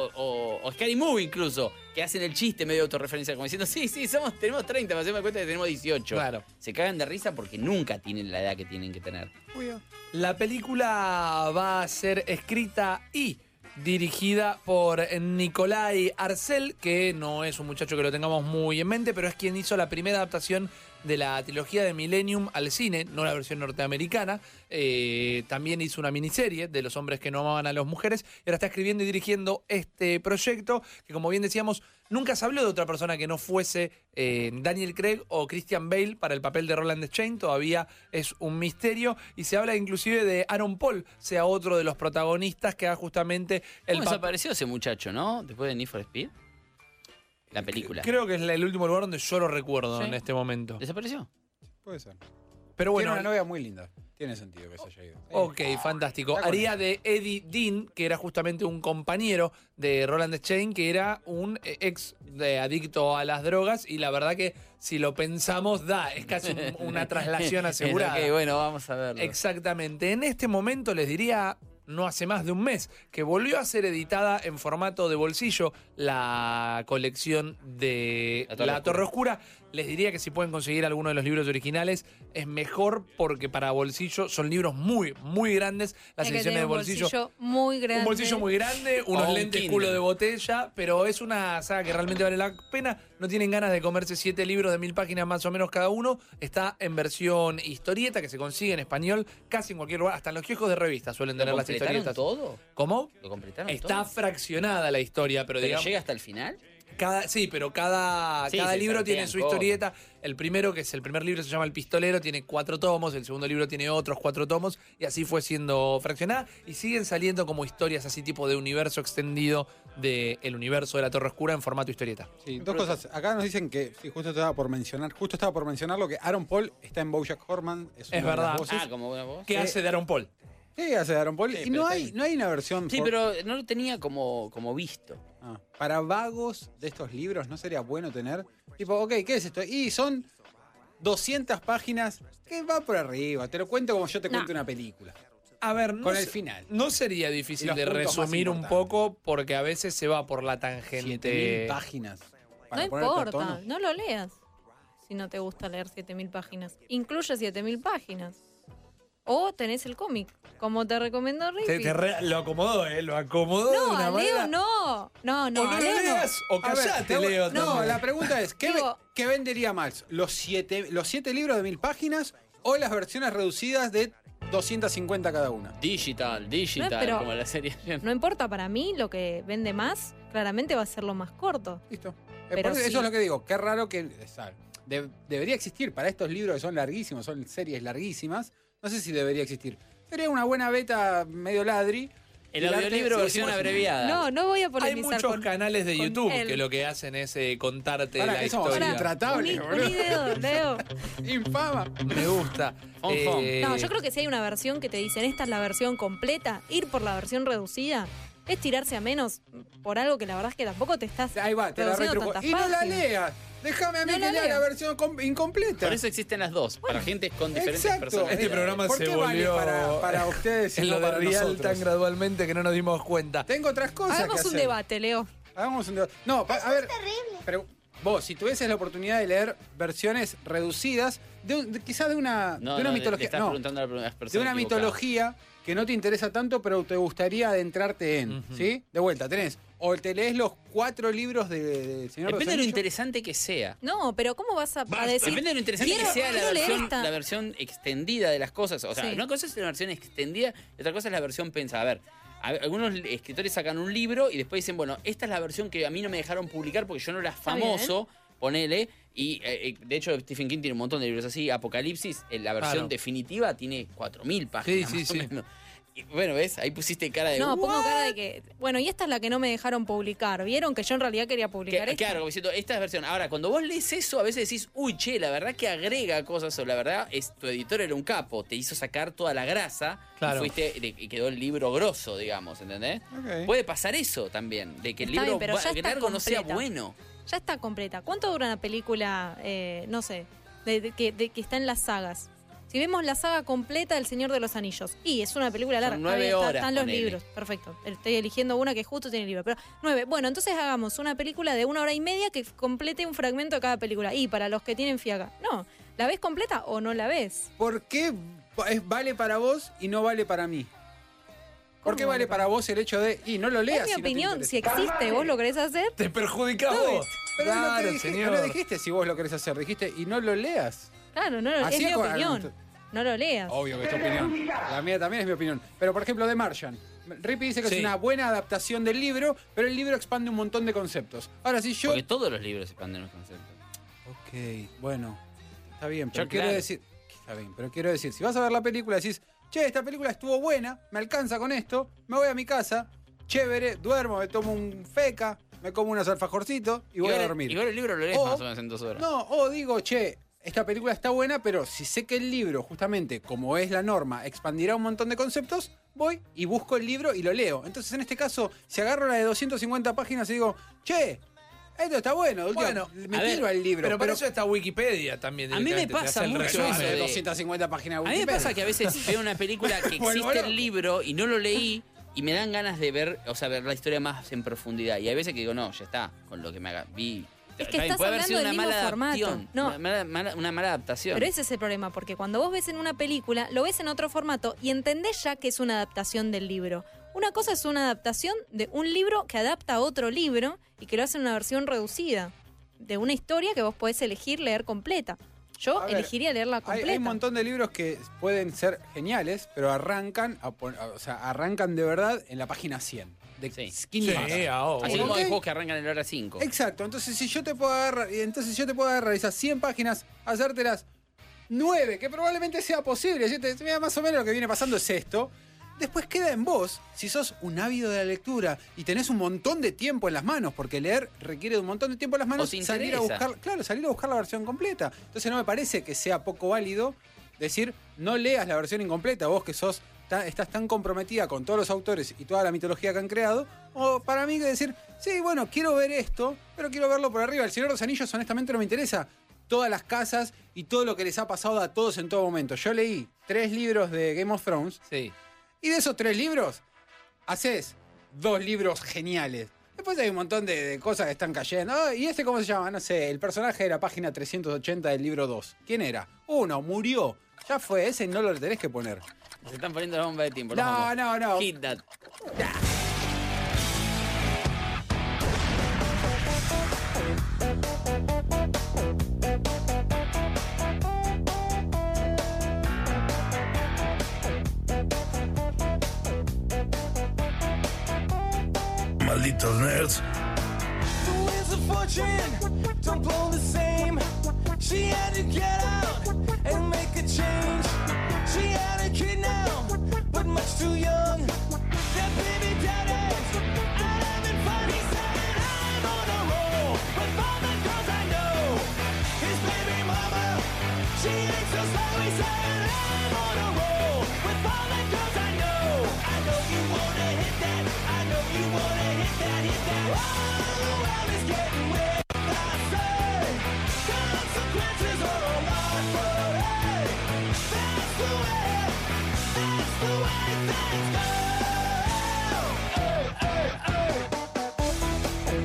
o Scary Movie incluso, que hacen el chiste medio autorreferencia, como diciendo, sí, tenemos 30, me hacemos cuenta que tenemos 18. Claro. Se cagan de risa porque nunca tienen la edad que tienen que tener. La película va a ser escrita y dirigida por Nikolai Arcel, que no es un muchacho que lo tengamos muy en mente, pero es quien hizo la primera adaptación de la trilogía de Millennium al cine, no la versión norteamericana. También hizo una miniserie de Los hombres que no amaban a las mujeres, y ahora está escribiendo y dirigiendo este proyecto, que como bien decíamos, nunca se habló de otra persona que no fuese Daniel Craig o Christian Bale para el papel de Roland Deschain. Todavía es un misterio, y se habla inclusive de Aaron Paul sea otro de los protagonistas que haga justamente el ¿Cómo desapareció ese muchacho, no? Después de Need for Speed. La película. Creo que es el último lugar donde yo lo recuerdo en este momento. ¿Desapareció? Puede ser. Pero bueno, tiene una novia muy linda. Tiene sentido que se haya ido. Ok, fantástico. Haría de Eddie Dean, que era justamente un compañero de Roland Deschain, que era un ex adicto a las drogas, y la verdad que si lo pensamos es casi una traslación asegurada. Ok, bueno, vamos a verlo. Exactamente. En este momento les diría, no hace más de un mes, que volvió a ser editada en formato de bolsillo la colección de La Torre Oscura. Les diría que si pueden conseguir alguno de los libros originales es mejor, porque para bolsillo son libros muy, muy grandes. Las ediciones de bolsillo muy grande. Un bolsillo muy grande, unos lentes Kindle. culo de botella, pero es una saga que realmente vale la pena. No tienen ganas de comerse 7 libros de 1000 páginas más o menos cada uno. Está en versión historieta, que se consigue en español casi en cualquier lugar. Hasta en los kioscos de revistas suelen tener las historietas. ¿Todo? ¿Cómo? ¿Lo completaron Está todo? fraccionada la historia, pero digamos... ¿Llega hasta el final? Pero cada libro tiene su historieta. El primero, que es el primer libro, se llama El Pistolero, tiene 4 tomos. El segundo libro tiene otros 4 tomos. Y así fue siendo fraccionada. Y siguen saliendo como historias así tipo de universo extendido del universo de La Torre Oscura en formato historieta. Sí, dos cosas. Acá nos dicen que, sí, justo estaba por mencionarlo, que Aaron Paul está en BoJack Horseman. Es verdad. Como una voz. ¿Qué hace de Aaron Paul? Sí, hace de Aaron Paul. Sí, y no hay una versión... Sí, pero no lo tenía como visto. Para vagos de estos libros, ¿no sería bueno tener? Tipo, ok, ¿qué es esto? Y son 200 páginas que va por arriba. Te lo cuento como yo te cuento una película. A ver, con el final. No sería Y difícil los de puntos más resumir un importantes. poco, porque a veces se va por la tangente. 7000 páginas. No Para ponerte a importa, tono. no lo leas si no te gusta leer 7000 páginas. Incluye 7000 páginas. O tenés el cómic, como te recomendó Ricky. Lo acomodó, lo acomodó de No, una a Leo manera. no. No, O no a lo Leo leas, o A ver, callate, Leo. No, también. la pregunta es, ¿qué vendería más? ¿Los 7 libros de 1000 páginas o las versiones reducidas de 250 cada una? Digital, No, pero como la serie. no importa, para mí lo que vende más, claramente va a ser lo más corto. Listo. Pero Eso sí. es lo que digo. Qué raro que... debería existir para estos libros que son larguísimos, son series larguísimas. No sé si debería existir. Sería una buena beta medio ladri. El audiolibro versión abreviada. No voy a Hay polemizar muchos con canales de con YouTube él. que lo que hacen es contarte Pará, la que somos historia. intratables, boludo. Leo. Infama. Me gusta. No, yo creo que si hay una versión que te dicen esta es la versión completa, ir por la versión reducida es tirarse a menos por algo que la verdad es que tampoco te estás Ahí va, te la reduciendo retruco. tantas Y no la páginas. leas. Déjame a mí No que la lea leo. la versión incompleta. Por eso existen las dos, para gente con diferentes Exacto. personas. Este programa ¿Por se qué vale volvió para ustedes y en no lo de para Real nosotros? tan gradualmente que no nos dimos cuenta. Tengo otras cosas Hagamos que un hacer. debate, Leo. Hagamos un debate. No, a ver. Pero vos, si tuvieses la oportunidad de leer versiones reducidas, quizás de una Le mitología. estás No, preguntando a las personas de una equivocadas. mitología que no te interesa tanto, pero te gustaría adentrarte en. ¿Sí? De vuelta, tenés. O te lees los 4 libros de Señor Depende de lo Anillos. interesante que sea. No, pero ¿cómo vas a decir? Depende de lo interesante quiero- que sea quiero leer esta. la versión extendida de las cosas. O sea, Sí. una cosa es la versión extendida y otra cosa es la versión pensada. A ver, algunos escritores sacan un libro y después dicen, bueno, esta es la versión que a mí no me dejaron publicar porque yo no era famoso, ponele. Y de hecho Stephen King tiene un montón de libros así. Apocalipsis, la versión Claro. definitiva, tiene 4000 páginas. Sí, más o sí. menos. Y, bueno, ¿ves? Ahí pusiste cara de... No, pongo "What?". cara de que. Bueno, y esta es la que no me dejaron publicar. ¿Vieron que yo en realidad quería publicar esta? Claro, como diciendo, esta es versión. Ahora, cuando vos lees eso, a veces decís, uy, che, la verdad que agrega cosas, o la verdad, tu editor era un capo, te hizo sacar toda la grasa, Claro. y quedó el libro grosso, digamos, ¿entendés? Ok. Puede pasar eso también, de que el Está libro bien, pero ya está largo no sea completa. bueno. Ya está completa. ¿Cuánto dura una película, no sé, de que está en las sagas? Si vemos la saga completa del Señor de los Anillos, y es una película larga, Son 9 está bien, horas, están los ponele. libros, perfecto. Estoy eligiendo una que justo tiene libro, pero 9. Bueno, entonces hagamos una película de 1 hora y media que complete un fragmento de cada película. Y para los que tienen fiaca, no, ¿la ves completa o no la ves? ¿Por qué vale para vos y no vale para mí? ¿Por qué vale para vos el hecho de, y no lo leas? Es mi si no te opinión, interesa? si existe, vos lo querés hacer. Te perjudicás vos. Pero Claro, no, te dijiste, señor. no lo dijiste si vos lo querés hacer, dijiste, y no lo leas. Claro, no, es Así mi con- opinión. No lo leas. Obvio que es tu opinión. La mía también es mi opinión. Pero, por ejemplo, The Martian. Rippy dice que Sí. es una buena adaptación del libro, pero el libro expande un montón de conceptos. Ahora, si yo... Porque todos los libros expanden los conceptos. Ok, bueno. Está bien, pero Yo, quiero claro. decir... Está bien, pero quiero decir, si vas a ver la película decís, che, esta película estuvo buena, me alcanza con esto, me voy a mi casa, chévere, duermo, me tomo un feca, me como unos alfajorcitos y voy a dormir. Igual el libro lo lees O- más o menos en 2 horas. No, o digo, che, esta película está buena, pero si sé que el libro, justamente, como es la norma, expandirá un montón de conceptos, voy y busco el libro y lo leo. Entonces, en este caso, si agarro la de 250 páginas y digo, che, esto está bueno, de última, Bueno, me a ver, tiro al libro. Pero para eso está Wikipedia también. A mí me directamente, te pasa hace el mucho resumen. eso de- 250 páginas de A mí me Wikipedia. pasa que a veces veo una película que Vuelvo existe loco. el libro y no lo leí y me dan ganas de ver, o sea, ver la historia más en profundidad. Y hay veces que digo, no, ya está, con lo que me haga. Vi. Es que También estás puede haber hablando sido del una mismo mala formato. adaptación. No. Una mala adaptación. Pero ese es el problema, porque cuando vos ves en una película, lo ves en otro formato y entendés ya que es una adaptación del libro. Una cosa es una adaptación de un libro que adapta a otro libro y que lo hace en una versión reducida de una historia que vos podés elegir leer completa. Yo A ver, elegiría leerla Hay, completa. hay un montón de libros que pueden ser geniales, pero arrancan, arrancan de verdad en la página 100. De 500. Así como ¿Ok? hay juegos que arrancan en la hora 5. Exacto, entonces si yo te puedo agarrar, esas 100 páginas, hacértelas 9, que probablemente sea posible, decirte, mira, más o menos lo que viene pasando es esto. Después queda en vos, si sos un ávido de la lectura y tenés un montón de tiempo en las manos, porque leer requiere de un montón de tiempo en las manos, O te salir a interesa. buscar, salir a buscar la versión completa. Entonces no me parece que sea poco válido decir, no leas la versión incompleta, vos que estás tan comprometida con todos los autores y toda la mitología que han creado, o para mí que decir, sí, bueno, quiero ver esto, pero quiero verlo por arriba. El Señor de los Anillos honestamente no me interesa todas las casas y todo lo que les ha pasado a todos en todo momento. Yo leí 3 libros de Game of Thrones. Sí. Y de esos 3 libros, haces 2 libros geniales. Después hay un montón de cosas que están cayendo. Ah, ¿y este cómo se llama? No sé, el personaje de la página 380 del libro 2. ¿Quién era? Uno, murió. Ya fue, ese no lo tenés que poner. Se están poniendo la bomba de tiempo. No. Hit that. Malditos nerds. The winds of fortune don't blow the same. She had to get out and make a change. She had a kid now, but much too young. That baby daddy's out having fun. He said, I'm on a roll with all the girls I know. His baby mama, she ain't so slow. He said, I'm on a roll with all the girls I know. I know you wanna hit that. I know you wanna hit that, hit that. All the world is getting wet. I say, consequences are a lot for it. That's the way things go. Hey, hey, hey.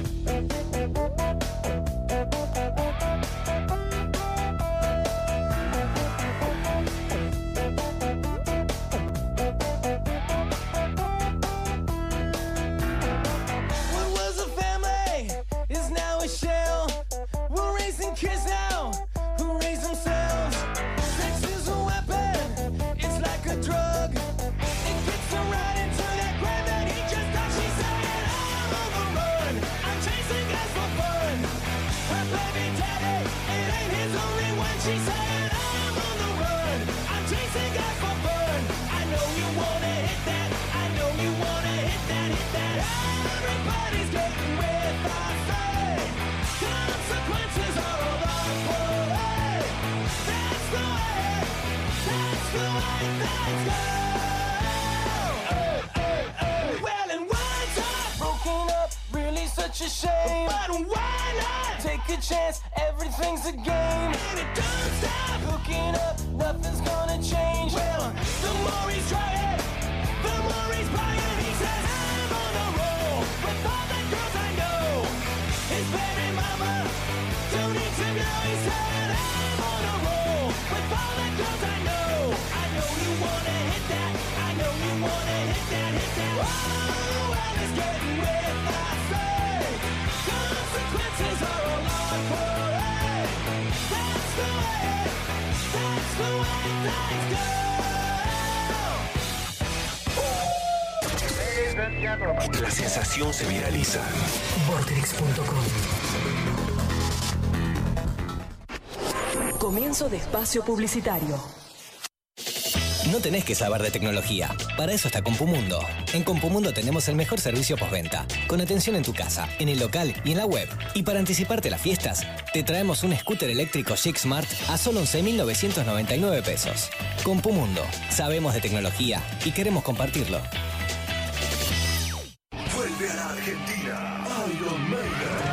What was a family is now a shell. We're raising kids now who raise themselves. Sex is a weapon, it's like a drug. It gets her right into that grave that he just touched. She said, I'm on the run, I'm chasing guys for fun. Her baby daddy, it ain't his only one. She said, I'm on the run, I'm chasing guys for fun. I know you wanna hit that, I know you wanna hit that, hit that. Everybody's getting with I say. Consequences are a lot for it. That's the way things go. Well, and why's not broken up? Really such a shame. But why not take a chance? Everything's a game, and it don't stop. Hooking up, nothing's gonna change. Well, the more he's trying, the more he's buying. He says, I'm on a roll with all the girls I know. His baby mama don't need to know. He said, I'm on a roll with all the girls I know. I know you wanna hit that. I know you wanna hit that, hit that. La sensación se viraliza. Vorterix.com. Comienzo de espacio publicitario. No tenés que saber de tecnología. Para eso está Compumundo. En Compumundo tenemos el mejor servicio postventa, con atención en tu casa, en el local y en la web. Y para anticiparte las fiestas, te traemos un scooter eléctrico Chic Smart a solo 11.999 pesos. Compumundo. Sabemos de tecnología y queremos compartirlo. Vuelve a la Argentina Iron Maiden.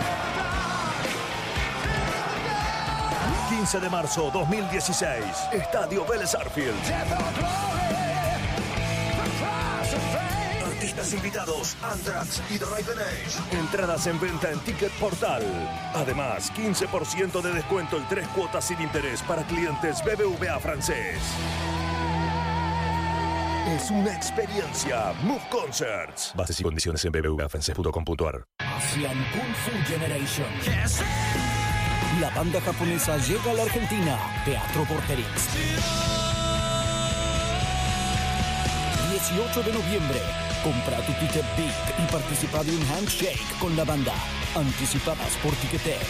15 de marzo 2016, Estadio Vélez Sarsfield. Artistas invitados, Anthrax y The Raven Age. Entradas en venta en Ticket Portal. Además, 15% de descuento y 3 cuotas sin interés para clientes BBVA francés. Es una experiencia. Move Concerts. Bases y condiciones en bbvafrancés.com.ar. Asian Kung Fu Generation. La banda japonesa llega a la Argentina. Teatro Vorterix. 18 de noviembre. Compra tu ticket VIP y participa de un handshake con la banda. Anticipadas por Ticketek.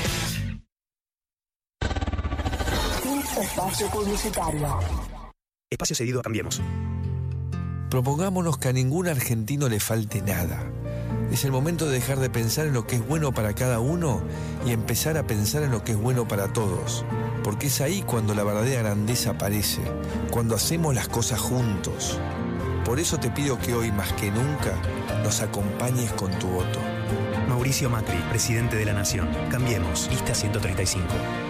Espacio publicitario. Espacio cedido a Cambiemos. Propongámonos que a ningún argentino le falte nada. Es el momento de dejar de pensar en lo que es bueno para cada uno y empezar a pensar en lo que es bueno para todos. Porque es ahí cuando la verdadera grandeza aparece, cuando hacemos las cosas juntos. Por eso te pido que hoy más que nunca nos acompañes con tu voto. Mauricio Macri, presidente de la Nación. Cambiemos. Lista 135.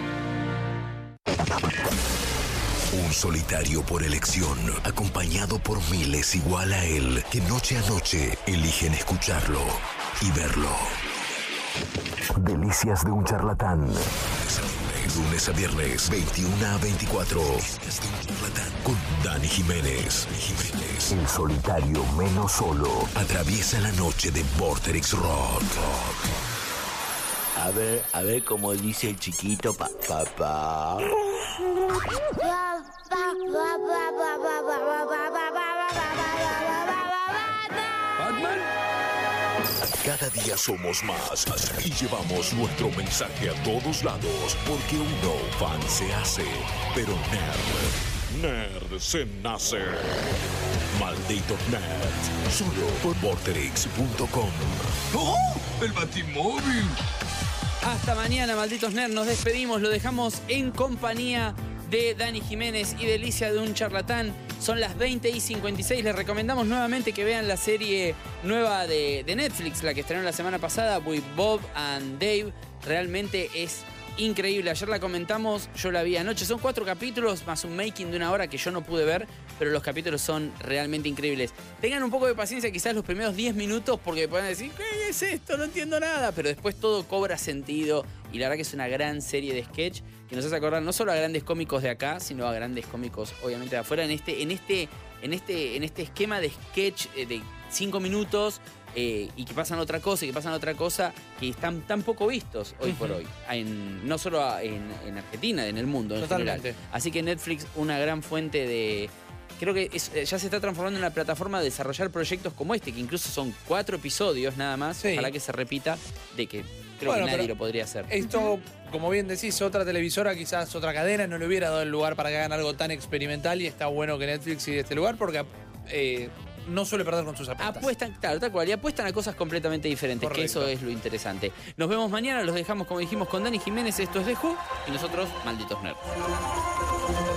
Un solitario por elección, acompañado por miles igual a él, que noche a noche eligen escucharlo y verlo. Delicias de un charlatán. Lunes a viernes, 21 a 24. Delicias de un charlatán con Dani Jiménez. El solitario menos solo atraviesa la noche de Vorterix Rock. A ver cómo dice el chiquito papá. ¿Batman? Cada día somos más y llevamos nuestro mensaje a todos lados, porque uno fan se hace, pero nerd se nace. Malditos nerds, solo por Vorterix.com. ¡Oh! ¡El Batimóvil! Hasta mañana, malditos nerds. Nos despedimos, lo dejamos en compañía de Dani Jiménez y Delicia de un charlatán. Son las 20:56. Les recomendamos nuevamente que vean la serie nueva de Netflix, la que estrenó la semana pasada, With Bob and Dave. Realmente es increíble. Ayer la comentamos, yo la vi anoche. Son 4 capítulos más un making de 1 hora que yo no pude ver, pero los capítulos son realmente increíbles. Tengan un poco de paciencia quizás los primeros 10 minutos porque pueden decir, ¿qué es esto? No entiendo nada. Pero después todo cobra sentido y la verdad que es una gran serie de sketch que nos hace acordar no solo a grandes cómicos de acá, sino a grandes cómicos obviamente de afuera en este esquema de sketch de 5 minutos y que pasan otra cosa que están tan poco vistos hoy por hoy, no solo en Argentina, en el mundo en general. Así que Netflix, una gran fuente de... Creo que ya se está transformando en una plataforma de desarrollar proyectos como este, que incluso son 4 episodios nada más. Sí. Ojalá que se repita, de que creo que nadie lo podría hacer. Esto, como bien decís, otra televisora, quizás otra cadena, no le hubiera dado el lugar para que hagan algo tan experimental y está bueno que Netflix siga este lugar porque no suele perder con sus apuestas. Apuestan, claro, tal cual, y apuestan a cosas completamente diferentes, correcto, que eso es lo interesante. Nos vemos mañana, los dejamos, como dijimos, con Dani Jiménez, esto es The Who, y nosotros, Malditos Nerds.